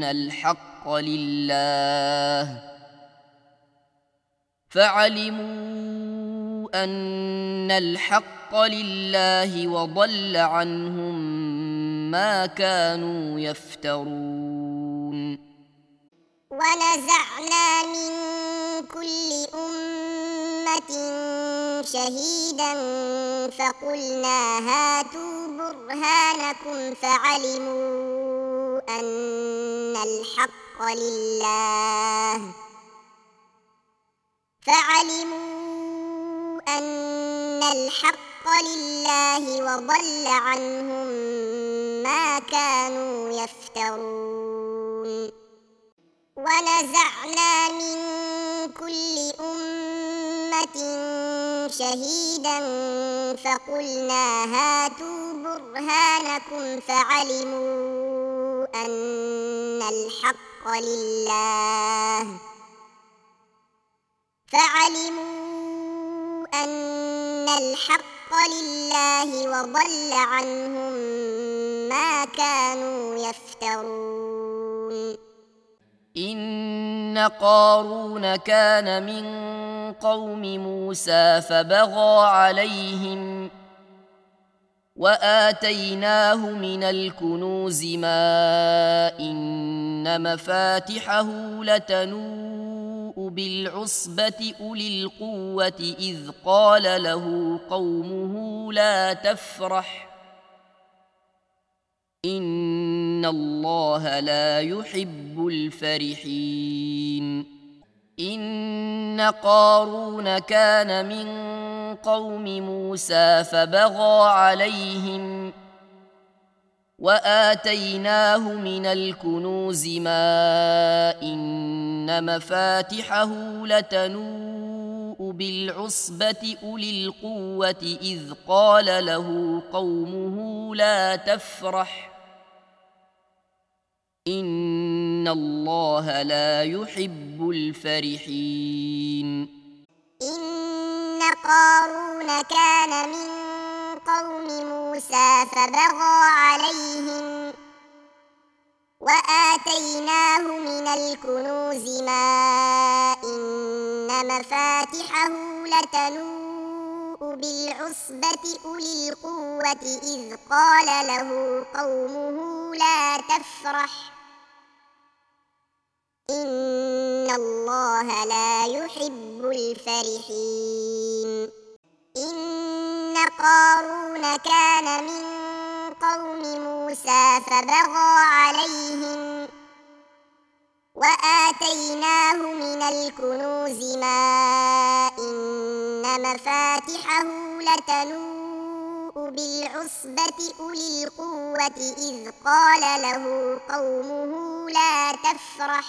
الحق لله وضل عنهم ما كانوا يفترون ونزعنا من كل أمة شهيدا فقلنا هاتوا برهانكم فعلموا أن الحق لله وضل عنهم ما كانوا يفترون ونزعنا من كل أمة شهيدا فقلنا هاتوا برهانكم فعلموا أن الحق لله وضل عنهم ما كانوا يفترون إن قارون كان من قوم موسى فبغى عليهم وآتيناه من الكنوز ما إن مفاتحه لتنوء بالعصبة أولي القوة إذ قال له قومه لا تفرح إن الله لا يحب الفرحين إن قارون كان من قوم موسى فبغى عليهم وآتيناه من الكنوز ما إن مفاتحه لتنوء بالعصبة أولي القوة إذ قال له قومه لا تفرح إن الله لا يحب الفرحين إن قارون كان من قوم موسى فبغى عليهم وآتيناه من الكنوز ما إن مفاتحه لتنوء بالعصبة أولي القوة إذ قال له قومه لا تفرح إن الله لا يحب الفرحين إن قارون كان من قوم موسى فبغى عليهم وآتيناه من الكنوز ما إن مفاتحه لتنوء بالعصبة أولي القوة إذ قال له قومه لا تفرح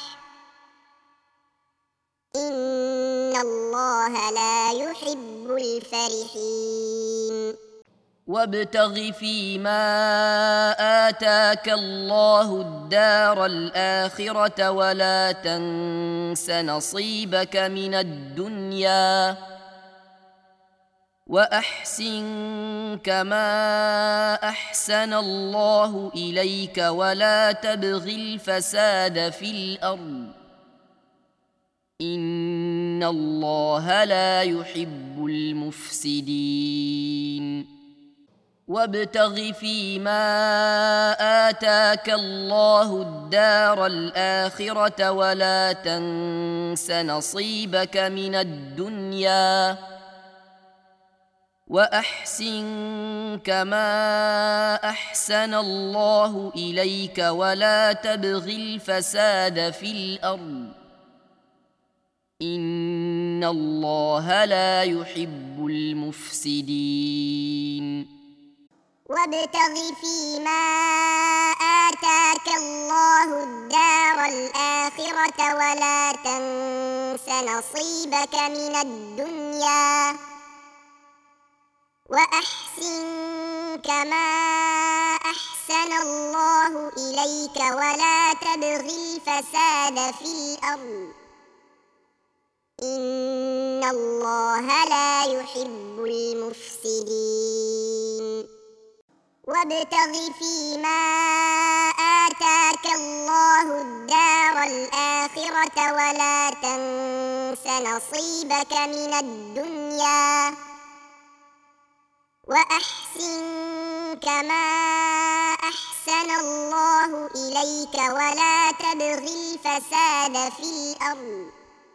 إن الله لا يحب الفرحين وابتغ فيما آتاك الله الدار الآخرة ولا تنس نصيبك من الدنيا وأحسن كما أحسن الله إليك ولا تبغ الفساد في الأرض إن الله لا يحب المفسدين وابتغ فيما آتاك الله الدار الآخرة ولا تنس نصيبك من الدنيا وأحسن كما أحسن الله إليك ولا تبغ الفساد في الأرض إن الله لا يحب المفسدين وابتغ فيما آتاك الله الدار الآخرة ولا تنس نصيبك من الدنيا وأحسن كما أحسن الله إليك ولا تبغ الفساد في الأرض إن الله لا يحب المفسدين وابتغ فيما آتاك الله الدار الآخرة ولا تنس نصيبك من الدنيا وأحسن كما أحسن الله إليك ولا تبغ الفساد في الأرض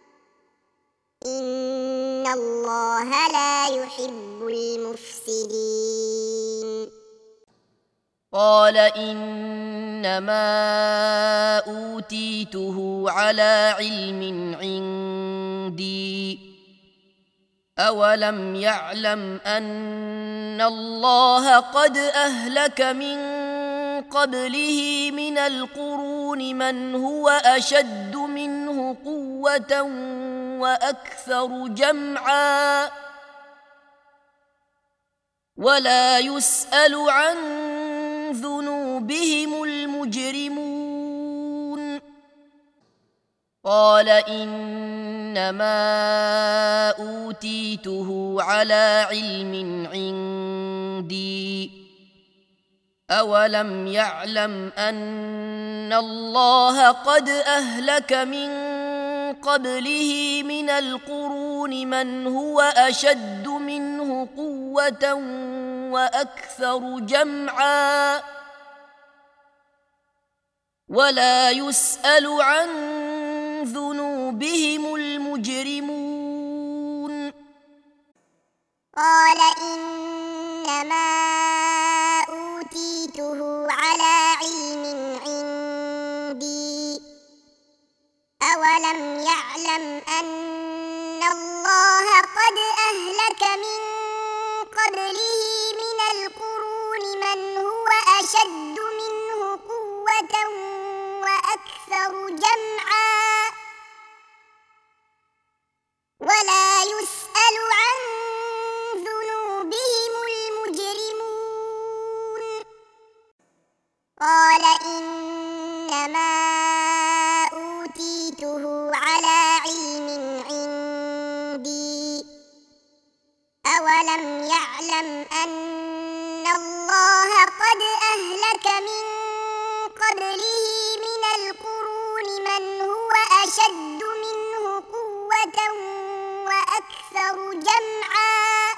إن الله لا يحب المفسدين قال إنما أوتيته على علم عندي أولم يعلم أن الله قد أهلك من قبله من القرون من هو أشد منه قوة وأكثر جمعا ولا يسأل عن ذنوبهم المجرمون قال إنما أوتيته على علم عندي أولم يعلم أن الله قد أهلك من قبله من القرون من هو أشد منه قوة وأكثر جمعا ولا يسأل عن ذنوبهم المجرمون قال إنما أوتيته على علم عندي أولم يعلم أن الله قد أهلك من قبله من القرون من هو أشد منه قوة وأكثر جمعا ولا يسأل عن ذنوبهم المجرمون قال إنما أوتيته على علم عندي أولم يعلم أن أكثر جمعا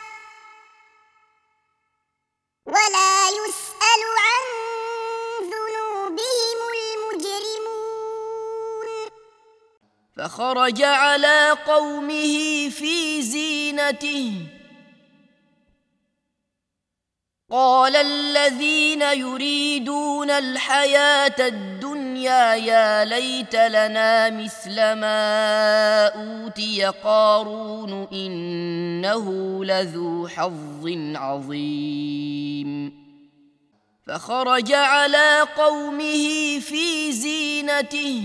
ولا يسأل عن ذنوبهم المجرمون فخرج على قومه في زينته قال الذين يريدون الحياة الدنيا يا ليت لنا مثل ما أوتي قارون إنه لذو حظ عظيم فخرج على قومه في زينته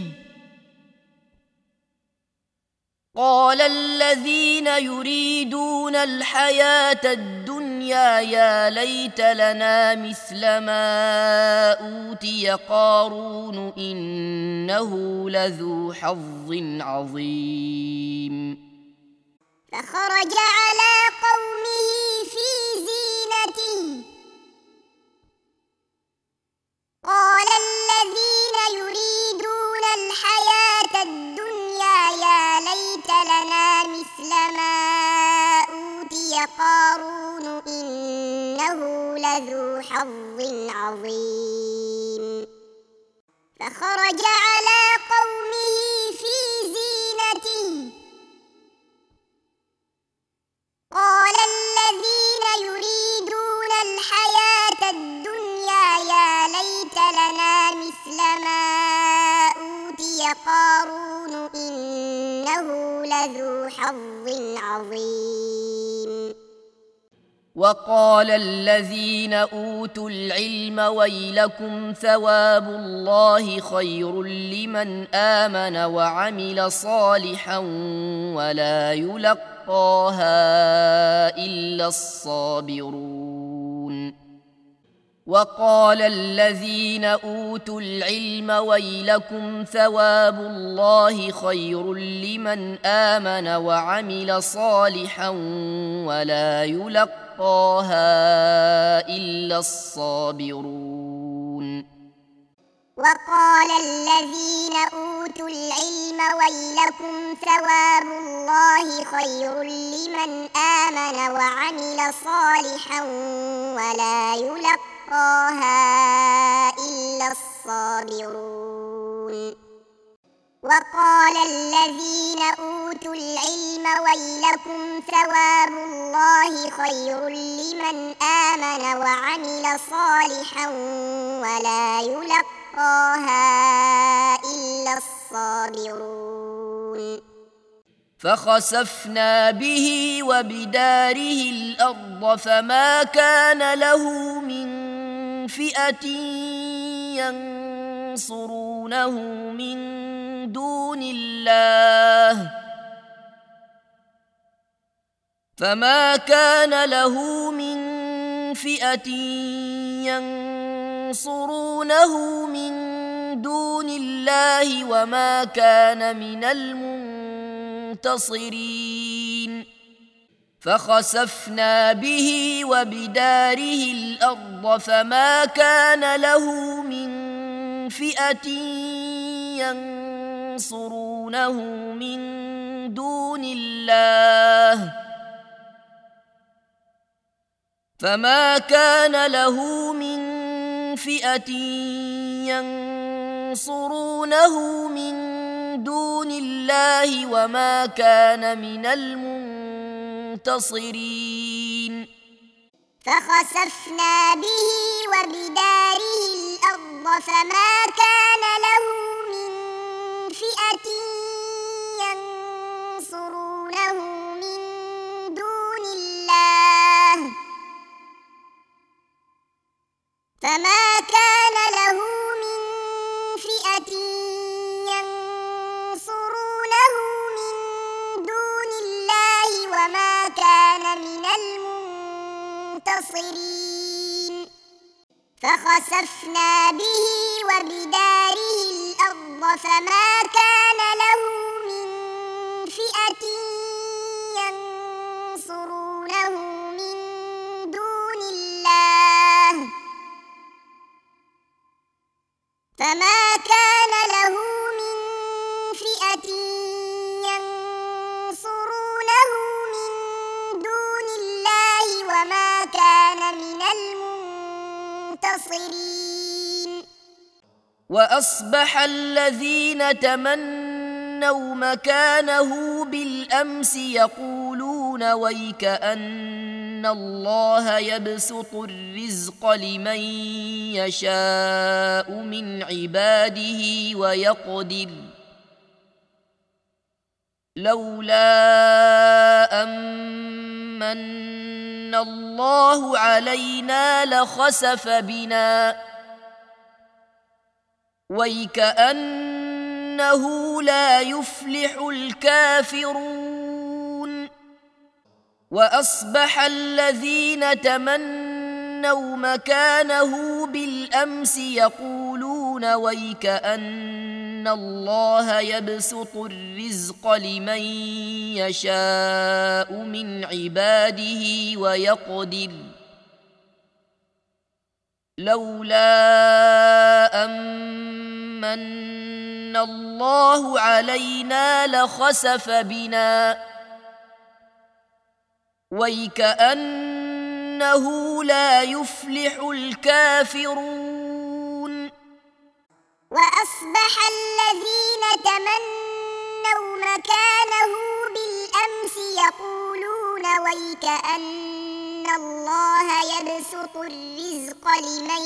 قال الذين يريدون الحياة الدنيا يا ليت لنا مثل ما أوتي قارون إنه لذو حظ عظيم فخرج على قومه في زينته قال الذين يريدون الحياة الدنيا يا ليت لنا مثل ما أوتي قارون إنه لذو حظ عظيم فخرج على قومه في زينته قال الذين يريدون الحياة الدنيا يا ليت لنا مثل ما أوتي قارون إنه لذو حظ عظيم وقال الذين أوتوا العلم ويلكم ثواب الله خير لمن آمن وعمل صالحا ولا يلقاها إلا الصابرون وقال الذين أوتوا العلم ويلكم ثواب الله خير لمن آمن وعمل صالحا ولا يلقاها إلا الصابرون وقال الذين أوتوا العلم ويلكم ثواب الله خير لمن آمن وعمل صالحا ولا يلقاها إلا الصابرون وقال الذين أوتوا العلم ويلكم ثواب الله خير لمن آمن وعمل صالحا ولا يلقاها إلا الصابرون فخسفنا به وبداره الأرض فما كان له من فئة ينصرونه من دون الله فما كان له من فئة ينصرونه من دون الله وما كان من المنتصرين فخسفنا به وبداره الأرض فما كان له من فئة ينصرونه من دون الله فما كان له من فئة ينصرونه من دون الله وما كان من المنتصرين فخسفنا به وبداره الأرض فما كان له من فئة ينصرونه من دون الله فما كان له من فئة ينصرونه من دون الله وما كان من المنتصرين فخسفنا به وبداره الأرض فما كان له من فئة ينصرونه من دون الله فما كان له من فئة ينصرونه من الناصرين وأصبح الذين تمنوا مكانه بالأمس يقولون ويك أن الله يبسط الرزق لمن يشاء من عباده ويقدر لولا أمن الله علينا لخسف بنا ويكأنه لا يفلح الكافرون وأصبح الذين تمنوا مكانه بالأمس يقولون ويكأن الله يبسط الرزق لمن يشاء من عباده ويقدر لولا أمن الله علينا لخسف بنا ويكأنه لا يفلح الكافرون وأصبح الذين تمنوا مكانه بالأمس يقولون ويكأن الله يبسط الرزق لمن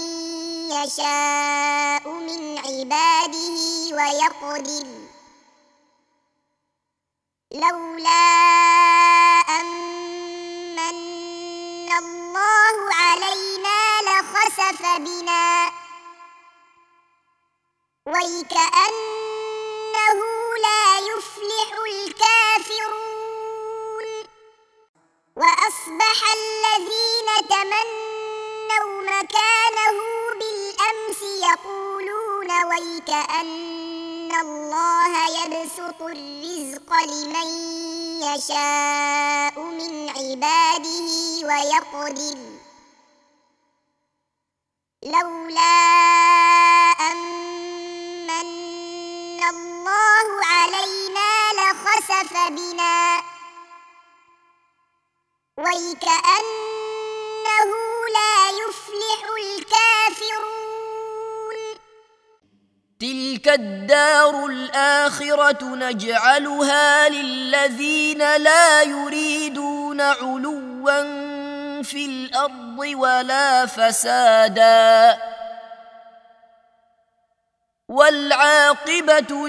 يشاء من عباده ويقدر لولا أمن الله علينا لخسف بنا ويكأنه لا يفلح الكافرون وأصبح الذين تمنوا مكانه بالأمس يقولون ويكأن الله يبسط الرزق لمن يشاء من عباده ويقدر لولا أمن الله علينا لخسف بنا ويكأنه لا يفلح الكافرون تلك الدار الآخرة نجعلها للذين لا يريدون علوا في الأرض ولا فسادا والعاقبة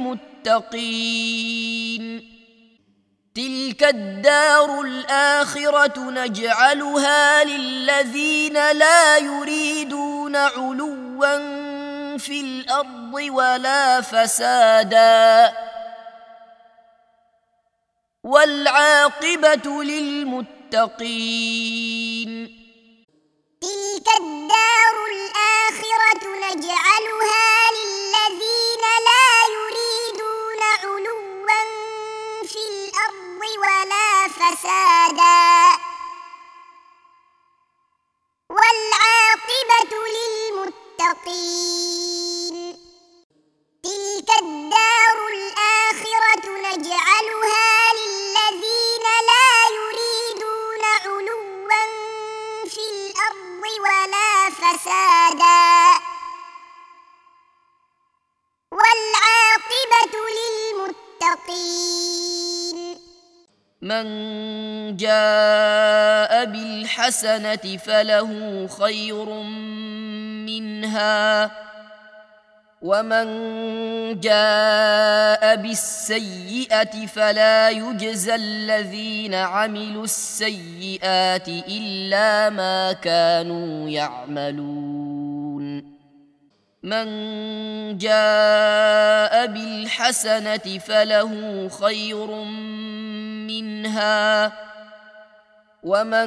للمتقين تلك الدار الآخرة نجعلها للذين لا يريدون علوا في الأرض ولا فسادا والعاقبة للمتقين تلك الدار الآخرة نجعلها للذين لا يريدون علوا في الأرض ولا فسادا والعاقبة للمتقين تلك الدار الآخرة نجعلها للذين لا يريدون علوا في الأرض ولا فسادا والعاقبة للمتقين من جاء بالحسنة فله خير منها ومن جاء بالسيئة فلا يجزى الذين عملوا السيئات إلا ما كانوا يعملون من جاء بالحسنة فله خير منها ومن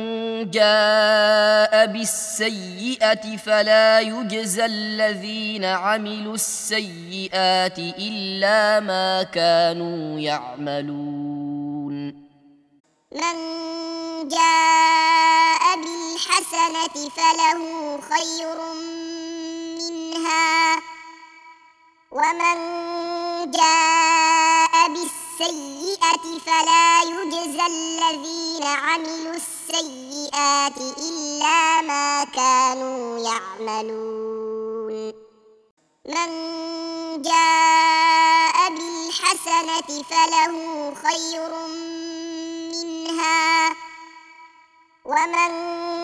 جاء بالسيئة فلا يجزى الذين عملوا السيئات إلا ما كانوا يعملون من جاء بالحسنة فله خير منها ومن جاء بالسيئة فلا يجزى الذين عملوا السيئات السيئات إلا ما كانوا يعملون من جاء بالحسنة فله خير منها ومن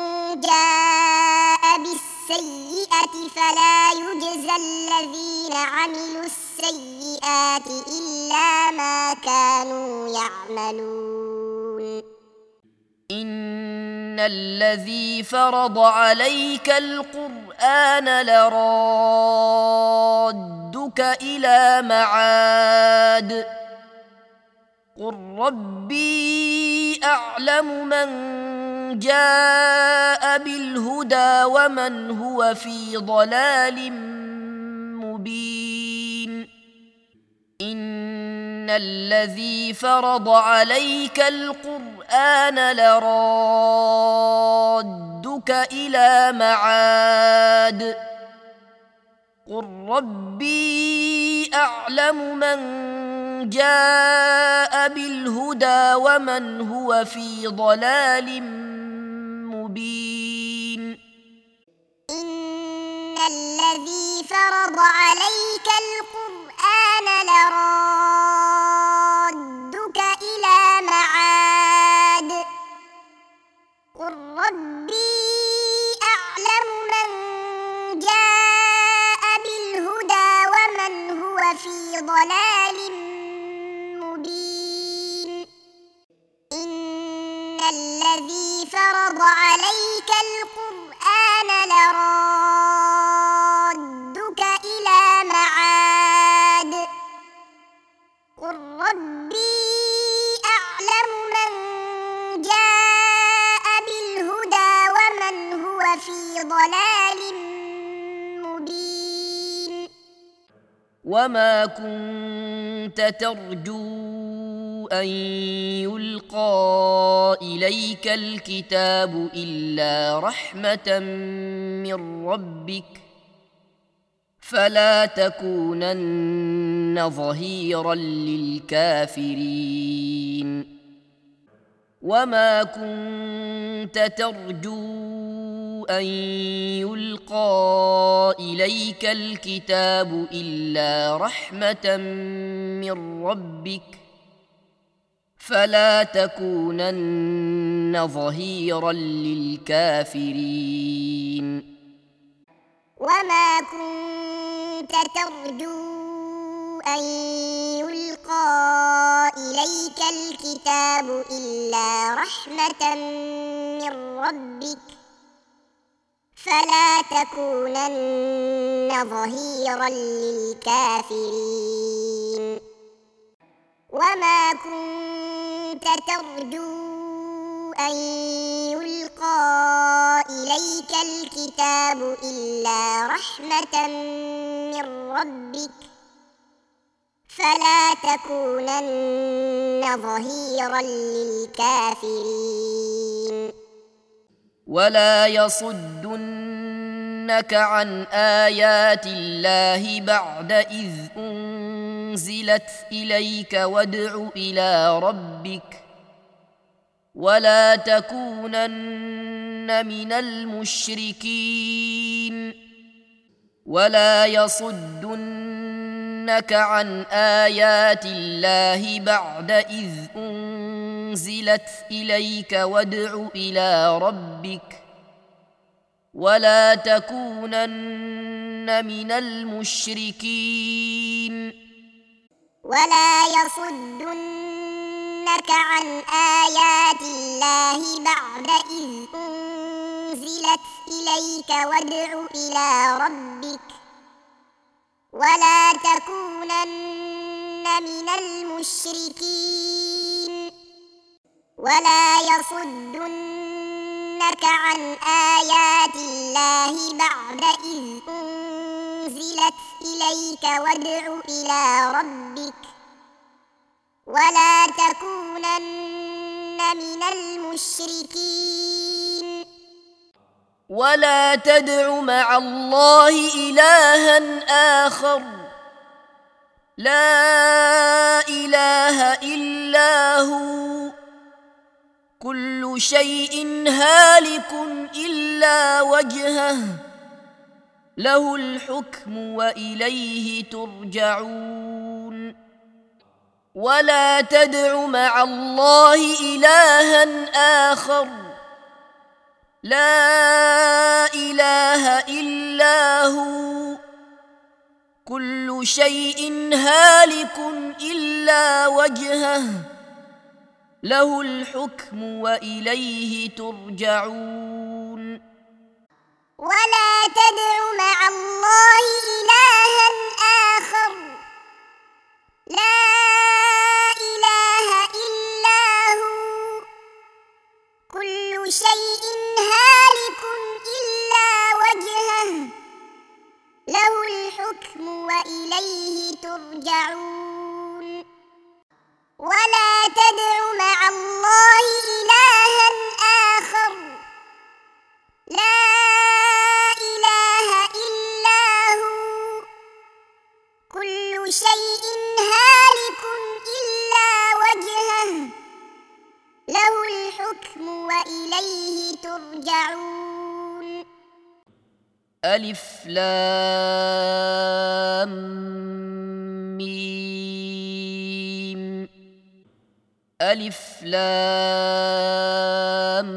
جاء بالسيئة فلا يجزى الذين عملوا السيئات إلا ما كانوا يعملون إن الذي فرض عليك القرآن لرادك إلى معاد قل ربي أعلم من جاء بالهدى ومن هو في ضلال مبين إن الذي فرض عليك القرآن لرادك إلى معاد قل ربي أعلم من جاء بالهدى ومن هو في ضلال مبين إن الذي فرض عليك القرآن لرادك إلى معاد قل ربي أعلم من جاء بالهدى ومن هو في ضلال مبين إن الذي فرض عليك القرآن لرادك إلى معاد قل ربي أعلم من جاء بالهدى ومن هو في ضلال مبين وما كنت ترجو أن يلقى إليك الكتاب إلا رحمة من ربك فلا تكونن ظهيرا للكافرين وما كنت ترجو أن يلقى إليك الكتاب إلا رحمة من ربك فلا تكونن ظهيرا للكافرين وما كنت ترجو أن يلقى إليك الكتاب إلا رحمة من ربك فلا تكونن ظهيرا للكافرين وما كنت ترجو أن يلقى إليك الكتاب إلا رحمة من ربك فلا تكونن ظهيرا للكافرين ولا يصدنك عن آيات الله بعد إذ أنزلت إليك وادع إلى ربك ولا تكونن من المشركين ولا يصدنك عن آيات الله بعد إذ أنزلت إليك وادع إلى ربك ولا تكونن من المشركين ولا يصدنك عن آيات الله بعد إذ أنزلت إليك وادع إلى ربك ولا تكونن من المشركين ولا يصدنك عن آيات الله بعد إذ أنزلت إليك وادع إلى ربك ولا تكونن من المشركين ولا تدع مع الله إلها آخر لا إله إلا هو كل شيء هالك إلا وجهه له الحكم وإليه ترجعون ولا تدع مع الله إلها آخر لا إله إلا هو كل شيء هالك إلا وجهه له الحكم وإليه ترجعون ولا تدع مع الله إلها آخر لا إله إلا هو كل شيء هالك إلا وجهه له الحكم وإليه ترجعون ولا تدع مع الله إلها آخر لا إله إلا هو كل شيء هالك إلا وجهه له الحكم وإليه ترجعون ألف لام ميم ألف لام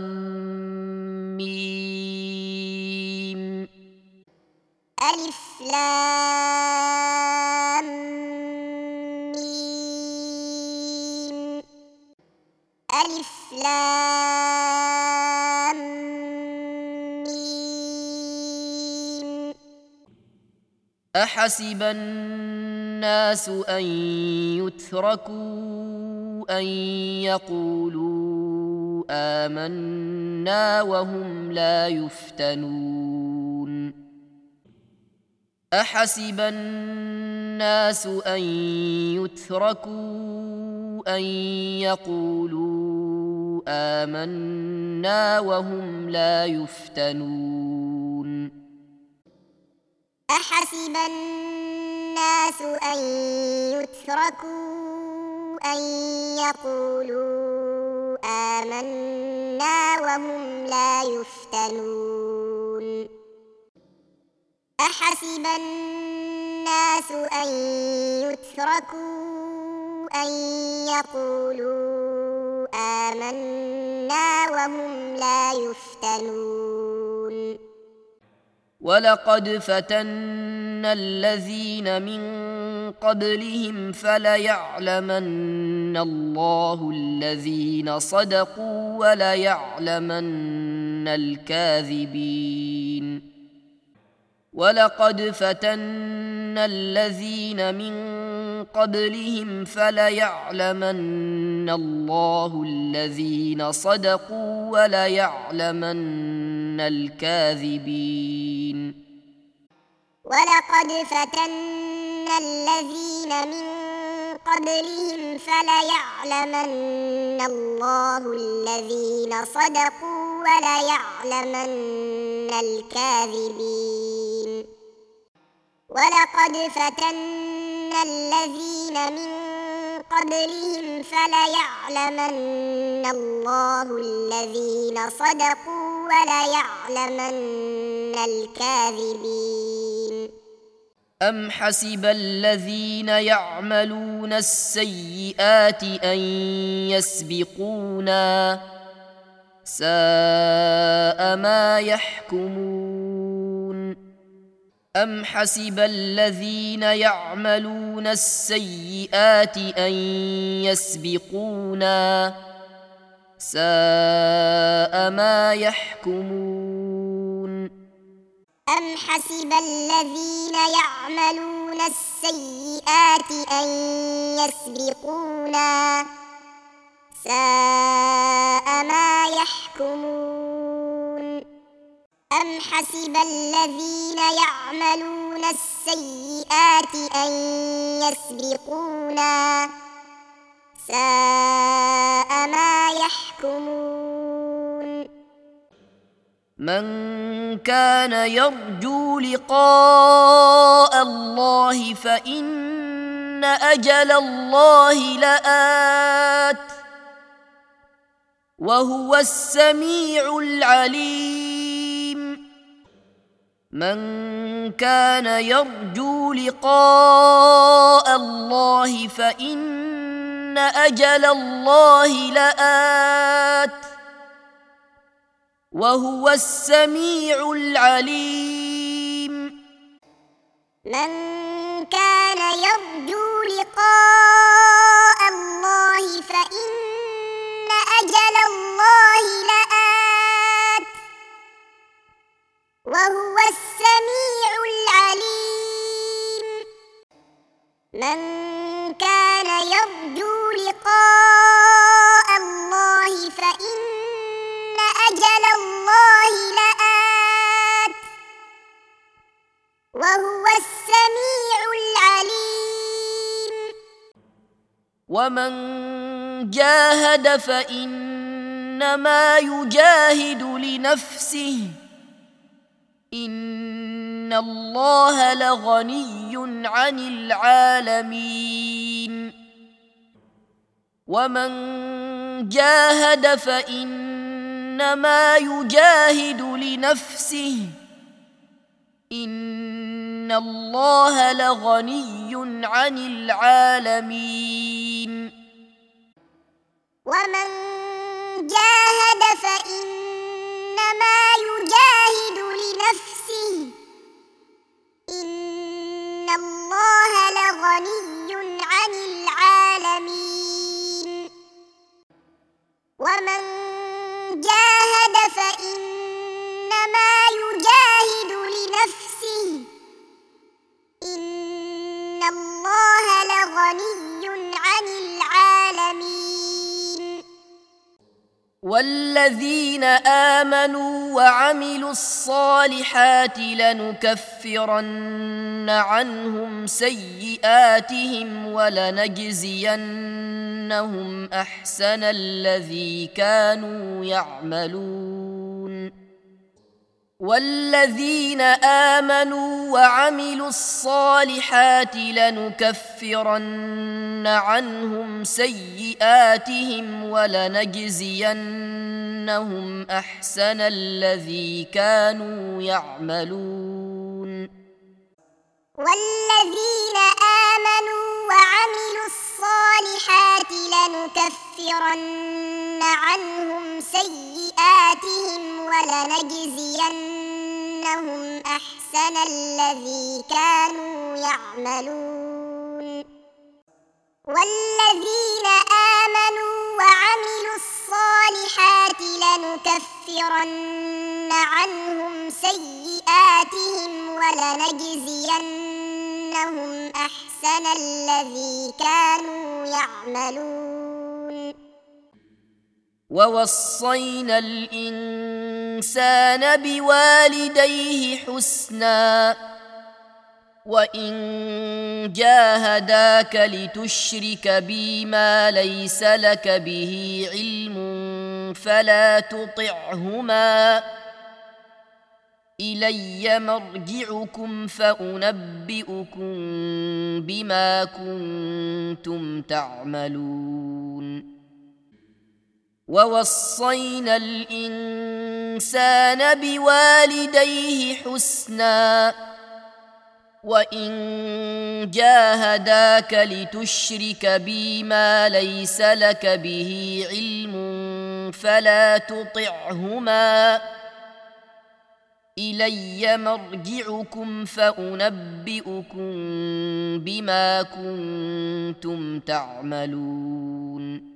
ميم ألف لام ميم ألف لام ميم أحسب الناس أن يتركوا أن يقولوا آمنا وهم لا يفتنون أحسب الناس أن يتركوا أن يقولوا آمنا وهم لا يفتنون أحسب الناس أن يتركوا أن يقولوا آمنا وهم لا يفتنون أحسب الناس أن يتركوا أن يقولوا آمنا وهم لا يفتنون ولقد فتنا الذين من قبلهم فليعلمن الله الذين صدقوا وليعلمن الكاذبين ولقد فتنا الذين من قبلهم فليعلمن الله الذين صدقوا وليعلمن الكاذبين ولقد فتنا الذين من قبلهم فليعلمن الله الذين صدقوا وليعلمن الكاذبين ولقد فتنا الذين من قبلهم فليعلمن الله الذين صدقوا وليعلمن الكاذبين أم حسب الذين يعملون السيئات أن يسبقونا ساء ما يحكمون أم حسب الذين يعملون السيئات أن يسبقونا ساء ما يحكمون أم حسب الذين يعملون السيئات أن يسبقونا ساء ما يحكمون أم حسب الذين يعملون السيئات أن يسبقونا ساء ما يحكمون من كان يرجو لقاء الله فإن أجل الله لآت وهو السميع العليم من كان يرجو لقاء الله فإن أجل الله لآت وهو السميع العليم من كان يرجو لقاء الله فإن أجل الله لآت وهو السميع العليم من كان يرجو لقاء الله فإن أجل الله لآت وهو السميع العليم ومن جاهد فإنما يجاهد لنفسه إن الله لغني عن العالمين ومن جاهد فإنما يجاهد لنفسه إن الله لغني عن العالمين ومن جاهد فإنما يجاهد لنفسه إن الله لغني عن العالمين ومن جاهد فإنما يجاهد لنفسه إن الله لغني عن العالمين والذين آمنوا وعملوا الصالحات لنكفرن عنهم سيئاتهم ولنجزينهم أحسن الذي كانوا يعملون والذين آمنوا وعملوا الصالحات لنكفرن عنهم سيئاتهم ولنجزينهم أحسن الذي كانوا يعملون والذين آمنوا وعملوا الصالحات لنكفرن عنهم سيئاتهم ولنجزينهم أحسن الذي كانوا يعملون والذين آمنوا وعملوا الصالحات لنكفرن عنهم سيئاتهم ولنجزينهم أحسن الذي كانوا يعملون ووصينا الإنسان بوالديه حسنا وإن جاهداك لتشرك بي ما ليس لك به علم فلا تطعهما إلي مرجعكم فأنبئكم بما كنتم تعملون ووصينا الإنسان بوالديه حسنا وإن جاهداك لتشرك بي ما ليس لك به علم فلا تطعهما إلي مرجعكم فأنبئكم بما كنتم تعملون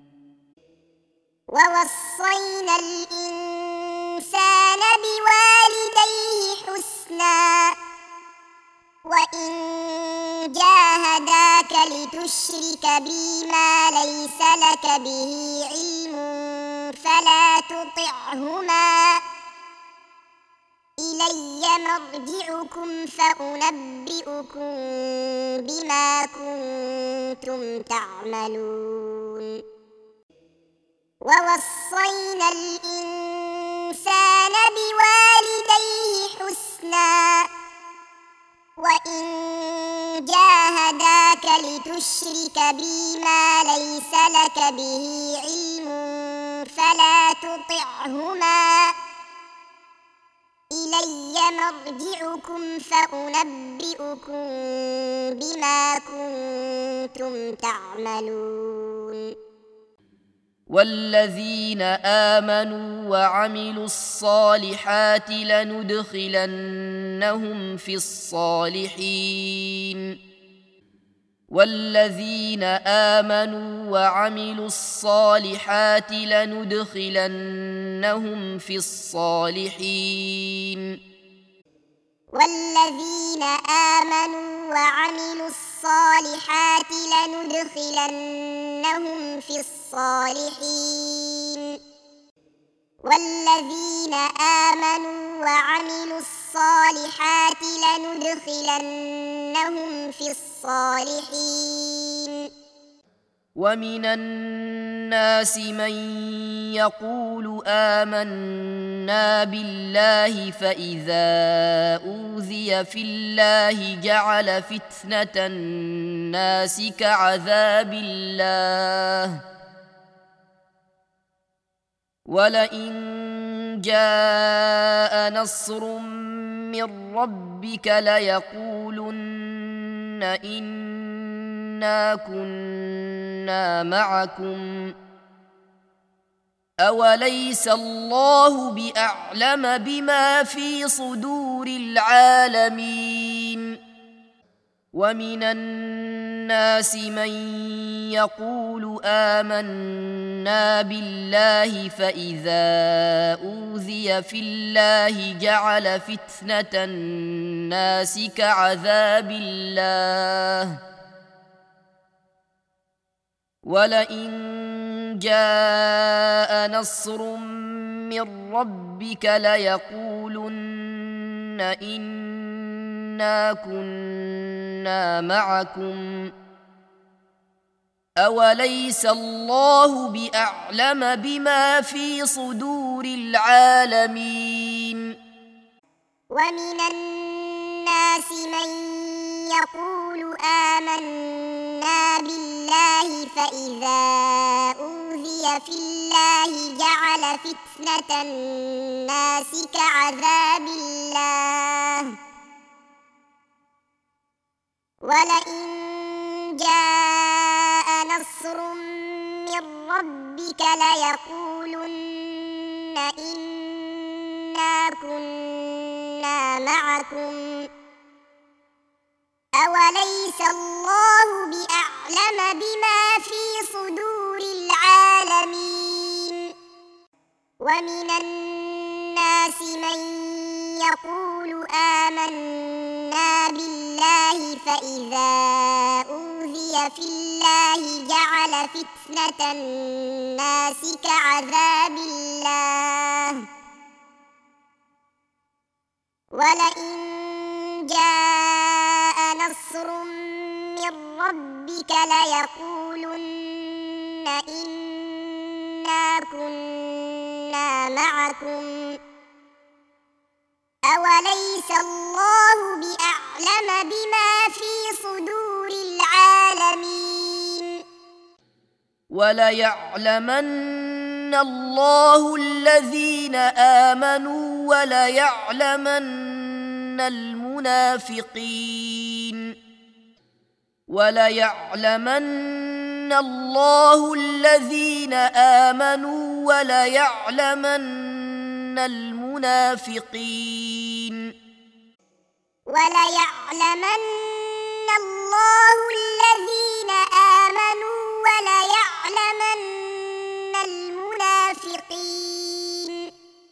ووصينا الإنسان بوالديه حسنا وإن جاهداك لتشرك بي ما ليس لك به علم فلا تطعهما إلي مرجعكم فأنبئكم بما كنتم تعملون ووصينا الإنسان بوالديه حسنا وإن جاهداك لتشرك بي ما ليس لك به علم فلا فارجعهما إلي مرجعكم فأنبئكم بما كنتم تعملون والذين آمنوا وعملوا الصالحات لندخلنهم في الصالحين والذين آمنوا وعملوا الصالحات لندخلنهم في الصالحين والذين آمنوا وعملوا الصالحات لندخلنهم في الصالحين والذين آمنوا وعملوا الصالحات لندخلنهم في الصالحين ومن الناس من يقول آمنا بالله فإذا أوذي في الله جعل فتنة الناس كعذاب الله ولئن جاء نصر من ربك ليقولن إنا كنا معكم أوليس الله بأعلم بما في صدور العالمين ومن الناس من يقول آمنا بالله فإذا أوذي في الله جعل فتنة الناس كعذاب الله ولئن جاء نصر من ربك ليقولن إنا كنا معكم أوليس الله بأعلم بما في صدور العالمين ومن الناس من يقول آمنا بالله فإذا أوذي في الله جعل فتنة الناس كعذاب الله ولئن جاء نصر من ربك ليقولن إنا كنا معكم أوليس الله بأعلم بما في صدور العالمين ومن الناس من يقول آمنا بالله فإذا أوذي في الله جعل فتنة الناس كعذاب الله ولئن جاء نصر من ربك ليقولن إنا كنا معكم أوليس الله بأعلم بما في صدور العالمين وليعلمن الله الذين آمنوا وليعلمن المنافقين وليعلمن الله الذين آمنوا وليعلمن المنافقين وليعلمن الله الذين آمنوا وليعلمن المنافقين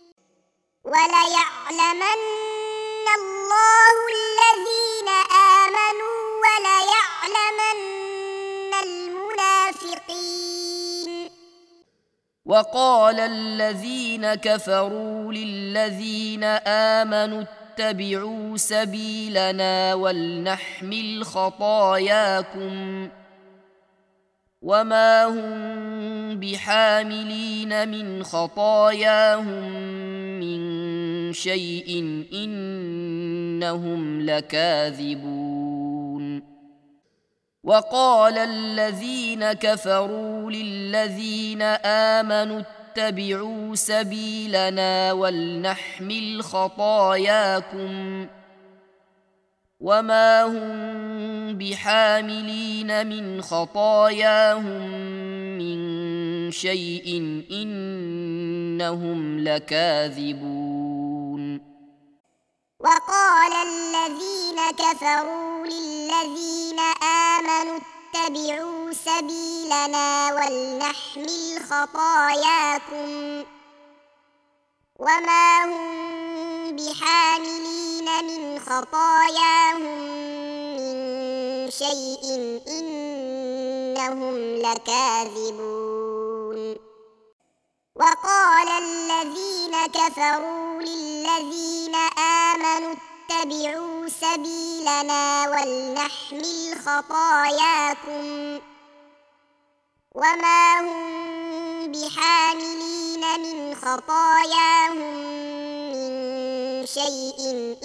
وليعلمن الله الذين آمنوا وليعلمن المنافقين وقال الذين كفروا للذين آمنوا اتبعوا سبيلنا ولنحمل خطاياكم وما هم بحاملين من خطاياهم من شيء إنهم لكاذبون وقال الذين كفروا للذين آمنوا اتبعوا سبيلنا ولنحمل خطاياكم وما هم بحاملين من خطاياهم من شيء إنهم لكاذبون. وقال الذين كفروا للذين آمنوا اتبعوا سبيلنا ولنحمل خطاياكم وما هم بحاملين من خطاياهم من شيء إنهم لكاذبون. وقال الذين كفروا للذين آمنوا اتبعوا سبيلنا ولنحمل خطاياكم وما هم بحاملين من خطاياهم من شيء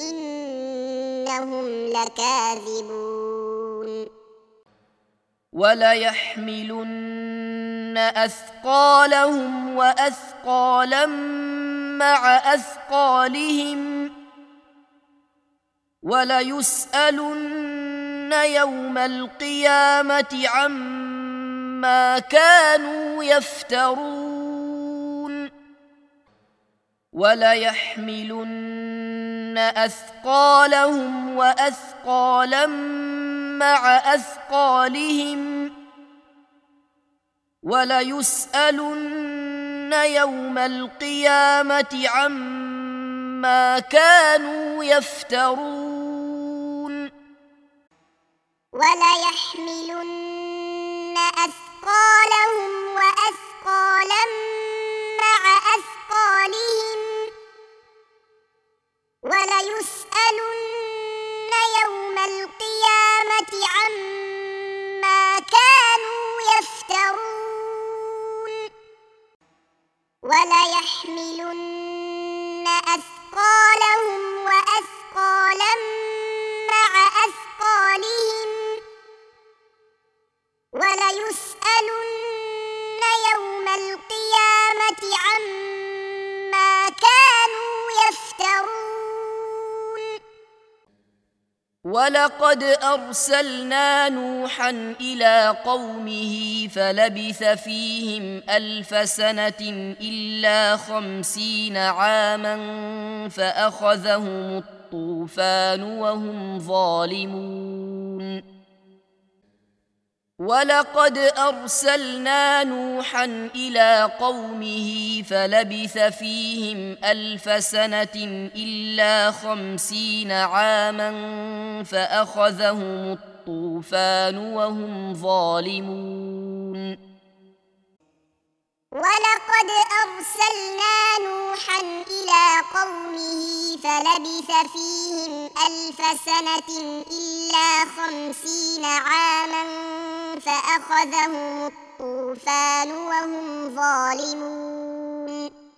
إنهم لكاذبون. وليحملن أثقالهم وأثقالا مع أثقالهم وليسألن يوم القيامة عما كانوا يفترون. وليحملن أثقالهم وأثقالا مع أثقالهم وليسألن يوم القيامة عما كانوا يفترون. وليحملن أثقالهم وأثقالا مع أثقالهم وليسألن يوم القيامة عما كانوا يفترون. وليحملن أثقالهم وأثقالا مع أثقالهم وليسألن يوم القيامة عما كانوا يفترون. ولقد أرسلنا نوحا إلى قومه فلبث فيهم 1000 سنة إلا 50 عاما فأخذهم الطوفان وهم ظالمون. ولقد أرسلنا نوحا إلى قومه فلبث فيهم 1000 سنة إلا 50 عاما فأخذهم الطوفان وهم ظالمون. ولقد أرسلنا نوحا إلى قومه فلبث فيهم 1000 سنة إلا 50 عاما فأخذهم الطوفان وهم ظالمون.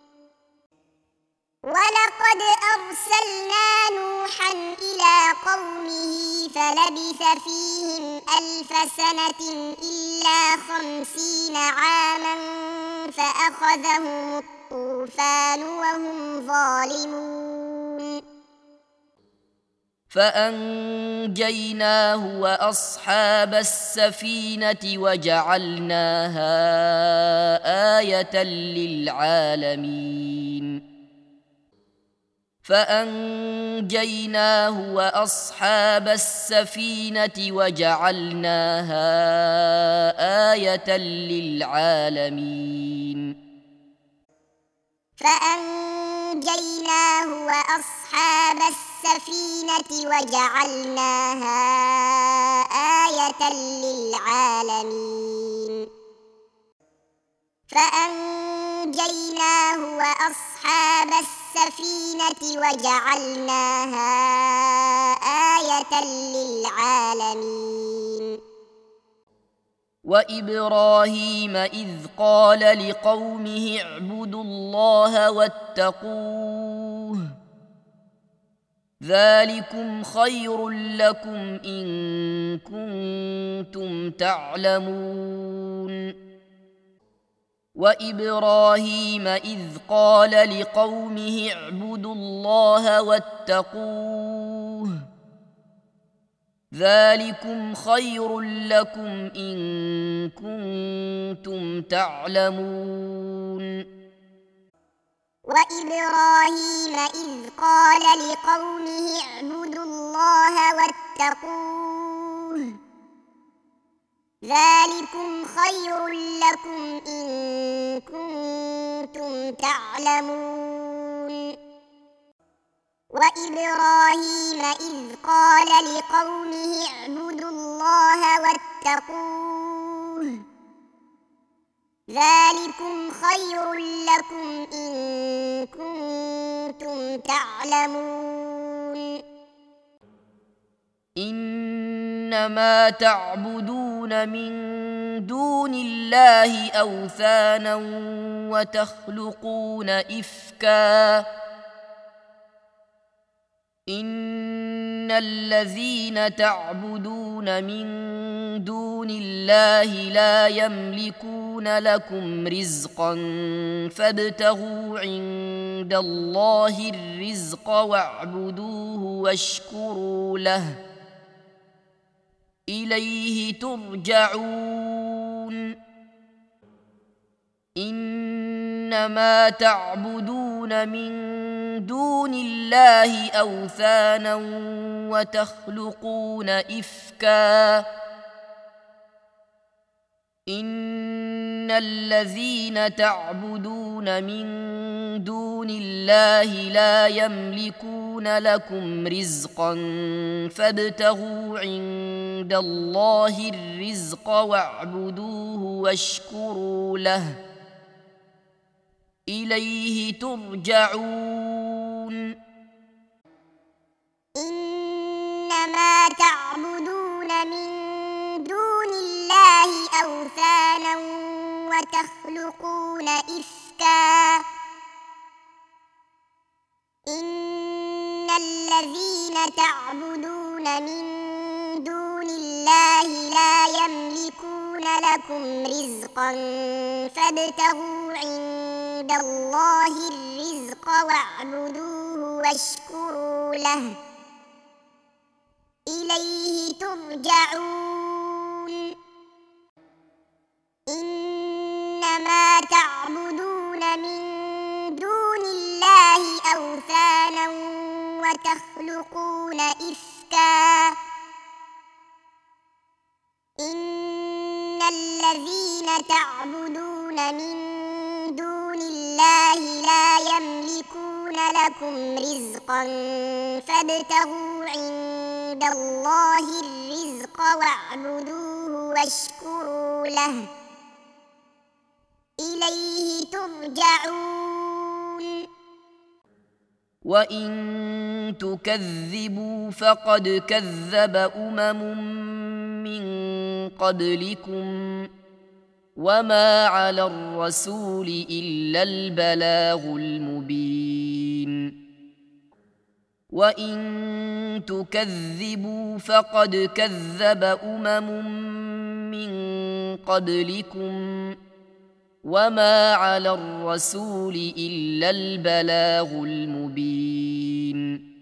ولقد أرسلنا نوحا إلى قومه فلبث فيهم 1000 سنة إلا 50 عاما فأخذهم الطوفان وهم ظالمون. فأنجيناه وأصحاب السفينة وجعلناها آية للعالمين. فأنجيناه وأصحاب السفينة وجعلناها آية للعالمين. فأنجيناه وأصحاب السفينة وجعلناها آية للعالمين. فأنجيناه وأصحاب السفينة وجعلناها آية للعالمين. وإبراهيم إذ قال لقومه اعبدوا الله واتقوه ذلكم خير لكم إن كنتم تعلمون. وإبراهيم إذ قال لقومه اعبدوا الله واتقوه ذلكم خير لكم إن كنتم تعلمون وإبراهيم إذ قال لقومه اعبدوا الله واتقوه ذلكم خير لكم إن كنتم تعلمون وإبراهيم إذ قال لقومه اعبدوا الله واتقوه ذلكم خير لكم إن كنتم تعلمون إنما تعبدون من دون الله أوثانا وتخلقون إفكا إن الذين تعبدون من دون الله لا يملكون لكم رزقا فابتغوا عند الله الرزق واعبدوه واشكروا له إليه ترجعون إنما تعبدون من دون الله أوثانا وتخلقون إفكا إن الذين تعبدون من دون الله لا يملكون لكم رزقا فابتغوا عند الله الرزق واعبدوه واشكروا له إليه ترجعون إنما تعبدون من دون الله أوثانا وتخلقون إفكا إن الذين تعبدون من دون الله لا يملكون لكم رزقا فابتغوا عند الله الرزق واعبدوه واشكروا له إليه ترجعون إنما تعبدون من دون الله أوثانا وتخلقون إفكا إن الذين تعبدون من دون الله لا يملكون لكم رزقا فابتغوا عند الله الرزق واعبدوه واشكروا له إليه ترجعون وإن تكذبوا فقد كذب من قبلكم وما على الرسول إلا البلاغ المبين وإن تكذبوا فقد كذب من قبلكم وما على الرسول إلا البلاغ المبين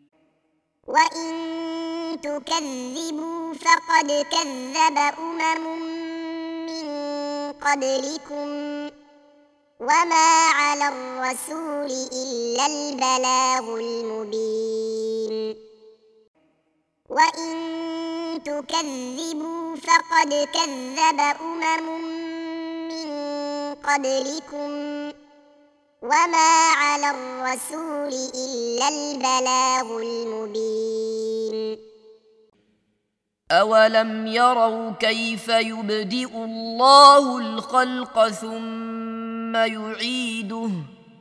وإن تكذبوا فقد كذب من قبلكم وما على الرسول إلا البلاغ المبين وإن تكذبوا فقد كذب من قبلكم وما على الرسول إلا البلاغ المبين أولم يروا كيف يبدئ الله الخلق ثم يعيده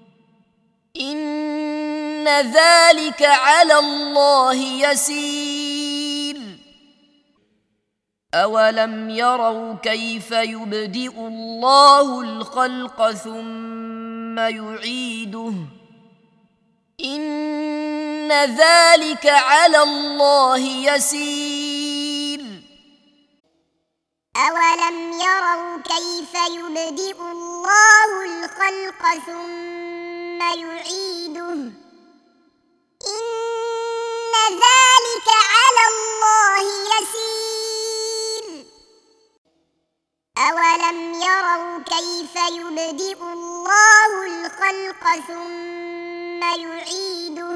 إن ذلك على الله يسير أولم يروا كيف يبدئ الله الخلق ثم يعيده إن ذلك على الله يسير أولم يروا كيف يبدئ الله الخلق ثم يعيده إن ذلك على الله يسير أولم يروا كيف يبدئ الله الخلق ثم يعيده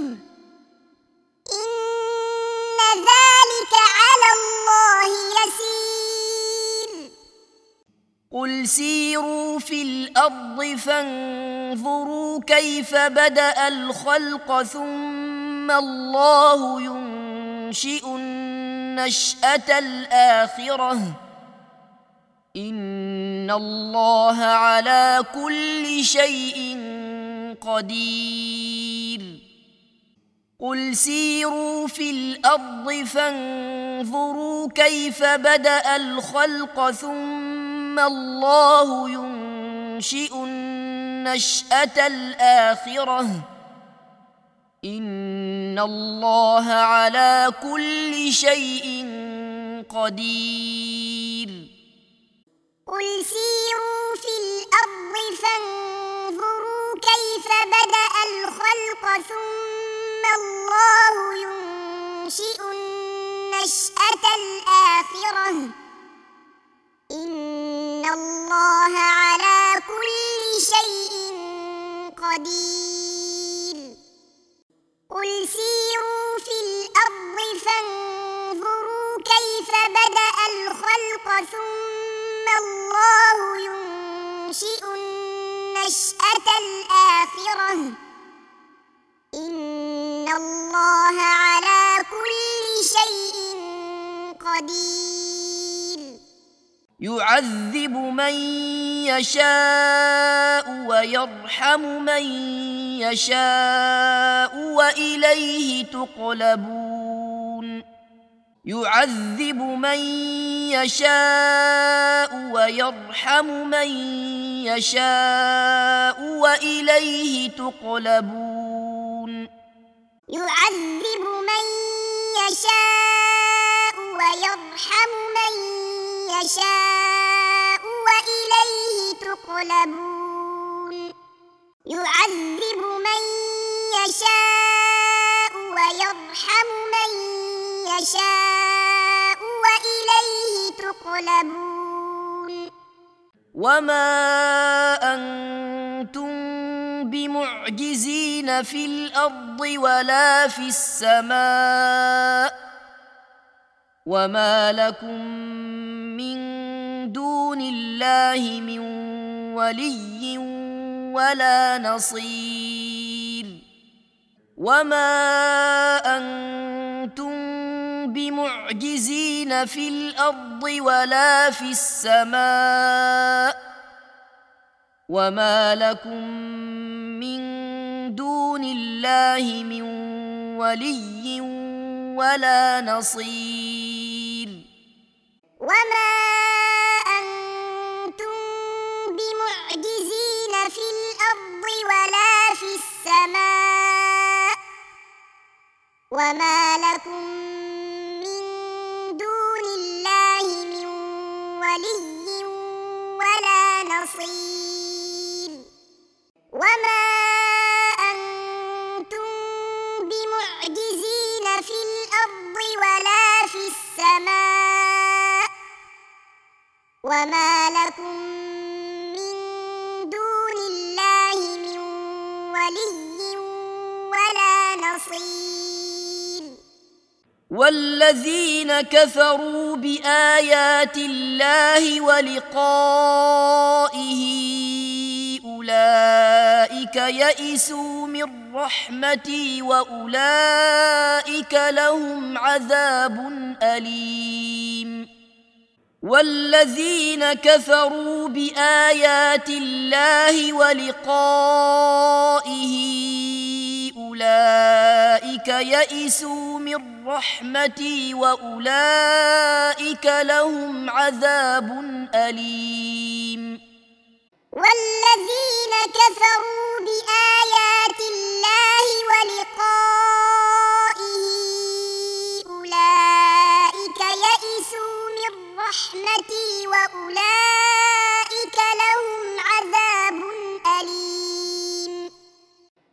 إن ذلك على الله يسير قل سيروا في الأرض فانظروا كيف بدأ الخلق ثم الله ينشئ النشأة الآخرة إن الله على كل شيء قدير قل سيروا في الأرض فانظروا كيف بدأ الخلق ثم الله ينشئ النشأة الآخرة إن الله على كل شيء قدير قل سيروا في الأرض فانظروا كيف بدأ الخلق ثم الله ينشئ النشأة الآخرة إن الله على كل شيء قدير قل سيروا في الأرض فانظروا كيف بدأ الخلق ثم الله ينشئ النشأة الآخرة إن الله على كل شيء قدير يعذب من يشاء ويرحم من يشاء وإليه تقلبون يعذب من يشاء ويرحم من يشاء وإليه تقلبون يعذب من يشاء ويرحم من يشاء وإليه تقلبون يعذب من يشاء ويرحم من يشاء وإليه تقلبون وما أنتم بمعجزين في الأرض ولا في السماء وما لكم من دون الله من ولي ولا نصير وما أنتم بمعجزين في الأرض ولا في السماء وما لكم من دون الله من ولي ولا نصير وما أنتم بمعجزين في الأرض ولا في السماء وما لكم من دون الله من ولي ولا نصير وما أنتم بمعجزين في الأرض ولا في السماء وما لكم من دون الله من ولي ولا نصير والذين كفروا بآيات الله ولقائه أولئك يئسوا من رحمتي وأولئك لهم عذاب أليم والذين كفروا بآيات الله ولقائه أولئك يئسوا من رحمتي وأولئك لهم عذاب أليم والذين كفروا بآيات الله ولقائه أولئك يئسوا من رحمتي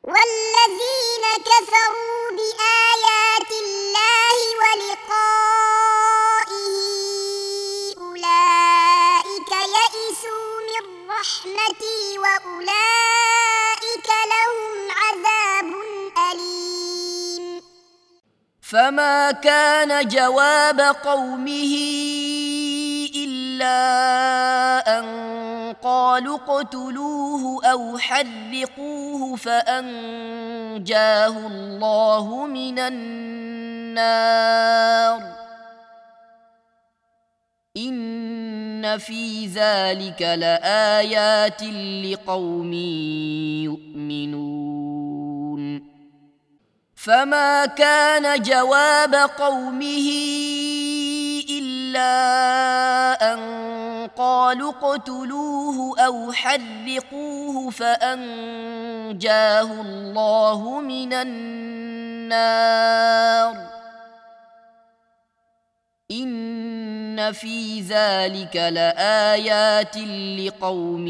والذين كفروا بآيات الله ولقائه أولئك يئسوا من رحمتي وأولئك لهم عذاب أليم فما كان جواب قومه إلا أن قالوا اقتلوه أو حرقوه فأنجاه الله من النار إن في ذلك لآيات لقوم يؤمنون فما كان جواب قومه إلا أن قالوا اقتلوه أو حرقوه فأنجاه الله من النار إن في ذلك لآيات لقوم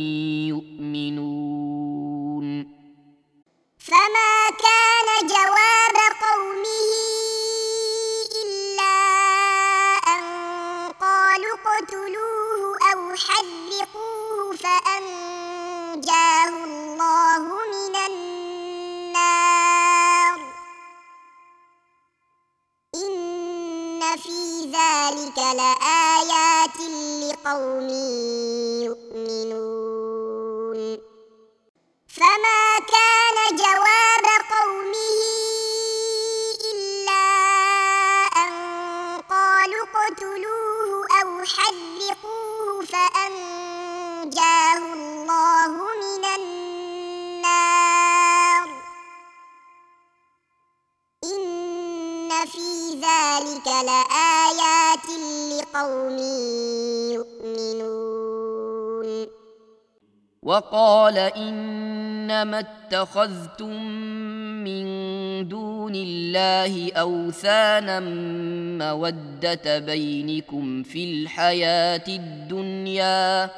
يؤمنون فما كان جواب قومه إلا أن قالوا اقتلوه أو حرقوه فأنجاه الله من النار إن في ذلك لآيات لقوم يؤمنون فما كان جواب قومه إلا أن قالوا اقتلوه أو حرقوه فأنجاه الله من النار إن في ذلك لآيات لقوم يؤمنون وقال إنما اتخذتم من دون الله أوثانا مودة بينكم في الحياة الدنيا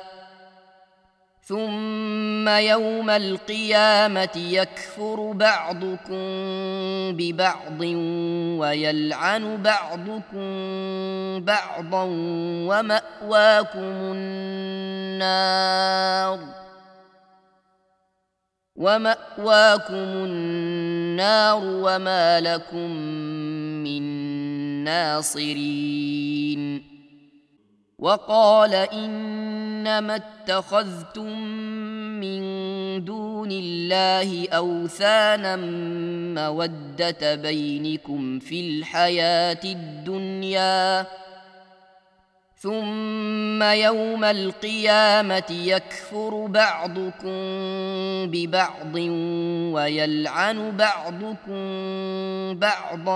ثم يوم القيامة يكفر بعضكم ببعض ويلعن بعضكم بعضا ومأواكم النار وما لكم من ناصرين وقال إنما اتخذتم من دون الله أوثانا مودة بينكم في الحياة الدنيا ثم يوم القيامة يكفر بعضكم ببعض ويلعن بعضكم بعضا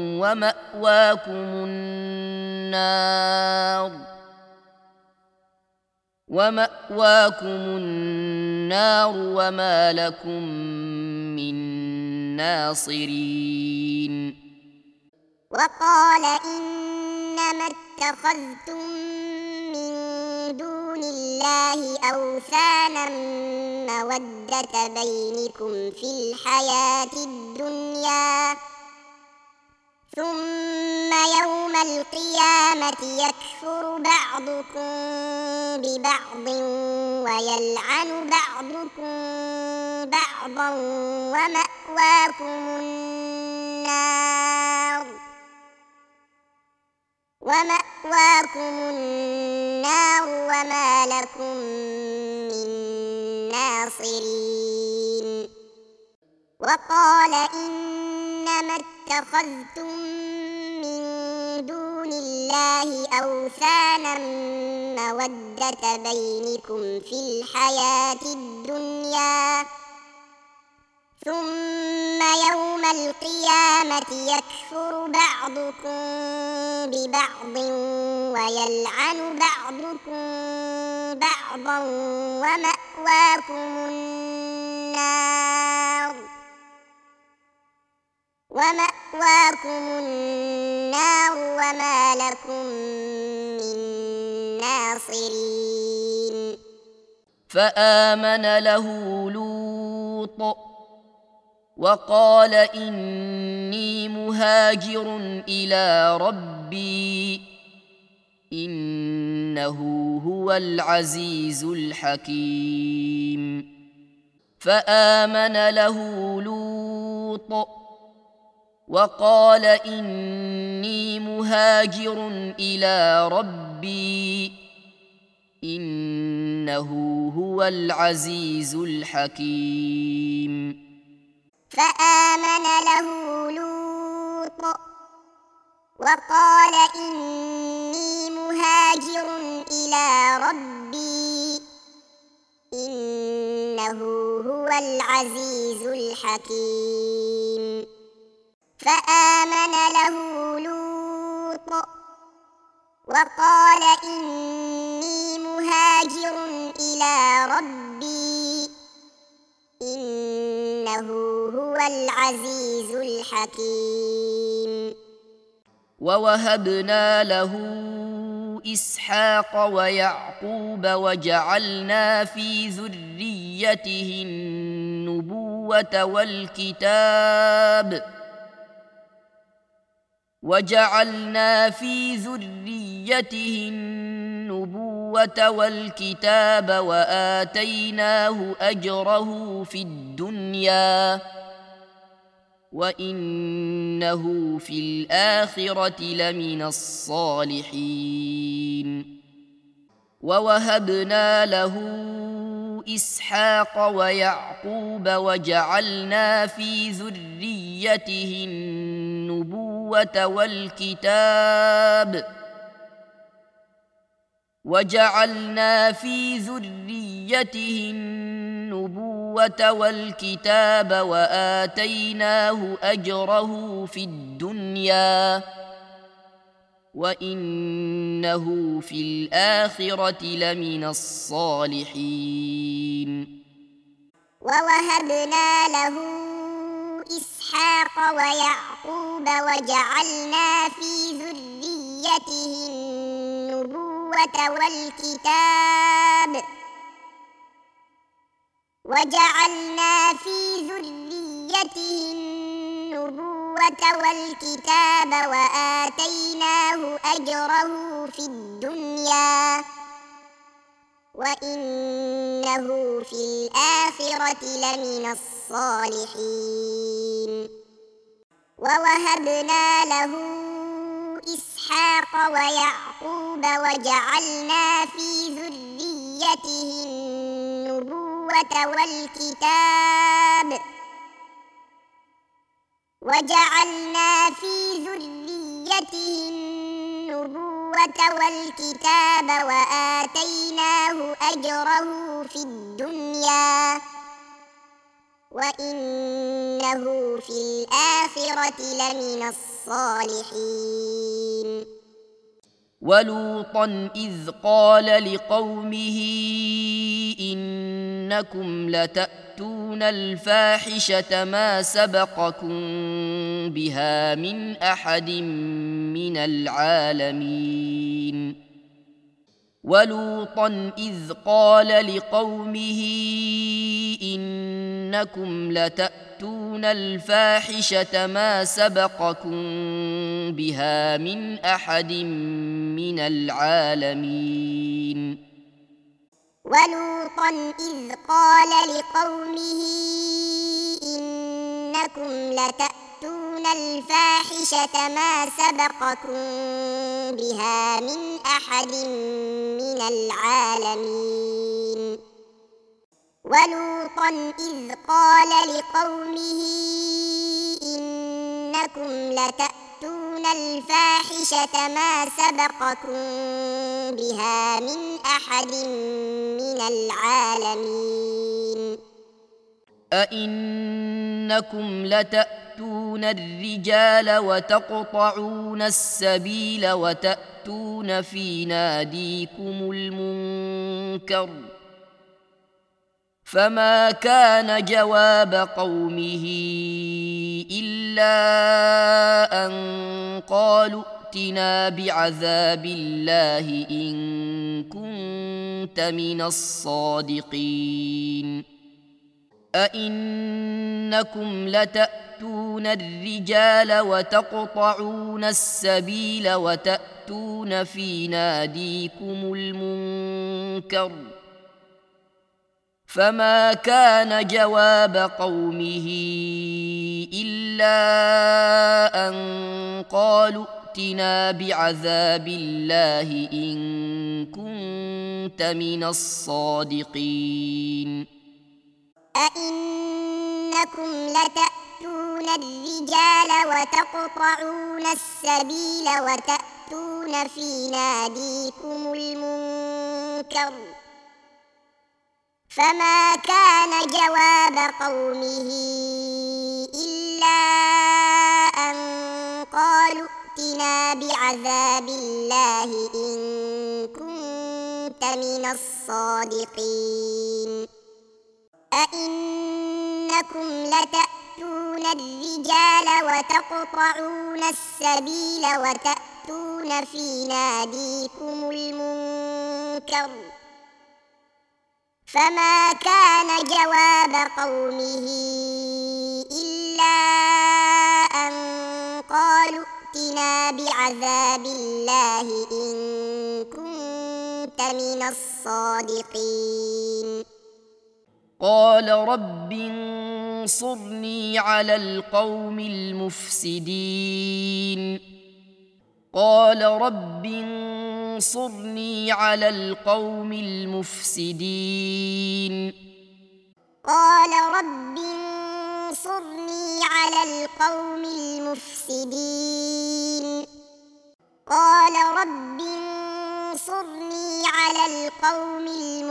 ومأواكم النار وما لكم من ناصرين وقال إنما اتخذتم من دون الله أوثانا مودة بينكم في الحياة الدنيا ثم يوم القيامة يكفر بعضكم ببعض ويلعن بعضكم بعضا ومأواكم النار وما لكم من ناصرين وقال إنما اتخذتم من دون الله أوثانا مودة بينكم في الحياة الدنيا ثم يوم القيامة يكفر بعضكم ببعض ويلعن بعضكم بعضا ومأواكم النار وما لكم من ناصرين فآمن له لوط وقال إني مهاجر إلى ربي إنه هو العزيز الحكيم فآمن له لوط وقال إني مهاجر إلى ربي إنه هو العزيز الحكيم فآمن له لوط وقال إني مهاجر إلى ربي إنه هو العزيز الحكيم فآمن له لوط وقال إني مهاجر إلى ربي إنه هو العزيز الحكيم ووهبنا له إسحاق ويعقوب وجعلنا في ذريته النبوة والكتاب وآتيناه أجره في الدنيا وإنه في الآخرة لمن الصالحين ووهبنا له إسحاق ويعقوب وجعلنا في ذريته النبوة والكتاب وآتيناه أجره في الدنيا وإنه في الآخرة لمن الصالحين ووهبنا له إسحاق ويعقوب وجعلنا في ذريته النبوة والكتاب وآتيناه أجره في الدنيا وإنه في الآخرة لمن الصالحين ووهبنا له إسحاق ويعقوب وجعلنا في ذريته النبوة والكتاب وآتيناه أجره في الدنيا وإنه في الآخرة لمن الصالحين ولوطا إذ قال لقومه إنكم لتأتون الفاحشة ما سبقكم بها من أحد من العالمين ولوطا إذ قال لقومه إنكم لتأتون الفاحشة ما سبقكم بها من أحد من العالمين ولوطا إذ قال لقومه إنكم لتأتون الفاحشة ما سبقكم بها من أحد من العالمين ولوطا إذ قال لقومه إنكم لتأتون الفاحشة ما سبقكم بها من أحد من العالمين أئنكم لتأتون الرجال وتقطعون السبيل وتأتون في ناديكم المنكر فما كان جواب قومه إلا أن قالوا ائتنا بعذاب الله إن كنت من الصادقين أئنكم لتأتون الرجال وتقطعون السبيل وتأتون في ناديكم المنكر فما كان جواب قومه إلا أن قالوا ائتنا بعذاب الله إن كنت من الصادقين أئنكم لتأتون الرجال وتقطعون السبيل وتأتون في ناديكم المنكر فما كان جواب قومه إلا أن قالوا ائتنا بعذاب الله إن كنت من الصادقين أئنكم لتأتون الرجال وتقطعون السبيل وتأتون في ناديكم المنكر فما كان جواب قومه إلا أن قالوا ائتنا بعذاب الله إن كنت من الصادقين قال رب انصرني على القوم المفسدين قال رب انصرني على القوم المفسدين قال رب انصرني على القوم المفسدين قال رب انصرني على القوم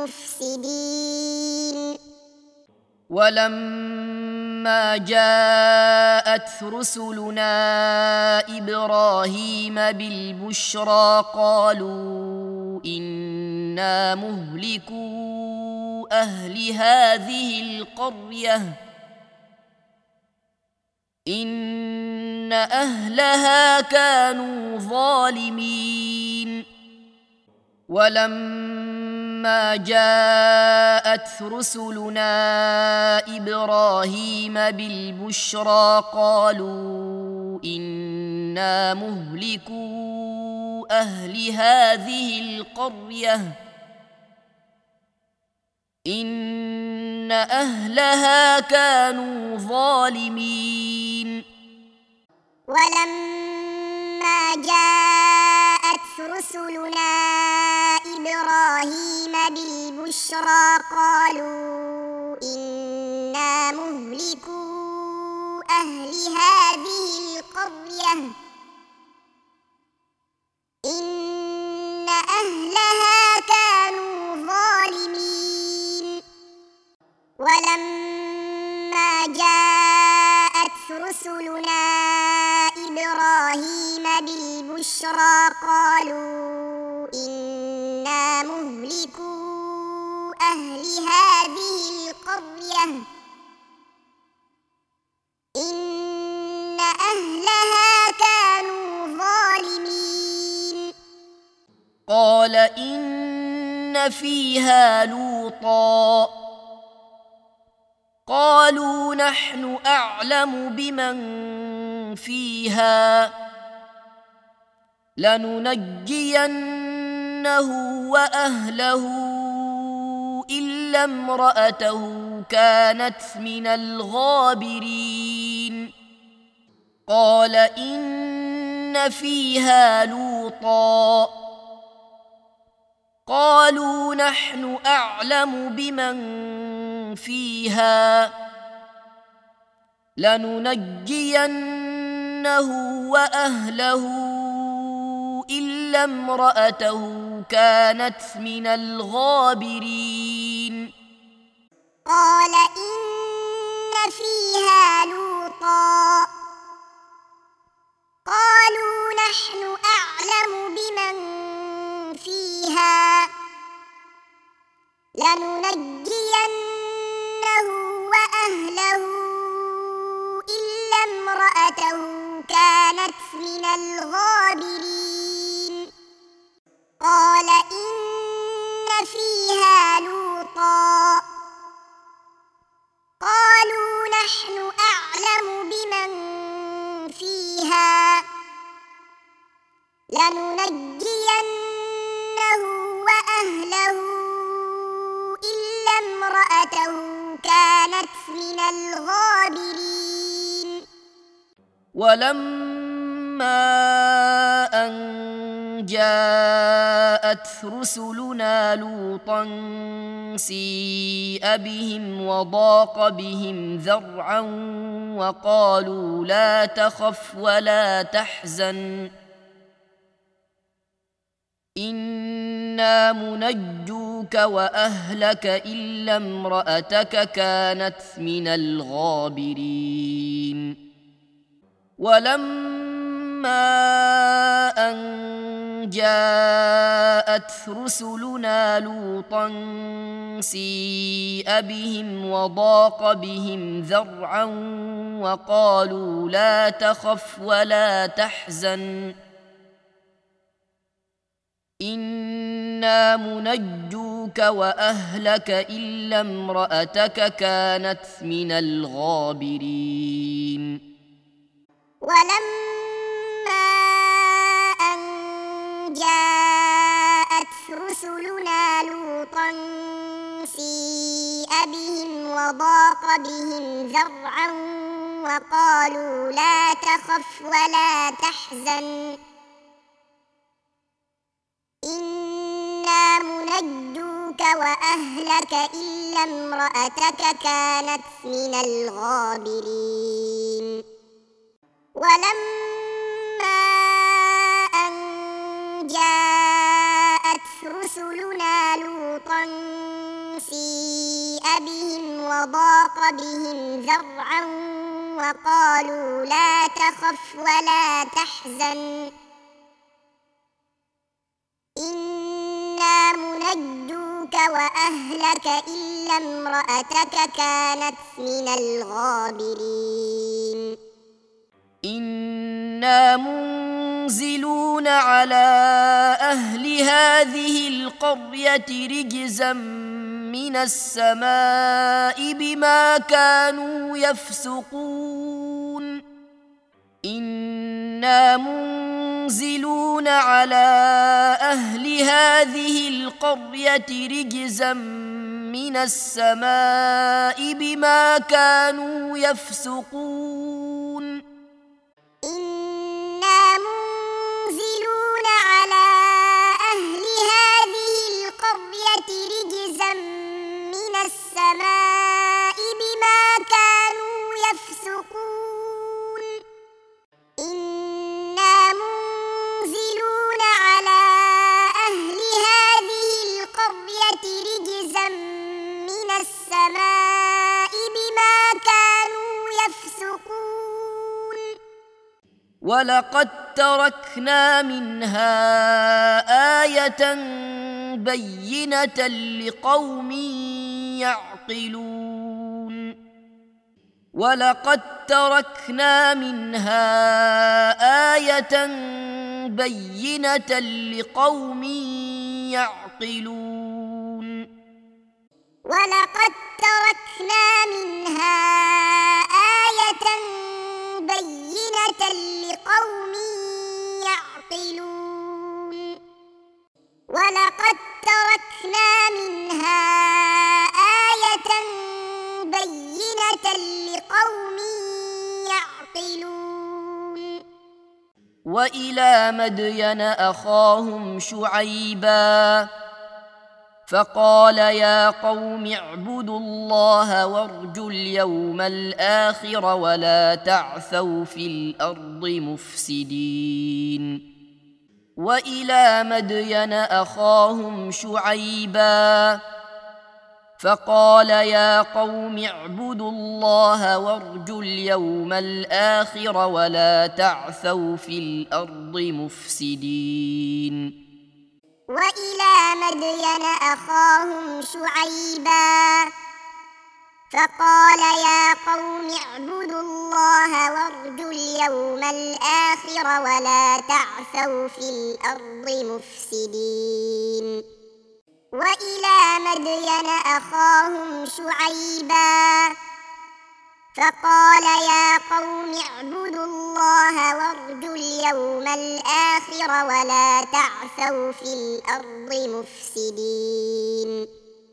المفسدين ولما جاءت رسلنا إبراهيم بالبشرى قالوا إنا مهلكو أهل هذه القرية إن أهلها كانوا ظالمين ولما جاءت رسلنا إبراهيم بالبشرى قالوا إنا مهلكو أهل هذه القرية إن أهلها كانوا ظالمين ولما جاءت رسلنا إبراهيم بالبشرى قالوا إنا مهلكو أهل هذه القرية إن أهلها كانوا ظالمين ولما جاءت رسلنا إبراهيم بالبشرى قالوا إنا مهلكو أهل هذه القرية إن أهلها كانوا ظالمين قال إن فيها لوطا قالوا نحن أعلم بمن فيها لننجينه وأهله إلا امرأته كانت من الغابرين قال إن فيها لوطا قالوا نحن أعلم بمن فيها لننجينه وأهله إلا امرأته كانت من الغابرين قال إن فيها لوطا قالوا نحن أعلم بمن فيها لننجينه وأهله إلا امرأته كانت من الغابرين قال إن فيها لوطا لننجينه وأهله إلا امرأته كانت من الغابرين ولما أن جاءت رسلنا لوطا سيء بهم وضاق بهم ذرعا وقالوا لا تخف ولا تحزن إنا منجوك وأهلك إلا امرأتك كانت من الغابرين ولما أن جاءت رسلنا لوطا سيء بهم وضاق بهم ذرعا وقالوا لا تخف ولا تحزن إنا منجوك وأهلك إلا امرأتك كانت من الغابرين ولما أن جاءت رسلنا لوطا سيء بهم وضاق بهم ذرعا وقالوا لا تخف ولا تحزن إنا منجوك وأهلك إلا امرأتك كانت من الغابرين ولما أن جاءت رسلنا لوطا سيء بهم وضاق بهم ذرعا وقالوا لا تخف ولا تحزن إنا منجوك وأهلك إلا امرأتك كانت من الغابرين إنا منزلون على أهل هذه القرية رجزا من السماء بما كانوا يفسقون إنا منزلون على أهل هذه القرية رجزا من السماء بما كانوا يفسقون إنا منزلون على أهل هذه القرية رجزا من السماء بما كانوا يفسقون إنا منزلون على أهل هذه القرية رجزا من السماء بما كانوا يفسقون ولقد تركنا منها آية بينة لقوم يعقلون ولقد تركنا منها آية بينة لقوم يعقلون ولقد تركنا منها آية بينة لقوم يعقلون ولقد تركنا منها آية بينة لقوم يعقلون وإلى مدين أخاهم شعيبا فقال يا قوم اعبدوا الله وارجوا اليوم الآخر ولا تعثوا في الأرض مفسدين وإلى مدين أخاهم شعيبا فقال يا قوم اعبدوا الله وارجوا اليوم الآخر ولا تعثوا في الأرض مفسدين وإلى مدين أخاهم شعيبا فقال يا قوم اعبدوا الله وارجوا اليوم الآخر ولا تعثوا في الأرض مفسدين وإلى مدين أخاهم شعيبا فقال يا قوم اعبدوا الله وارجوا اليوم الآخر الدابر ولا تعثوا في الأرض مفسدين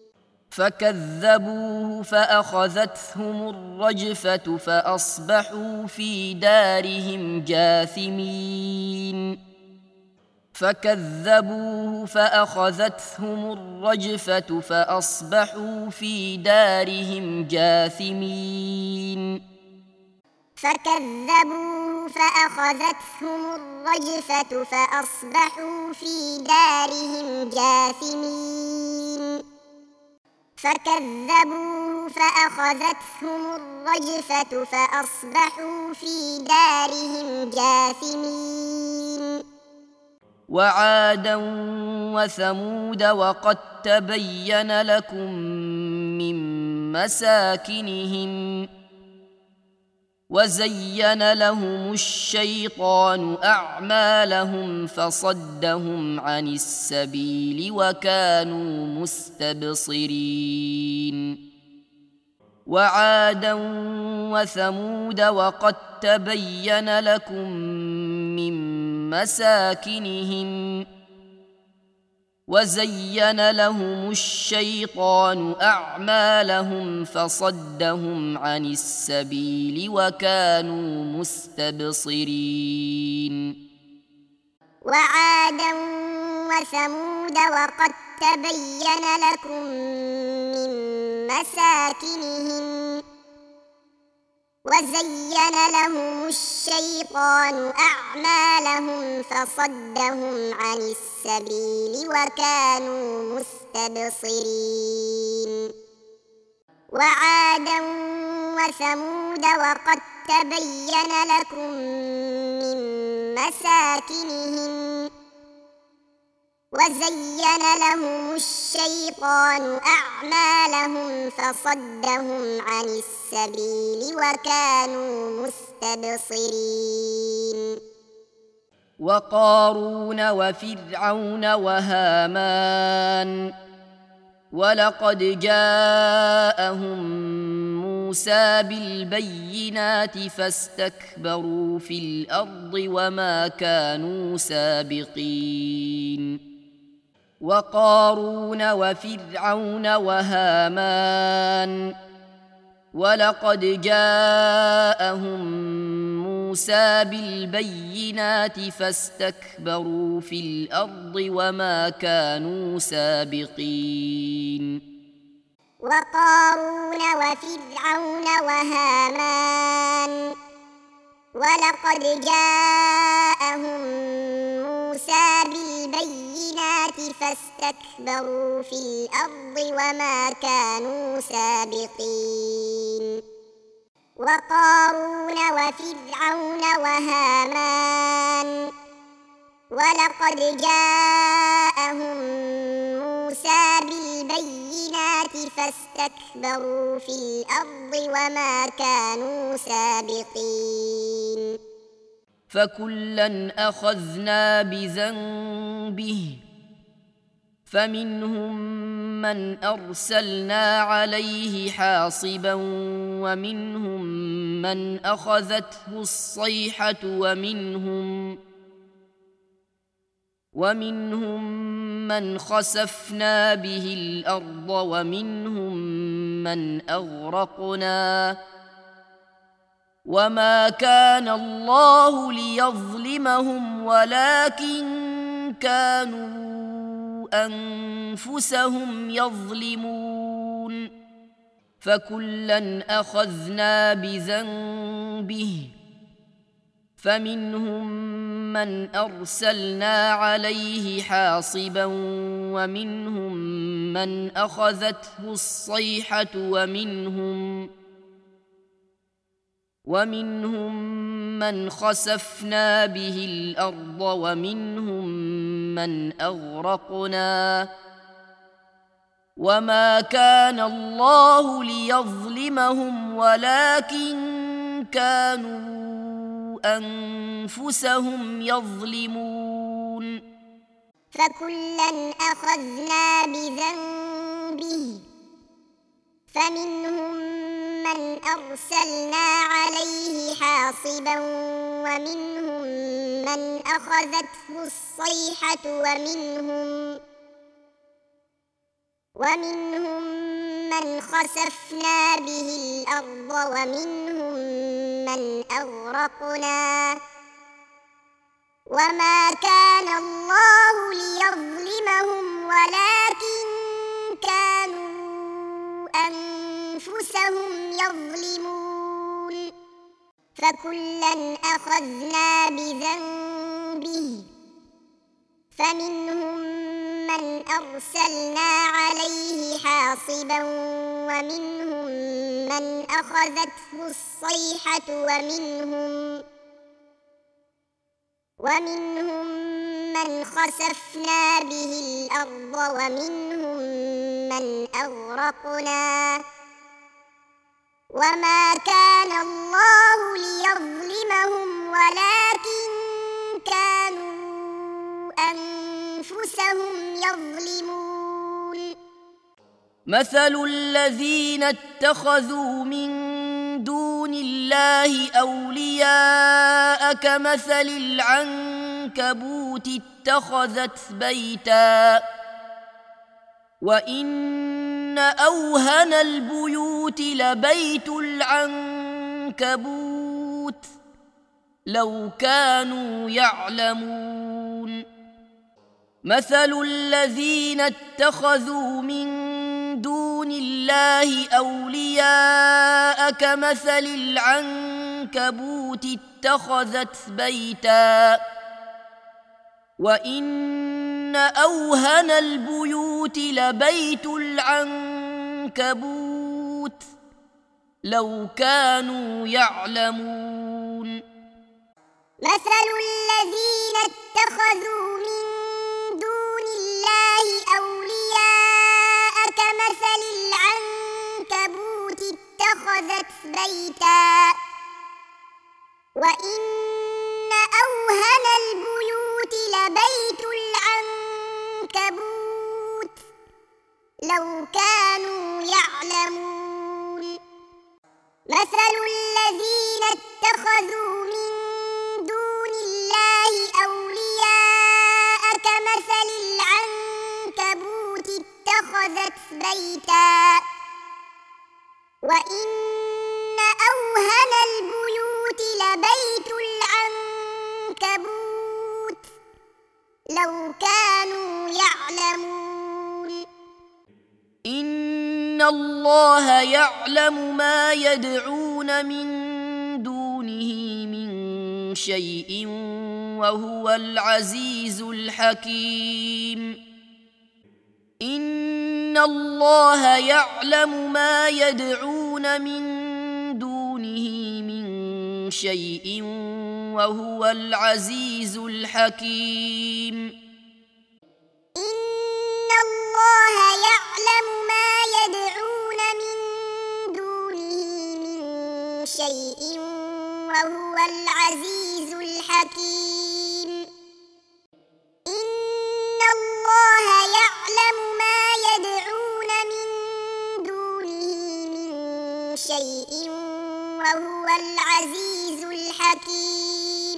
فكذبوه فأخذتهم الرجفة فأصبحوا في دارهم جاثمين فكذبوه فأخذتهم الرجفة فأصبحوا في دارهم جاثمين فكذبوه فأخذتهم الرجفة فأصبحوا في دارهم جاثمين فكذبوه فأخذتهم الرجفة فأصبحوا في دارهم جاثمين وعادا وثمود وقد تبين لكم من مساكنهم وزين لهم الشيطان أعمالهم فصدهم عن السبيل وكانوا مستبصرين وعادا وثمود وقد تبين لكم من مساكنهم وزين لهم الشيطان أعمالهم فصدهم عن السبيل وكانوا مستبصرين وعادا وثمود وقد تبين لكم من مساكنهم وزين لهم الشيطان أعمالهم فصدهم عن السبيل وكانوا مستبصرين وعادا وثمود وقد تبين لكم من مساكنهم وزين لهم الشيطان أعمالهم فصدهم عن السبيل وكانوا مستبصرين وقارون وفرعون وهامان ولقد جاءهم موسى بالبينات فاستكبروا في الأرض وما كانوا سابقين وقارون وفرعون وهامان ولقد جاءهم موسى بالبينات فاستكبروا في الأرض وما كانوا سابقين وقارون وفرعون وهامان ولقد جاءهم موسى بالبينات فاستكبروا في الأرض وما كانوا سابقين وقارون وفرعون وهامان ولقد جاءهم موسى بالبينات فاستكبروا في الأرض وما كانوا سابقين فكلا أخذنا بذنبه فمنهم من أرسلنا عليه حاصبا ومنهم من أخذته الصيحة ومنهم من خسفنا به الأرض ومنهم من أغرقنا وما كان الله ليظلمهم ولكن كانوا أنفسهم يظلمون فكلا أخذنا بذنبه فمنهم من أرسلنا عليه حاصبا ومنهم من أخذته الصيحة ومنهم من خسفنا به الأرض ومنهم من أغرقنا وما كان الله ليظلمهم ولكن كانوا أنفسهم يظلمون فكلا أخذنا بذنبه فمنهم من أرسلنا عليه حاصبا ومنهم من من أخذته الصيحة ومنهم من خسفنا به الأرض ومنهم من أغرقنا وما كان الله ليظلمهم ولكن كانوا أنفسهم يظلمون فكلا أخذنا بذنبه فمنهم من أرسلنا عليه حاصبا ومنهم من أخذته الصيحة ومنهم من خسفنا به الأرض ومنهم من أغرقنا وما كان الله ليظلمهم ولكن كانوا أنفسهم يظلمون مثل الذين اتخذوا من دون الله أولياء كمثل العنكبوت اتخذت بيتا وإن أوهن البيوت لبيت العنكبوت لو كانوا يعلمون مثل الذين اتخذوا من دون الله أولياء كمثل العنكبوت اتخذت بيتا وإن أوهن البيوت لبيت العنكبوت لو كانوا يعلمون مثل الذين اتخذوا من دون الله أولياء كمثل العنكبوت اتخذت بيتا وإن أوهن البيوت لبيت العنكبوت لو كانوا يعلمون مثل الذين اتخذوا من دون الله أولياء كمثل العنكبوت اتخذت بيتا وإن أوهن البيوت لبيت العنكبوت لو كانوا يعلمون إن الله يعلم ما يدعون من دونه من شيء وهو العزيز الحكيم إن الله يعلم ما يدعون من دونه من شيء وهو العزيز الحكيم إن الله يعلم ما يدعون من دونه من شيء وهو العزيز الحكيم إن الله يعلم ما يدعون من دونه من شيء وهو العزيز الحكيم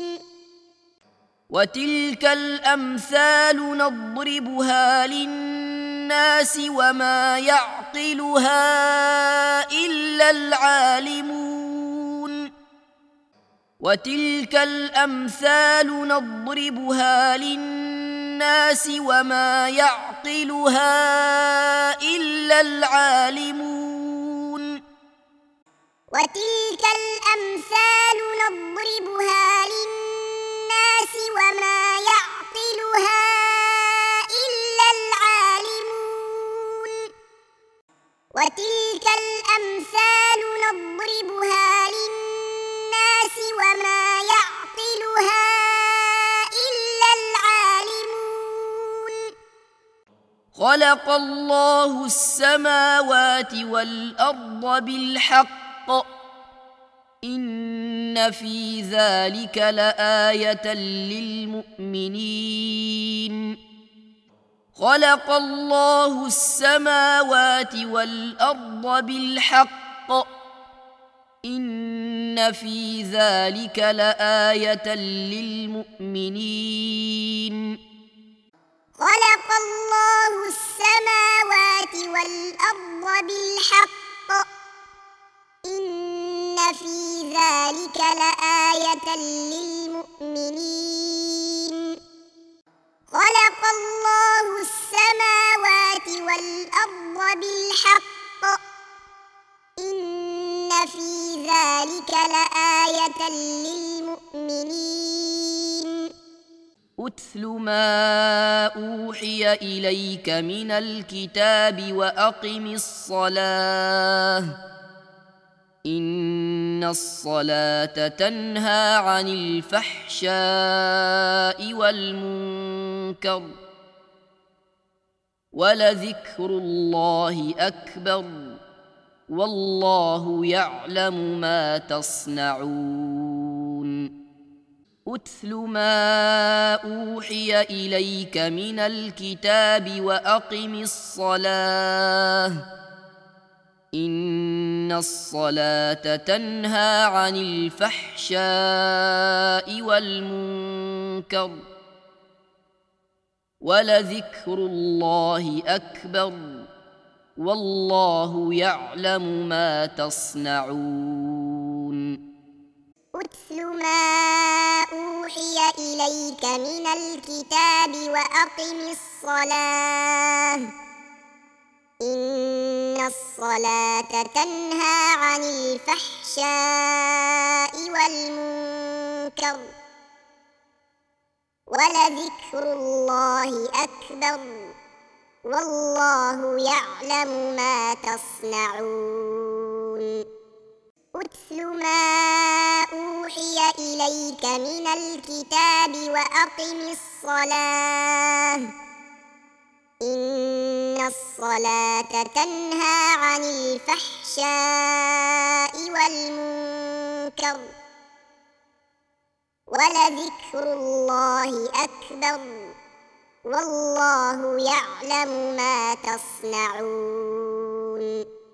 وتلك الأمثال نضربها للناس وما يعقلها إلا العالمون وتلك الأمثال نضربها للناس وما يعقلها إلا العالمون وتلك الأمثال نضربها للناس وما يعقلها إلا العالمون وتلك الأمثال نضربها للناس وما يعقلها إلا العالمون خلق الله السماوات والأرض بالحق إن في ذلك لآية للمؤمنين خلق الله السماوات والأرض بالحق إن إن في ذلك لآية للمؤمنين. خلق الله السماوات والأرض بالحق إن في ذلك لآية للمؤمنين. خلق الله السماوات والأرض بالحق إن في ذلك لآية للمؤمنين. أتل ما أوحي إليك من الكتاب وأقم الصلاة إن الصلاة تنهى عن الفحشاء والمنكر ولذكر الله أكبر والله يعلم ما تصنعون. أتل ما أوحي إليك من الكتاب وأقم الصلاة إن الصلاة تنهى عن الفحشاء والمنكر ولذكر الله أكبر والله يعلم ما تصنعون. أتل ما أوحي إليك من الكتاب وأقم الصلاة إن الصلاة تنهى عن الفحشاء والمنكر ولذكر الله أكبر والله يعلم ما تصنعون. أتل ما أوحي إليك من الكتاب وأقم الصلاة إن الصلاة تنهى عن الفحشاء والمنكر ولذكر الله أكبر والله يعلم ما تصنعون.